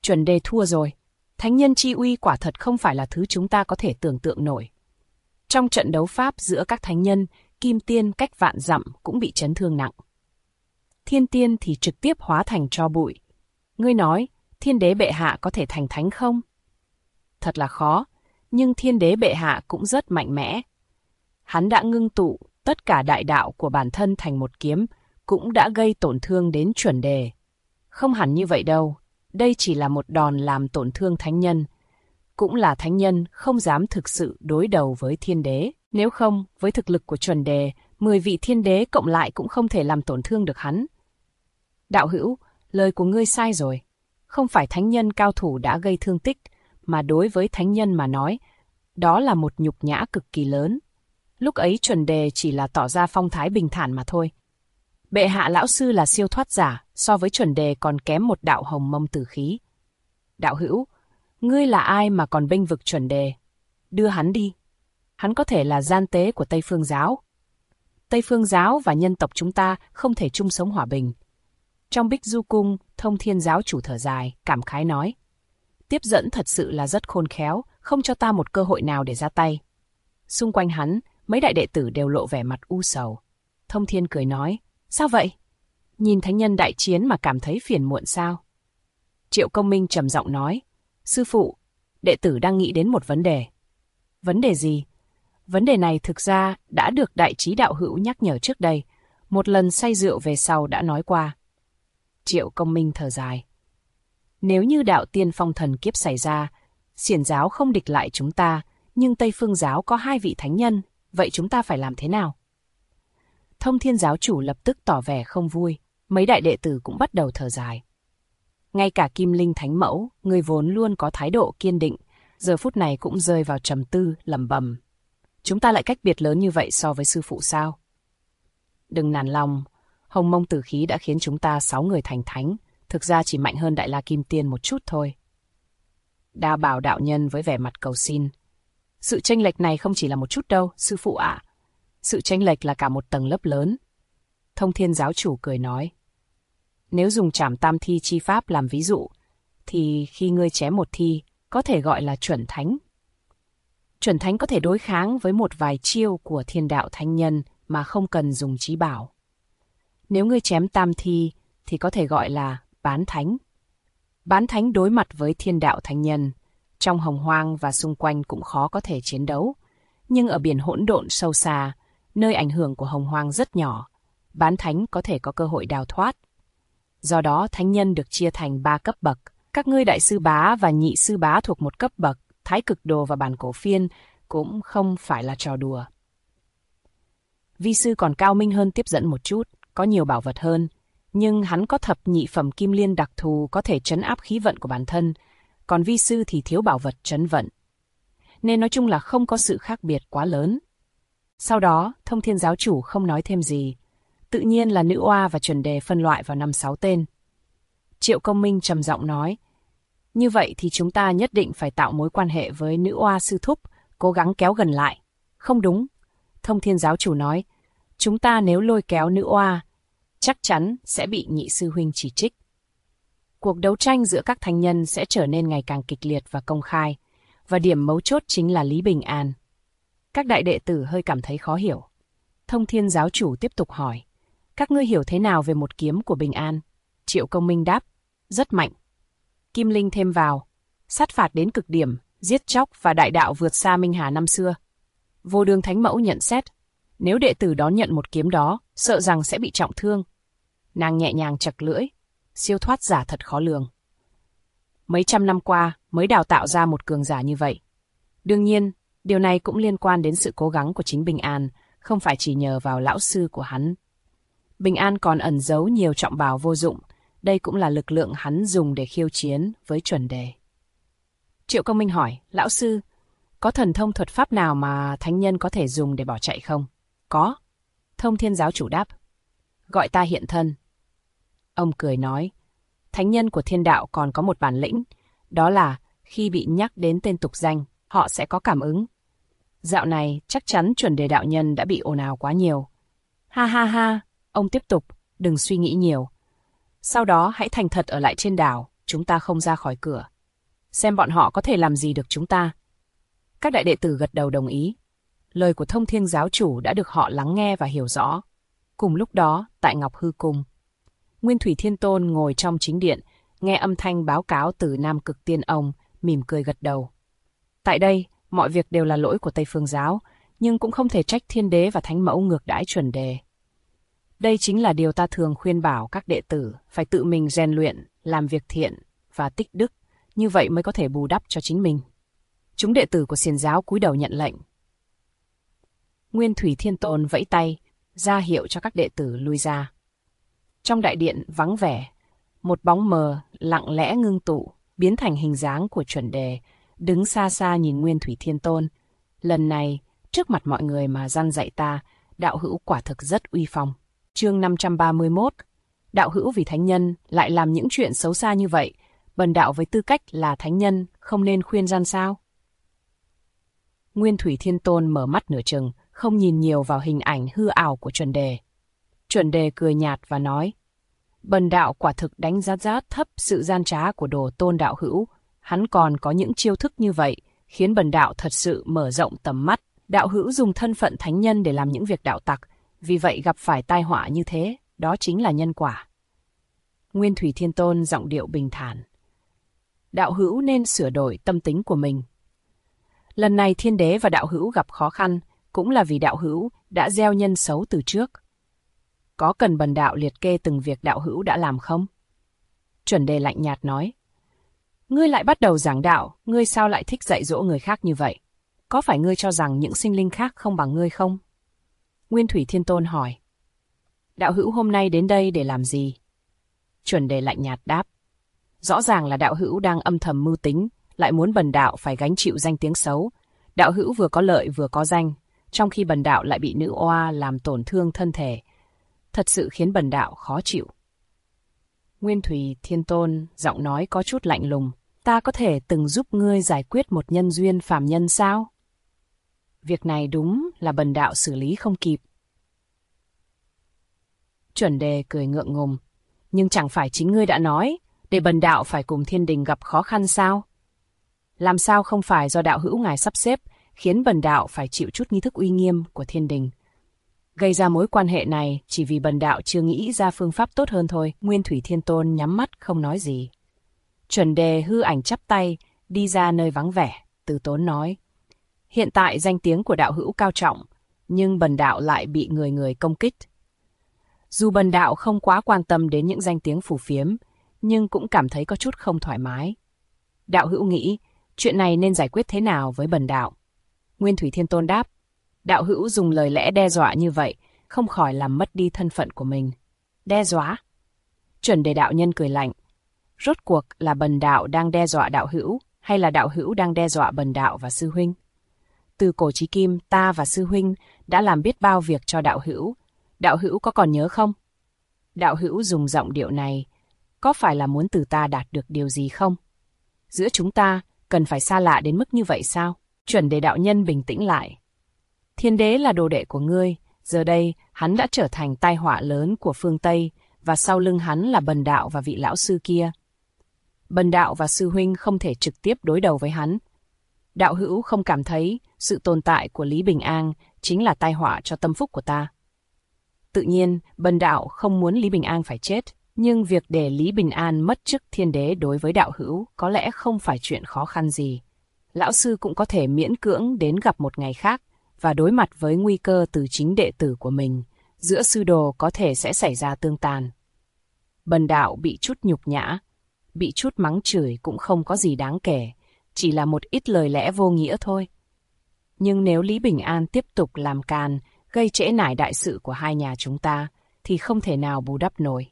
Chuẩn đề thua rồi. Thánh nhân chi uy quả thật không phải là thứ chúng ta có thể tưởng tượng nổi. Trong trận đấu pháp giữa các thánh nhân, Kim Tiên cách vạn dặm cũng bị chấn thương nặng. Thiên Tiên thì trực tiếp hóa thành tro bụi. Ngươi nói, Thiên đế bệ hạ có thể thành thánh không? Thật là khó, nhưng Thiên đế bệ hạ cũng rất mạnh mẽ. Hắn đã ngưng tụ tất cả đại đạo của bản thân thành một kiếm, cũng đã gây tổn thương đến chuẩn đề. Không hẳn như vậy đâu, đây chỉ là một đòn làm tổn thương thánh nhân. Cũng là thánh nhân không dám thực sự đối đầu với thiên đế. Nếu không, với thực lực của chuẩn đề, 10 vị thiên đế cộng lại cũng không thể làm tổn thương được hắn. Đạo hữu, lời của ngươi sai rồi. Không phải thánh nhân cao thủ đã gây thương tích, mà đối với thánh nhân mà nói, đó là một nhục nhã cực kỳ lớn. Lúc ấy chuẩn đề chỉ là tỏ ra phong thái bình thản mà thôi. Bệ hạ lão sư là siêu thoát giả, so với chuẩn đề còn kém một đạo hồng mông tử khí. Đạo hữu, ngươi là ai mà còn bênh vực chuẩn đề? Đưa hắn đi. Hắn có thể là gian tế của Tây Phương giáo. Tây Phương giáo và nhân tộc chúng ta không thể chung sống hòa bình. Trong Bích Du Cung, Thông Thiên giáo chủ thở dài, cảm khái nói. Tiếp dẫn thật sự là rất khôn khéo, không cho ta một cơ hội nào để ra tay. Xung quanh hắn, mấy đại đệ tử đều lộ vẻ mặt u sầu. Thông Thiên cười nói, sao vậy? Nhìn thánh nhân đại chiến mà cảm thấy phiền muộn sao? Triệu Công Minh trầm giọng nói, sư phụ, đệ tử đang nghĩ đến một vấn đề. Vấn đề gì? Vấn đề này thực ra đã được đại trí đạo hữu nhắc nhở trước đây, một lần say rượu về sau đã nói qua. Triệu Công Minh thở dài. Nếu như đạo tiên phong thần kiếp xảy ra, Xiển giáo không địch lại chúng ta, nhưng Tây Phương giáo có 2 vị thánh nhân, vậy chúng ta phải làm thế nào? Thông Thiên giáo chủ lập tức tỏ vẻ không vui, mấy đại đệ tử cũng bắt đầu thở dài. Ngay cả Kim Linh Thánh Mẫu, người vốn luôn có thái độ kiên định, giờ phút này cũng rơi vào trầm tư, lẩm bẩm. Chúng ta lại cách biệt lớn như vậy so với sư phụ sao? Đừng nản lòng, hồng mông tử khí đã khiến chúng ta 6 người thành thánh, thực ra chỉ mạnh hơn Đại La Kim Tiên một chút thôi. Đa Bảo đạo nhân với vẻ mặt cầu xin. Sự chênh lệch này không chỉ là một chút đâu, sư phụ ạ. Sự chênh lệch là cả một tầng lớp lớn. Thông Thiên giáo chủ cười nói. Nếu dùng trảm tam thi chi pháp làm ví dụ, thì khi ngươi chém một thi, có thể gọi là chuẩn thánh. Chuẩn thánh có thể đối kháng với một vài chiêu của thiên đạo thánh nhân mà không cần dùng trí bảo. Nếu ngươi chém tam thi, thì có thể gọi là bán thánh. Bán thánh đối mặt với thiên đạo thánh nhân, trong hồng hoang và xung quanh cũng khó có thể chiến đấu. Nhưng ở biển hỗn độn sâu xa, nơi ảnh hưởng của hồng hoang rất nhỏ, bán thánh có thể có cơ hội đào thoát. Do đó thánh nhân được chia thành 3 cấp bậc. Các ngươi đại sư bá và nhị sư bá thuộc một cấp bậc, thái cực đồ và bản cổ phiên cũng không phải là trò đùa. Vi sư còn cao minh hơn tiếp dẫn một chút, có nhiều bảo vật hơn, nhưng hắn có thập nhị phẩm kim liên đặc thù có thể trấn áp khí vận của bản thân, còn vi sư thì thiếu bảo vật trấn vận. Nên nói chung là không có sự khác biệt quá lớn. Sau đó, Thông Thiên giáo chủ không nói thêm gì. Tự nhiên là nữ oa và chuẩn đề phân loại vào 5-6 tên. Triệu Công Minh trầm giọng nói, như vậy thì chúng ta nhất định phải tạo mối quan hệ với nữ oa sư thúc, cố gắng kéo gần lại. Không đúng. Thông Thiên giáo chủ nói, chúng ta nếu lôi kéo nữ oa, chắc chắn sẽ bị nhị sư huynh chỉ trích. Cuộc đấu tranh giữa các thánh nhân sẽ trở nên ngày càng kịch liệt và công khai, và điểm mấu chốt chính là Lý Bình An. Các đại đệ tử hơi cảm thấy khó hiểu. Thông Thiên giáo chủ tiếp tục hỏi, các ngươi hiểu thế nào về một kiếm của Bình An? Triệu Công Minh đáp, rất mạnh. Kim Linh thêm vào, sát phạt đến cực điểm, giết chóc và đại đạo vượt xa Minh Hà năm xưa. Vô Đường Thánh Mẫu nhận xét, nếu đệ tử đón nhận một kiếm đó, sợ rằng sẽ bị trọng thương. Nàng nhẹ nhàng chặt lưỡi, siêu thoát giả thật khó lường. Mấy trăm năm qua mới đào tạo ra một cường giả như vậy. Đương nhiên, điều này cũng liên quan đến sự cố gắng của chính Bình An, không phải chỉ nhờ vào lão sư của hắn. Bình An còn ẩn giấu nhiều trọng bào vô dụng, đây cũng là lực lượng hắn dùng để khiêu chiến với chuẩn đề. Triệu Công Minh hỏi, lão sư, có thần thông thuật pháp nào mà thánh nhân có thể dùng để bỏ chạy không? Có. Thông Thiên giáo chủ đáp. Gọi ta hiện thân. Ông cười nói, thánh nhân của thiên đạo còn có một bản lĩnh, đó là khi bị nhắc đến tên tục danh, họ sẽ có cảm ứng. Dạo này chắc chắn chuẩn đề đạo nhân đã bị ồn ào quá nhiều. Ha ha ha, ông tiếp tục, đừng suy nghĩ nhiều. Sau đó hãy thành thật ở lại trên đảo, chúng ta không ra khỏi cửa. Xem bọn họ có thể làm gì được chúng ta. Các đại đệ tử gật đầu đồng ý. Lời của Thông Thiên giáo chủ đã được họ lắng nghe và hiểu rõ. Cùng lúc đó, tại Ngọc Hư Cung, Nguyên Thủy Thiên Tôn ngồi trong chính điện, nghe âm thanh báo cáo từ Nam Cực Tiên ông, mỉm cười gật đầu. Tại đây, mọi việc đều là lỗi của Tây Phương giáo, nhưng cũng không thể trách Thiên Đế và Thánh Mẫu ngược đãi Chuẩn Đề. Đây chính là điều ta thường khuyên bảo các đệ tử phải tự mình rèn luyện, làm việc thiện và tích đức, như vậy mới có thể bù đắp cho chính mình. Chúng đệ tử của Xiển giáo cúi đầu nhận lệnh. Nguyên Thủy Thiên Tôn vẫy tay, ra hiệu cho các đệ tử lui ra. Trong đại điện vắng vẻ, một bóng mờ lặng lẽ ngưng tụ, biến thành hình dáng của Chuẩn Đề, đứng xa xa nhìn Nguyên Thủy Thiên Tôn. Lần này, trước mặt mọi người mà răn dạy ta, đạo hữu quả thực rất uy phong. Chương 531. Đạo hữu vì thánh nhân lại làm những chuyện xấu xa như vậy, bần đạo với tư cách là thánh nhân không nên khuyên răn sao? Nguyên Thủy Thiên Tôn mở mắt nửa chừng, không nhìn nhiều vào hình ảnh hư ảo của Chuẩn Đề. Chuẩn Đề cười nhạt và nói, bần đạo quả thực đánh giá rất thấp sự gian trá của Đồ Tôn đạo hữu. Hắn còn có những chiêu thức như vậy, khiến bần đạo thật sự mở rộng tầm mắt. Đạo hữu dùng thân phận thánh nhân để làm những việc đạo tặc, vì vậy gặp phải tai họa như thế, đó chính là nhân quả. Nguyên Thủy Thiên Tôn giọng điệu bình thản. Đạo hữu nên sửa đổi tâm tính của mình. Lần này Thiên Đế và đạo hữu gặp khó khăn, cũng là vì đạo hữu đã gieo nhân xấu từ trước. Có cần bần đạo liệt kê từng việc đạo hữu đã làm không? Chuẩn Đề lạnh nhạt nói. Ngươi lại bắt đầu giảng đạo, ngươi sao lại thích dạy dỗ người khác như vậy? Có phải ngươi cho rằng những sinh linh khác không bằng ngươi không? Nguyên Thủy Thiên Tôn hỏi. Đạo hữu hôm nay đến đây để làm gì? Chuẩn Đề lạnh nhạt đáp. Rõ ràng là đạo hữu đang âm thầm mưu tính, lại muốn bần đạo phải gánh chịu danh tiếng xấu. Đạo hữu vừa có lợi vừa có danh, trong khi bần đạo lại bị nữ oa làm tổn thương thân thể. Thật sự khiến bần đạo khó chịu. Nguyên Thủy Thiên Tôn giọng nói có chút lạnh lùng. Ta có thể từng giúp ngươi giải quyết một nhân duyên phàm nhân sao? Việc này đúng là bần đạo xử lý không kịp. Chuẩn Đề cười ngượng ngùng. Nhưng chẳng phải chính ngươi đã nói, để bần đạo phải cùng thiên đình gặp khó khăn sao? Làm sao không phải do đạo hữu ngài sắp xếp, khiến bần đạo phải chịu chút nghi thức uy nghiêm của thiên đình? Gây ra mối quan hệ này chỉ vì bần đạo chưa nghĩ ra phương pháp tốt hơn thôi. Nguyên Thủy Thiên Tôn nhắm mắt không nói gì. Chuẩn Đề hư ảnh chắp tay, đi ra nơi vắng vẻ, từ tốn nói. Hiện tại danh tiếng của đạo hữu cao trọng, nhưng bần đạo lại bị người người công kích. Dù bần đạo không quá quan tâm đến những danh tiếng phù phiếm, nhưng cũng cảm thấy có chút không thoải mái. Đạo hữu nghĩ, chuyện này nên giải quyết thế nào với bần đạo? Nguyên Thủy Thiên Tôn đáp. Đạo hữu dùng lời lẽ đe dọa như vậy, không khỏi làm mất đi thân phận của mình. Đe dọa? Chuẩn Đề đạo nhân cười lạnh. Rốt cuộc là bần đạo đang đe dọa đạo hữu, hay là đạo hữu đang đe dọa bần đạo và sư huynh? Từ cổ chí kim, ta và sư huynh đã làm biết bao việc cho đạo hữu có còn nhớ không? Đạo hữu dùng giọng điệu này, có phải là muốn từ ta đạt được điều gì không? Giữa chúng ta, cần phải xa lạ đến mức như vậy sao? Chuẩn Đề đạo nhân bình tĩnh lại. Thiên Đế là đồ đệ của ngươi, giờ đây hắn đã trở thành tai họa lớn của phương Tây, và sau lưng hắn là bần đạo và vị lão sư kia. Bần đạo và sư huynh không thể trực tiếp đối đầu với hắn. Đạo hữu không cảm thấy sự tồn tại của Lý Bình An chính là tai họa cho tâm phúc của ta. Tự nhiên, bần đạo không muốn Lý Bình An phải chết, nhưng việc để Lý Bình An mất chức Thiên Đế đối với đạo hữu có lẽ không phải chuyện khó khăn gì. Lão sư cũng có thể miễn cưỡng đến gặp một ngày khác, và đối mặt với nguy cơ từ chính đệ tử của mình, giữa sư đồ có thể sẽ xảy ra tương tàn. Bần đạo bị chút nhục nhã, bị chút mắng chửi cũng không có gì đáng kể, chỉ là một ít lời lẽ vô nghĩa thôi. Nhưng nếu Lý Bình An tiếp tục làm càn, gây trễ nải đại sự của hai nhà chúng ta, thì không thể nào bù đắp nổi.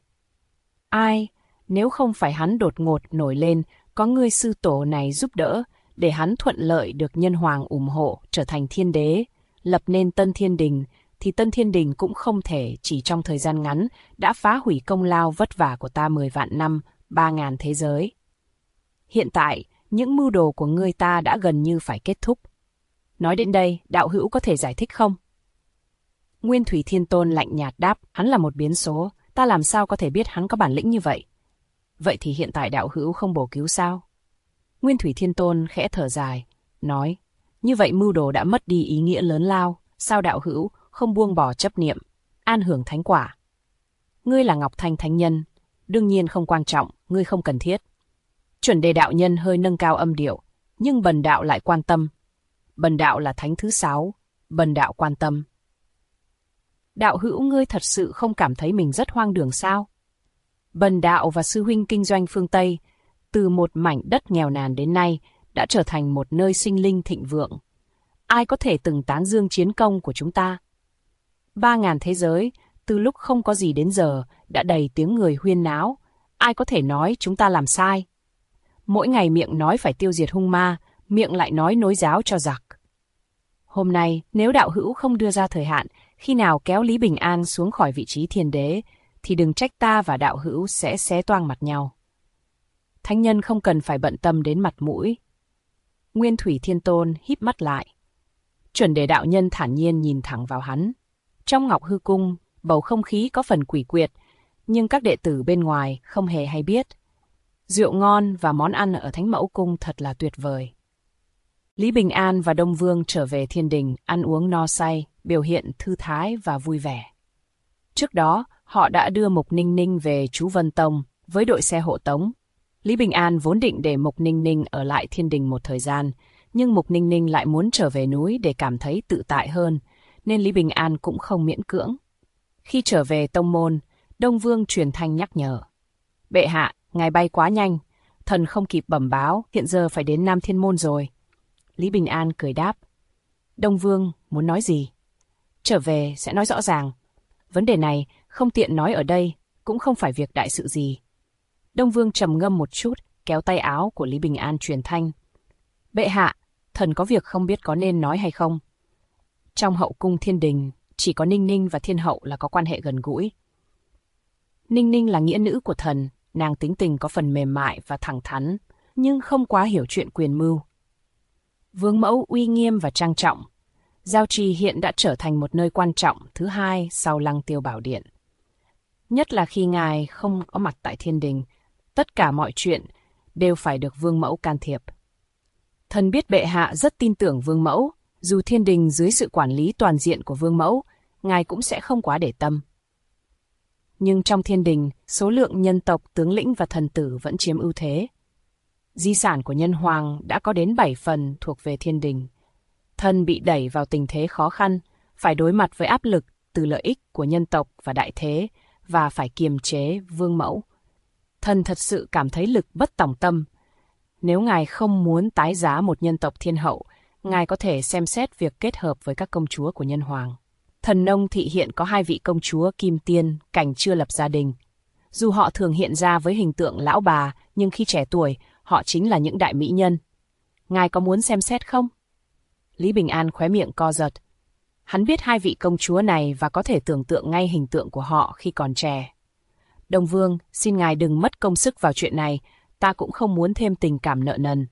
Ai, nếu không phải hắn đột ngột nổi lên, có người sư tổ này giúp đỡ, để hắn thuận lợi được nhân hoàng ủng hộ trở thành thiên đế, lập nên Tân Thiên Đình, thì Tân Thiên Đình cũng không thể chỉ trong thời gian ngắn đã phá hủy công lao vất vả của ta 10 vạn năm, 3.000 thế giới. Hiện tại, những mưu đồ của ngươi ta đã gần như phải kết thúc. Nói đến đây, đạo hữu có thể giải thích không? Nguyên Thủy Thiên Tôn lạnh nhạt đáp, hắn là một biến số, ta làm sao có thể biết hắn có bản lĩnh như vậy? Vậy thì hiện tại đạo hữu không bổ cứu sao? Nguyên Thủy Thiên Tôn khẽ thở dài, nói, như vậy mưu đồ đã mất đi ý nghĩa lớn lao, sao đạo hữu không buông bỏ chấp niệm, an hưởng thánh quả? Ngươi là Ngọc Thanh Thánh Nhân, đương nhiên không quan trọng, ngươi không cần thiết. Chuẩn Đề đạo nhân hơi nâng cao âm điệu, nhưng Bần đạo lại quan tâm. Bần đạo là thánh thứ 6, Bần đạo quan tâm. Đạo hữu ngươi thật sự không cảm thấy mình rất hoang đường sao? Bần đạo và sư huynh kinh doanh phương Tây, từ một mảnh đất nghèo nàn đến nay, đã trở thành một nơi sinh linh thịnh vượng. Ai có thể từng tán dương chiến công của chúng ta? 3.000 thế giới, từ lúc không có gì đến giờ, đã đầy tiếng người huyên náo. Ai có thể nói chúng ta làm sai? Mỗi ngày miệng nói phải tiêu diệt hung ma, miệng lại nói nối giáo cho giặc. Hôm nay, nếu đạo hữu không đưa ra thời hạn, khi nào kéo Lý Bình An xuống khỏi vị trí thiên đế, thì đừng trách ta và đạo hữu sẽ xé toang mặt nhau. Thánh nhân không cần phải bận tâm đến mặt mũi. Nguyên Thủy Thiên Tôn híp mắt lại. Chuẩn Đề đạo nhân thản nhiên nhìn thẳng vào hắn. Trong Ngọc Hư Cung, bầu không khí có phần quỷ quyệt, nhưng các đệ tử bên ngoài không hề hay biết. Rượu ngon và món ăn ở Thánh Mẫu Cung thật là tuyệt vời. Lý Bình An và Đông Vương trở về thiên đình, ăn uống no say, biểu hiện thư thái và vui vẻ. Trước đó, họ đã đưa Mục Ninh Ninh về Chú Vân Tông với đội xe hộ tống. Lý Bình An vốn định để Mục Ninh Ninh ở lại thiên đình một thời gian, nhưng Mục Ninh Ninh lại muốn trở về núi để cảm thấy tự tại hơn, nên Lý Bình An cũng không miễn cưỡng. Khi trở về tông môn, Đông Vương truyền thanh nhắc nhở. Bệ hạ, ngài bay quá nhanh, thần không kịp bẩm báo, hiện giờ phải đến Nam Thiên Môn rồi. Lý Bình An cười đáp. Đông Vương muốn nói gì? Trở về sẽ nói rõ ràng. Vấn đề này không tiện nói ở đây, cũng không phải việc đại sự gì. Đông Vương trầm ngâm một chút, kéo tay áo của Lý Bình An truyền thanh. Bệ hạ, thần có việc không biết có nên nói hay không. Trong hậu cung thiên đình, chỉ có Ninh Ninh và Thiên Hậu là có quan hệ gần gũi. Ninh Ninh là nghĩa nữ của thần, nàng tính tình có phần mềm mại và thẳng thắn, nhưng không quá hiểu chuyện quyền mưu. Vương mẫu uy nghiêm và trang trọng. Giao Trì hiện đã trở thành một nơi quan trọng thứ hai sau Lăng Tiêu Bảo Điện. Nhất là khi ngài không có mặt tại thiên đình, tất cả mọi chuyện đều phải được Vương mẫu can thiệp. Thần biết bệ hạ rất tin tưởng Vương mẫu, dù thiên đình dưới sự quản lý toàn diện của Vương mẫu, ngài cũng sẽ không quá để tâm. Nhưng trong thiên đình, số lượng nhân tộc, tướng lĩnh và thần tử vẫn chiếm ưu thế. Di sản của nhân hoàng đã có đến 7 phần thuộc về thiên đình. Thần bị đẩy vào tình thế khó khăn, phải đối mặt với áp lực từ lợi ích của nhân tộc và đại thế, và phải kiềm chế Vương mẫu. Thần thật sự cảm thấy lực bất tòng tâm. Nếu ngài không muốn tái giá một nhân tộc thiên hậu, ngài có thể xem xét việc kết hợp với các công chúa của nhân hoàng. Thần nông thị hiện có 2 vị công chúa Kim Tiên, cảnh chưa lập gia đình. Dù họ thường hiện ra với hình tượng lão bà, nhưng khi trẻ tuổi, họ chính là những đại mỹ nhân. Ngài có muốn xem xét không? Lý Bình An khóe miệng co giật. Hắn biết 2 vị công chúa này và có thể tưởng tượng ngay hình tượng của họ khi còn trẻ. Đông Vương, xin ngài đừng mất công sức vào chuyện này, ta cũng không muốn thêm tình cảm nợ nần.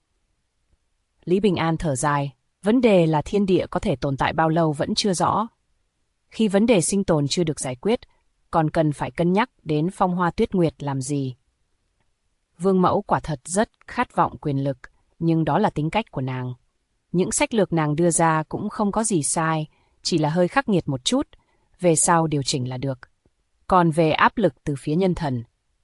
Lý Bình An thở dài, vấn đề là thiên địa có thể tồn tại bao lâu vẫn chưa rõ. Khi vấn đề sinh tồn chưa được giải quyết, còn cần phải cân nhắc đến Phong Hoa Tuyết Nguyệt làm gì. Vương mẫu quả thật rất khát vọng quyền lực, nhưng đó là tính cách của nàng. Những sách lược nàng đưa ra cũng không có gì sai, chỉ là hơi khắc nghiệt một chút, về sau điều chỉnh là được. Còn về áp lực từ phía nhân thần,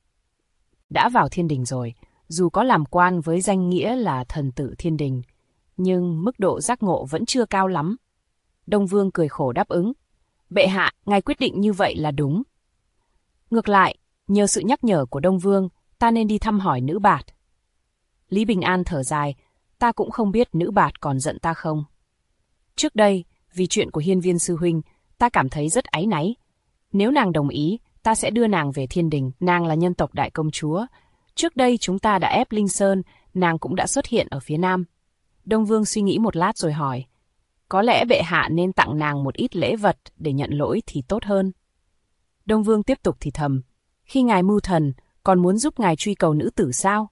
đã vào thiên đình rồi, dù có làm quan với danh nghĩa là thần tử thiên đình, nhưng mức độ giác ngộ vẫn chưa cao lắm. Đông Vương cười khổ đáp ứng. Bệ hạ, ngài quyết định như vậy là đúng. Ngược lại, nhờ sự nhắc nhở của Đông Vương, ta nên đi thăm hỏi nữ bạt. Lý Bình An thở dài, ta cũng không biết nữ bạt còn giận ta không. Trước đây, vì chuyện của Hiên Viên sư huynh, ta cảm thấy rất áy náy. Nếu nàng đồng ý, ta sẽ đưa nàng về thiên đình, nàng là nhân tộc đại công chúa. Trước đây chúng ta đã ép Linh Sơn, nàng cũng đã xuất hiện ở phía nam. Đông Vương suy nghĩ một lát rồi hỏi, có lẽ bệ hạ nên tặng nàng một ít lễ vật để nhận lỗi thì tốt hơn. Đông Vương tiếp tục thì thầm, khi ngài mưu thần, còn muốn giúp ngài truy cầu nữ tử sao?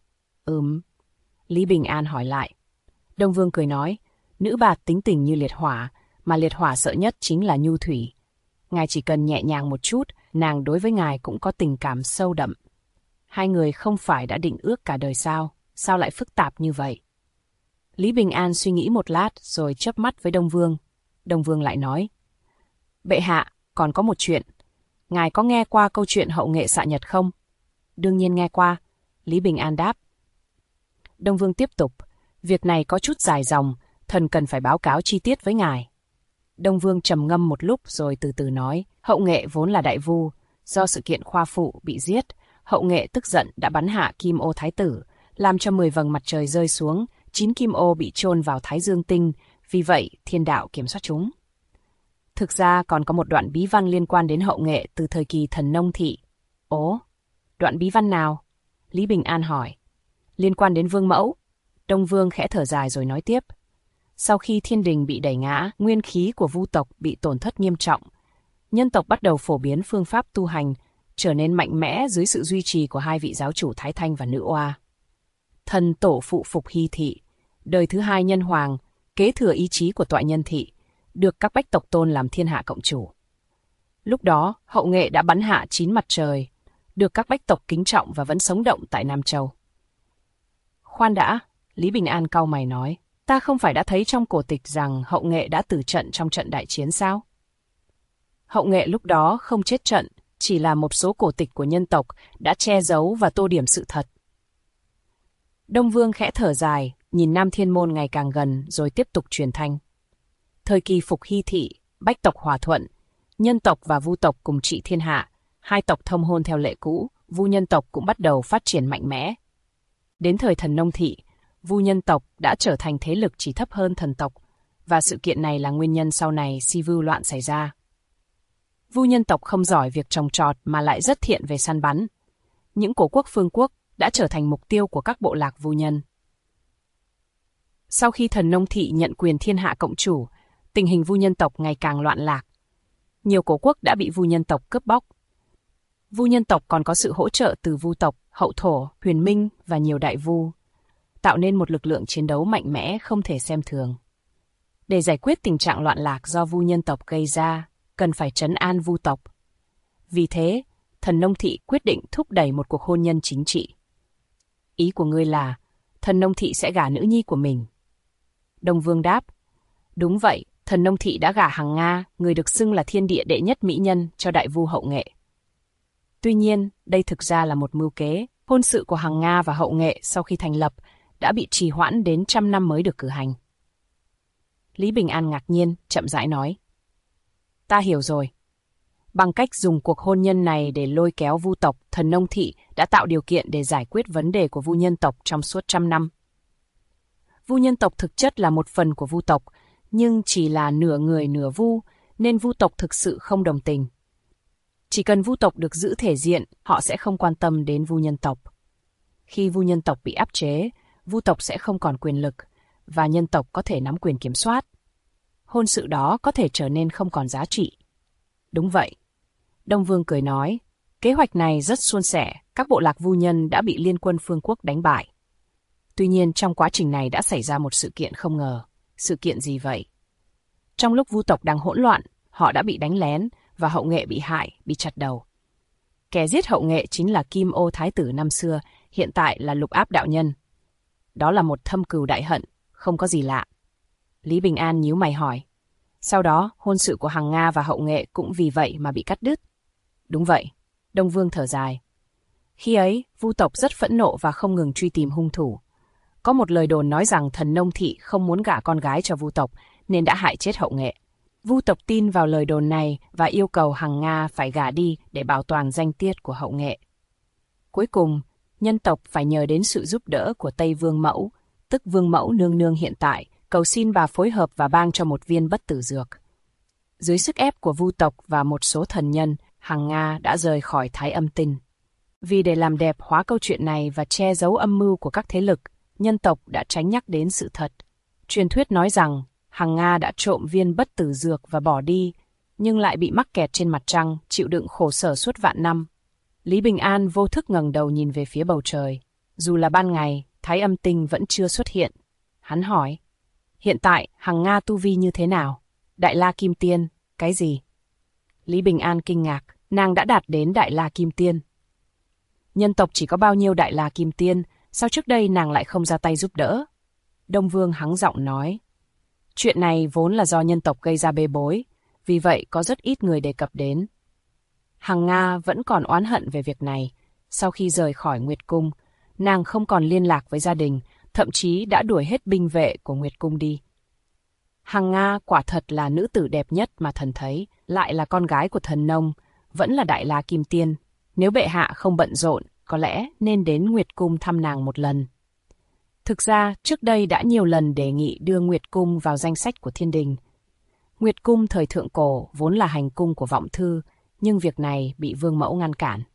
Lý Bình An hỏi lại. Đông Vương cười nói, nữ bạt tính tình như liệt hỏa, mà liệt hỏa sợ nhất chính là nhu thủy. Ngài chỉ cần nhẹ nhàng một chút, nàng đối với ngài cũng có tình cảm sâu đậm. Hai người không phải đã định ước cả đời sao? Sao lại phức tạp như vậy? Lý Bình An suy nghĩ một lát rồi chớp mắt với Đông Vương. Đông Vương lại nói, bệ hạ, còn có một chuyện. Ngài có nghe qua câu chuyện hậu nghệ xạ nhật không? Đương nhiên nghe qua, Lý Bình An đáp. Đông Vương tiếp tục, việc này có chút dài dòng, thần cần phải báo cáo chi tiết với ngài. Đông Vương trầm ngâm một lúc rồi từ từ nói, hậu nghệ vốn là đại vu, do sự kiện khoa phụ bị giết, hậu nghệ tức giận đã bắn hạ Kim Ô Thái tử, làm cho 10 vầng mặt trời rơi xuống, 9 kim ô bị chôn vào Thái Dương Tinh, vì vậy thiên đạo kiểm soát chúng. Thực ra còn có một đoạn bí văn liên quan đến hậu nghệ từ thời kỳ thần nông thị. Ố, đoạn bí văn nào? Lý Bình An hỏi. Liên quan đến Vương Mẫu. Đông Vương khẽ thở dài rồi nói tiếp. Sau khi thiên đình bị đẩy ngã, nguyên khí của vu tộc bị tổn thất nghiêm trọng. Nhân tộc bắt đầu phổ biến phương pháp tu hành, trở nên mạnh mẽ dưới sự duy trì của hai vị giáo chủ Thái Thanh và Nữ Oa. Thần tổ phụ Phục Hy Thị, đời thứ hai nhân hoàng, kế thừa ý chí của Tọa Nhân Thị, được các bách tộc tôn làm thiên hạ cộng chủ. Lúc đó, hậu nghệ đã bắn hạ 9 mặt trời, được các bách tộc kính trọng và vẫn sống động tại Nam Châu. Khoan đã, Lý Bình An cau mày nói, ta không phải đã thấy trong cổ tịch rằng hậu nghệ đã tử trận trong trận đại chiến sao? Hậu nghệ lúc đó không chết trận, chỉ là một số cổ tịch của nhân tộc đã che giấu và tô điểm sự thật. Đông Vương khẽ thở dài, nhìn Nam Thiên Môn ngày càng gần rồi tiếp tục truyền thanh. Thời kỳ Phục Hy Thị, bách tộc hòa thuận, nhân tộc và vu tộc cùng trị thiên hạ, hai tộc thông hôn theo lệ cũ, vu nhân tộc cũng bắt đầu phát triển mạnh mẽ. Đến thời thần nông thị, vu nhân tộc đã trở thành thế lực chỉ thấp hơn thần tộc, và sự kiện này là nguyên nhân sau này si vu loạn xảy ra. Vu nhân tộc không giỏi việc trồng trọt mà lại rất thiện về săn bắn. Những cổ quốc phương quốc đã trở thành mục tiêu của các bộ lạc vu nhân. Sau khi thần nông thị nhận quyền thiên hạ cộng chủ, tình hình vu nhân tộc ngày càng loạn lạc. Nhiều cổ quốc đã bị vu nhân tộc cướp bóc. Vu nhân tộc còn có sự hỗ trợ từ vu tộc, hậu thổ, huyền minh và nhiều đại vu, tạo nên một lực lượng chiến đấu mạnh mẽ không thể xem thường. Để giải quyết tình trạng loạn lạc do vu nhân tộc gây ra, cần phải trấn an vu tộc. Vì thế, thần nông thị quyết định thúc đẩy một cuộc hôn nhân chính trị. Ý của ngươi là, thần nông thị sẽ gả nữ nhi của mình. Đông Vương đáp, đúng vậy, thần nông thị đã gả Hằng Nga, người được xưng là thiên địa đệ nhất mỹ nhân, cho đại vu hậu nghệ. Tuy nhiên, đây thực ra là một mưu kế. Hôn sự của Hằng Nga và hậu nghệ sau khi thành lập đã bị trì hoãn đến 100 năm mới được cử hành. Lý Bình An ngạc nhiên, chậm rãi nói. Ta hiểu rồi. Bằng cách dùng cuộc hôn nhân này để lôi kéo vu tộc, thần nông thị đã tạo điều kiện để giải quyết vấn đề của vu nhân tộc trong suốt 100 năm. Vu nhân tộc thực chất là một phần của vu tộc, nhưng chỉ là nửa người nửa vu, nên vu tộc thực sự không đồng tình. Chỉ cần vu tộc được giữ thể diện, họ sẽ không quan tâm đến vu nhân tộc. Khi vu nhân tộc bị áp chế, vu tộc sẽ không còn quyền lực, và nhân tộc có thể nắm quyền kiểm soát. Hôn sự đó có thể trở nên không còn giá trị. Đúng vậy. Đông Vương cười nói, kế hoạch này rất suôn sẻ, các bộ lạc vu nhân đã bị liên quân phương quốc đánh bại. Tuy nhiên trong quá trình này đã xảy ra một sự kiện không ngờ. Sự kiện gì vậy? Trong lúc vu tộc đang hỗn loạn, họ đã bị đánh lén và hậu nghệ bị hại, bị chặt đầu. Kẻ giết hậu nghệ chính là Kim Ô Thái tử năm xưa, hiện tại là Lục Áp đạo nhân. Đó là một thâm cừu đại hận, không có gì lạ. Lý Bình An nhíu mày hỏi. Sau đó, hôn sự của Hằng Nga và hậu nghệ cũng vì vậy mà bị cắt đứt. Đúng vậy, Đông Vương thở dài. Khi ấy, vu tộc rất phẫn nộ và không ngừng truy tìm hung thủ. Có một lời đồn nói rằng thần nông thị không muốn gả con gái cho vu tộc nên đã hại chết hậu nghệ. Vu tộc tin vào lời đồn này và yêu cầu Hằng Nga phải gả đi để bảo toàn danh tiết của hậu nghệ. Cuối cùng, nhân tộc phải nhờ đến sự giúp đỡ của Tây Vương Mẫu, tức Vương Mẫu nương nương hiện tại, cầu xin bà phối hợp và ban cho một viên bất tử dược. Dưới sức ép của vu tộc và một số thần nhân, Hằng Nga đã rời khỏi Thái Âm Tinh. Vì để làm đẹp hóa câu chuyện này và che giấu âm mưu của các thế lực, nhân tộc đã tránh nhắc đến sự thật. Truyền thuyết nói rằng Hằng Nga đã trộm viên bất tử dược và bỏ đi, nhưng lại bị mắc kẹt trên mặt trăng, chịu đựng khổ sở suốt vạn năm. Lý Bình An vô thức ngẩng đầu nhìn về phía bầu trời. Dù là ban ngày, Thái Âm Tinh vẫn chưa xuất hiện. Hắn hỏi, hiện tại Hằng Nga tu vi như thế nào? Đại La Kim Tiên, cái gì? Lý Bình An kinh ngạc, nàng đã đạt đến Đại La Kim Tiên. Nhân tộc chỉ có bao nhiêu đại la kim tiên, sao trước đây nàng lại không ra tay giúp đỡ? Đông Vương hắng giọng nói. Chuyện này vốn là do nhân tộc gây ra bê bối, vì vậy có rất ít người đề cập đến. Hằng Nga vẫn còn oán hận về việc này. Sau khi rời khỏi Nguyệt Cung, nàng không còn liên lạc với gia đình, thậm chí đã đuổi hết binh vệ của Nguyệt Cung đi. Hằng Nga quả thật là nữ tử đẹp nhất mà thần thấy, lại là con gái của thần nông, vẫn là đại la kim tiên. Nếu bệ hạ không bận rộn, có lẽ nên đến Nguyệt Cung thăm nàng một lần. Thực ra, trước đây đã nhiều lần đề nghị đưa Nguyệt Cung vào danh sách của thiên đình. Nguyệt Cung thời thượng cổ vốn là hành cung của Vọng Thư, nhưng việc này bị Vương Mẫu ngăn cản.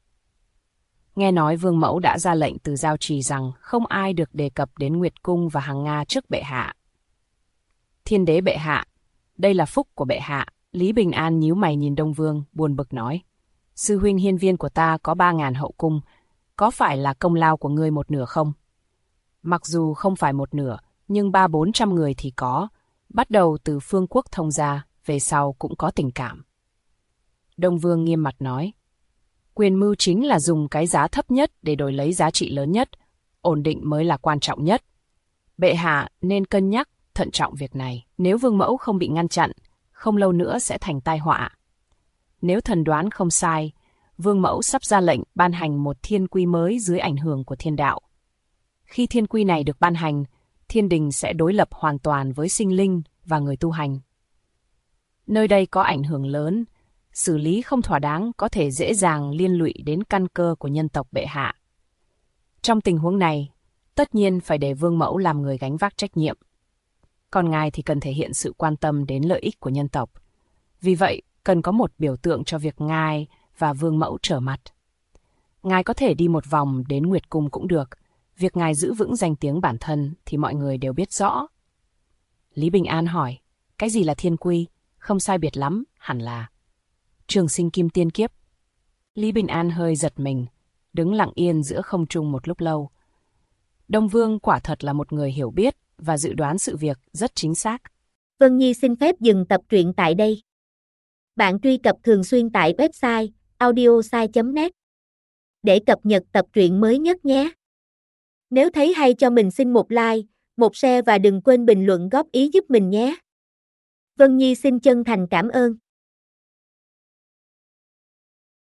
Nghe nói Vương Mẫu đã ra lệnh từ Giao Trì rằng không ai được đề cập đến Nguyệt Cung và Hằng Nga trước bệ hạ. Thiên đế bệ hạ, đây là phúc của bệ hạ. Lý Bình An nhíu mày nhìn Đông Vương, buồn bực nói. Sư huynh hiên viên của ta có 3.000 hậu cung, có phải là công lao của ngươi một nửa không? Mặc dù không phải một nửa, nhưng 300-400 người thì có, bắt đầu từ Phương Quốc thông gia, về sau cũng có tình cảm. Đông Vương nghiêm mặt nói. Quyền mưu chính là dùng cái giá thấp nhất để đổi lấy giá trị lớn nhất, ổn định mới là quan trọng nhất. Bệ hạ nên cân nhắc, thận trọng việc này. Nếu Vương Mẫu không bị ngăn chặn, không lâu nữa sẽ thành tai họa. Nếu thần đoán không sai, Vương Mẫu sắp ra lệnh ban hành một thiên quy mới dưới ảnh hưởng của thiên đạo. Khi thiên quy này được ban hành, thiên đình sẽ đối lập hoàn toàn với sinh linh và người tu hành. Nơi đây có ảnh hưởng lớn, xử lý không thỏa đáng có thể dễ dàng liên lụy đến căn cơ của nhân tộc bệ hạ. Trong tình huống này, tất nhiên phải để Vương Mẫu làm người gánh vác trách nhiệm. Còn ngài thì cần thể hiện sự quan tâm đến lợi ích của nhân tộc. Vì vậy, cần có một biểu tượng cho việc ngài và Vương Mẫu trở mặt. Ngài có thể đi một vòng đến Nguyệt Cung cũng được. Việc ngài giữ vững danh tiếng bản thân thì mọi người đều biết rõ. Lý Bình An hỏi, cái gì là thiên quy? Không sai biệt lắm, hẳn là trường sinh kim tiên kiếp. Lý Bình An hơi giật mình, đứng lặng yên giữa không trung một lúc lâu. Đông Vương quả thật là một người hiểu biết và dự đoán sự việc rất chính xác. Vân Nhi xin phép dừng tập truyện tại đây. Bạn truy cập thường xuyên tại website audiosai.net để cập nhật tập truyện mới nhất nhé. Nếu thấy hay cho mình xin một like, một share và đừng quên bình luận góp ý giúp mình nhé. Vân Nhi xin chân thành cảm ơn.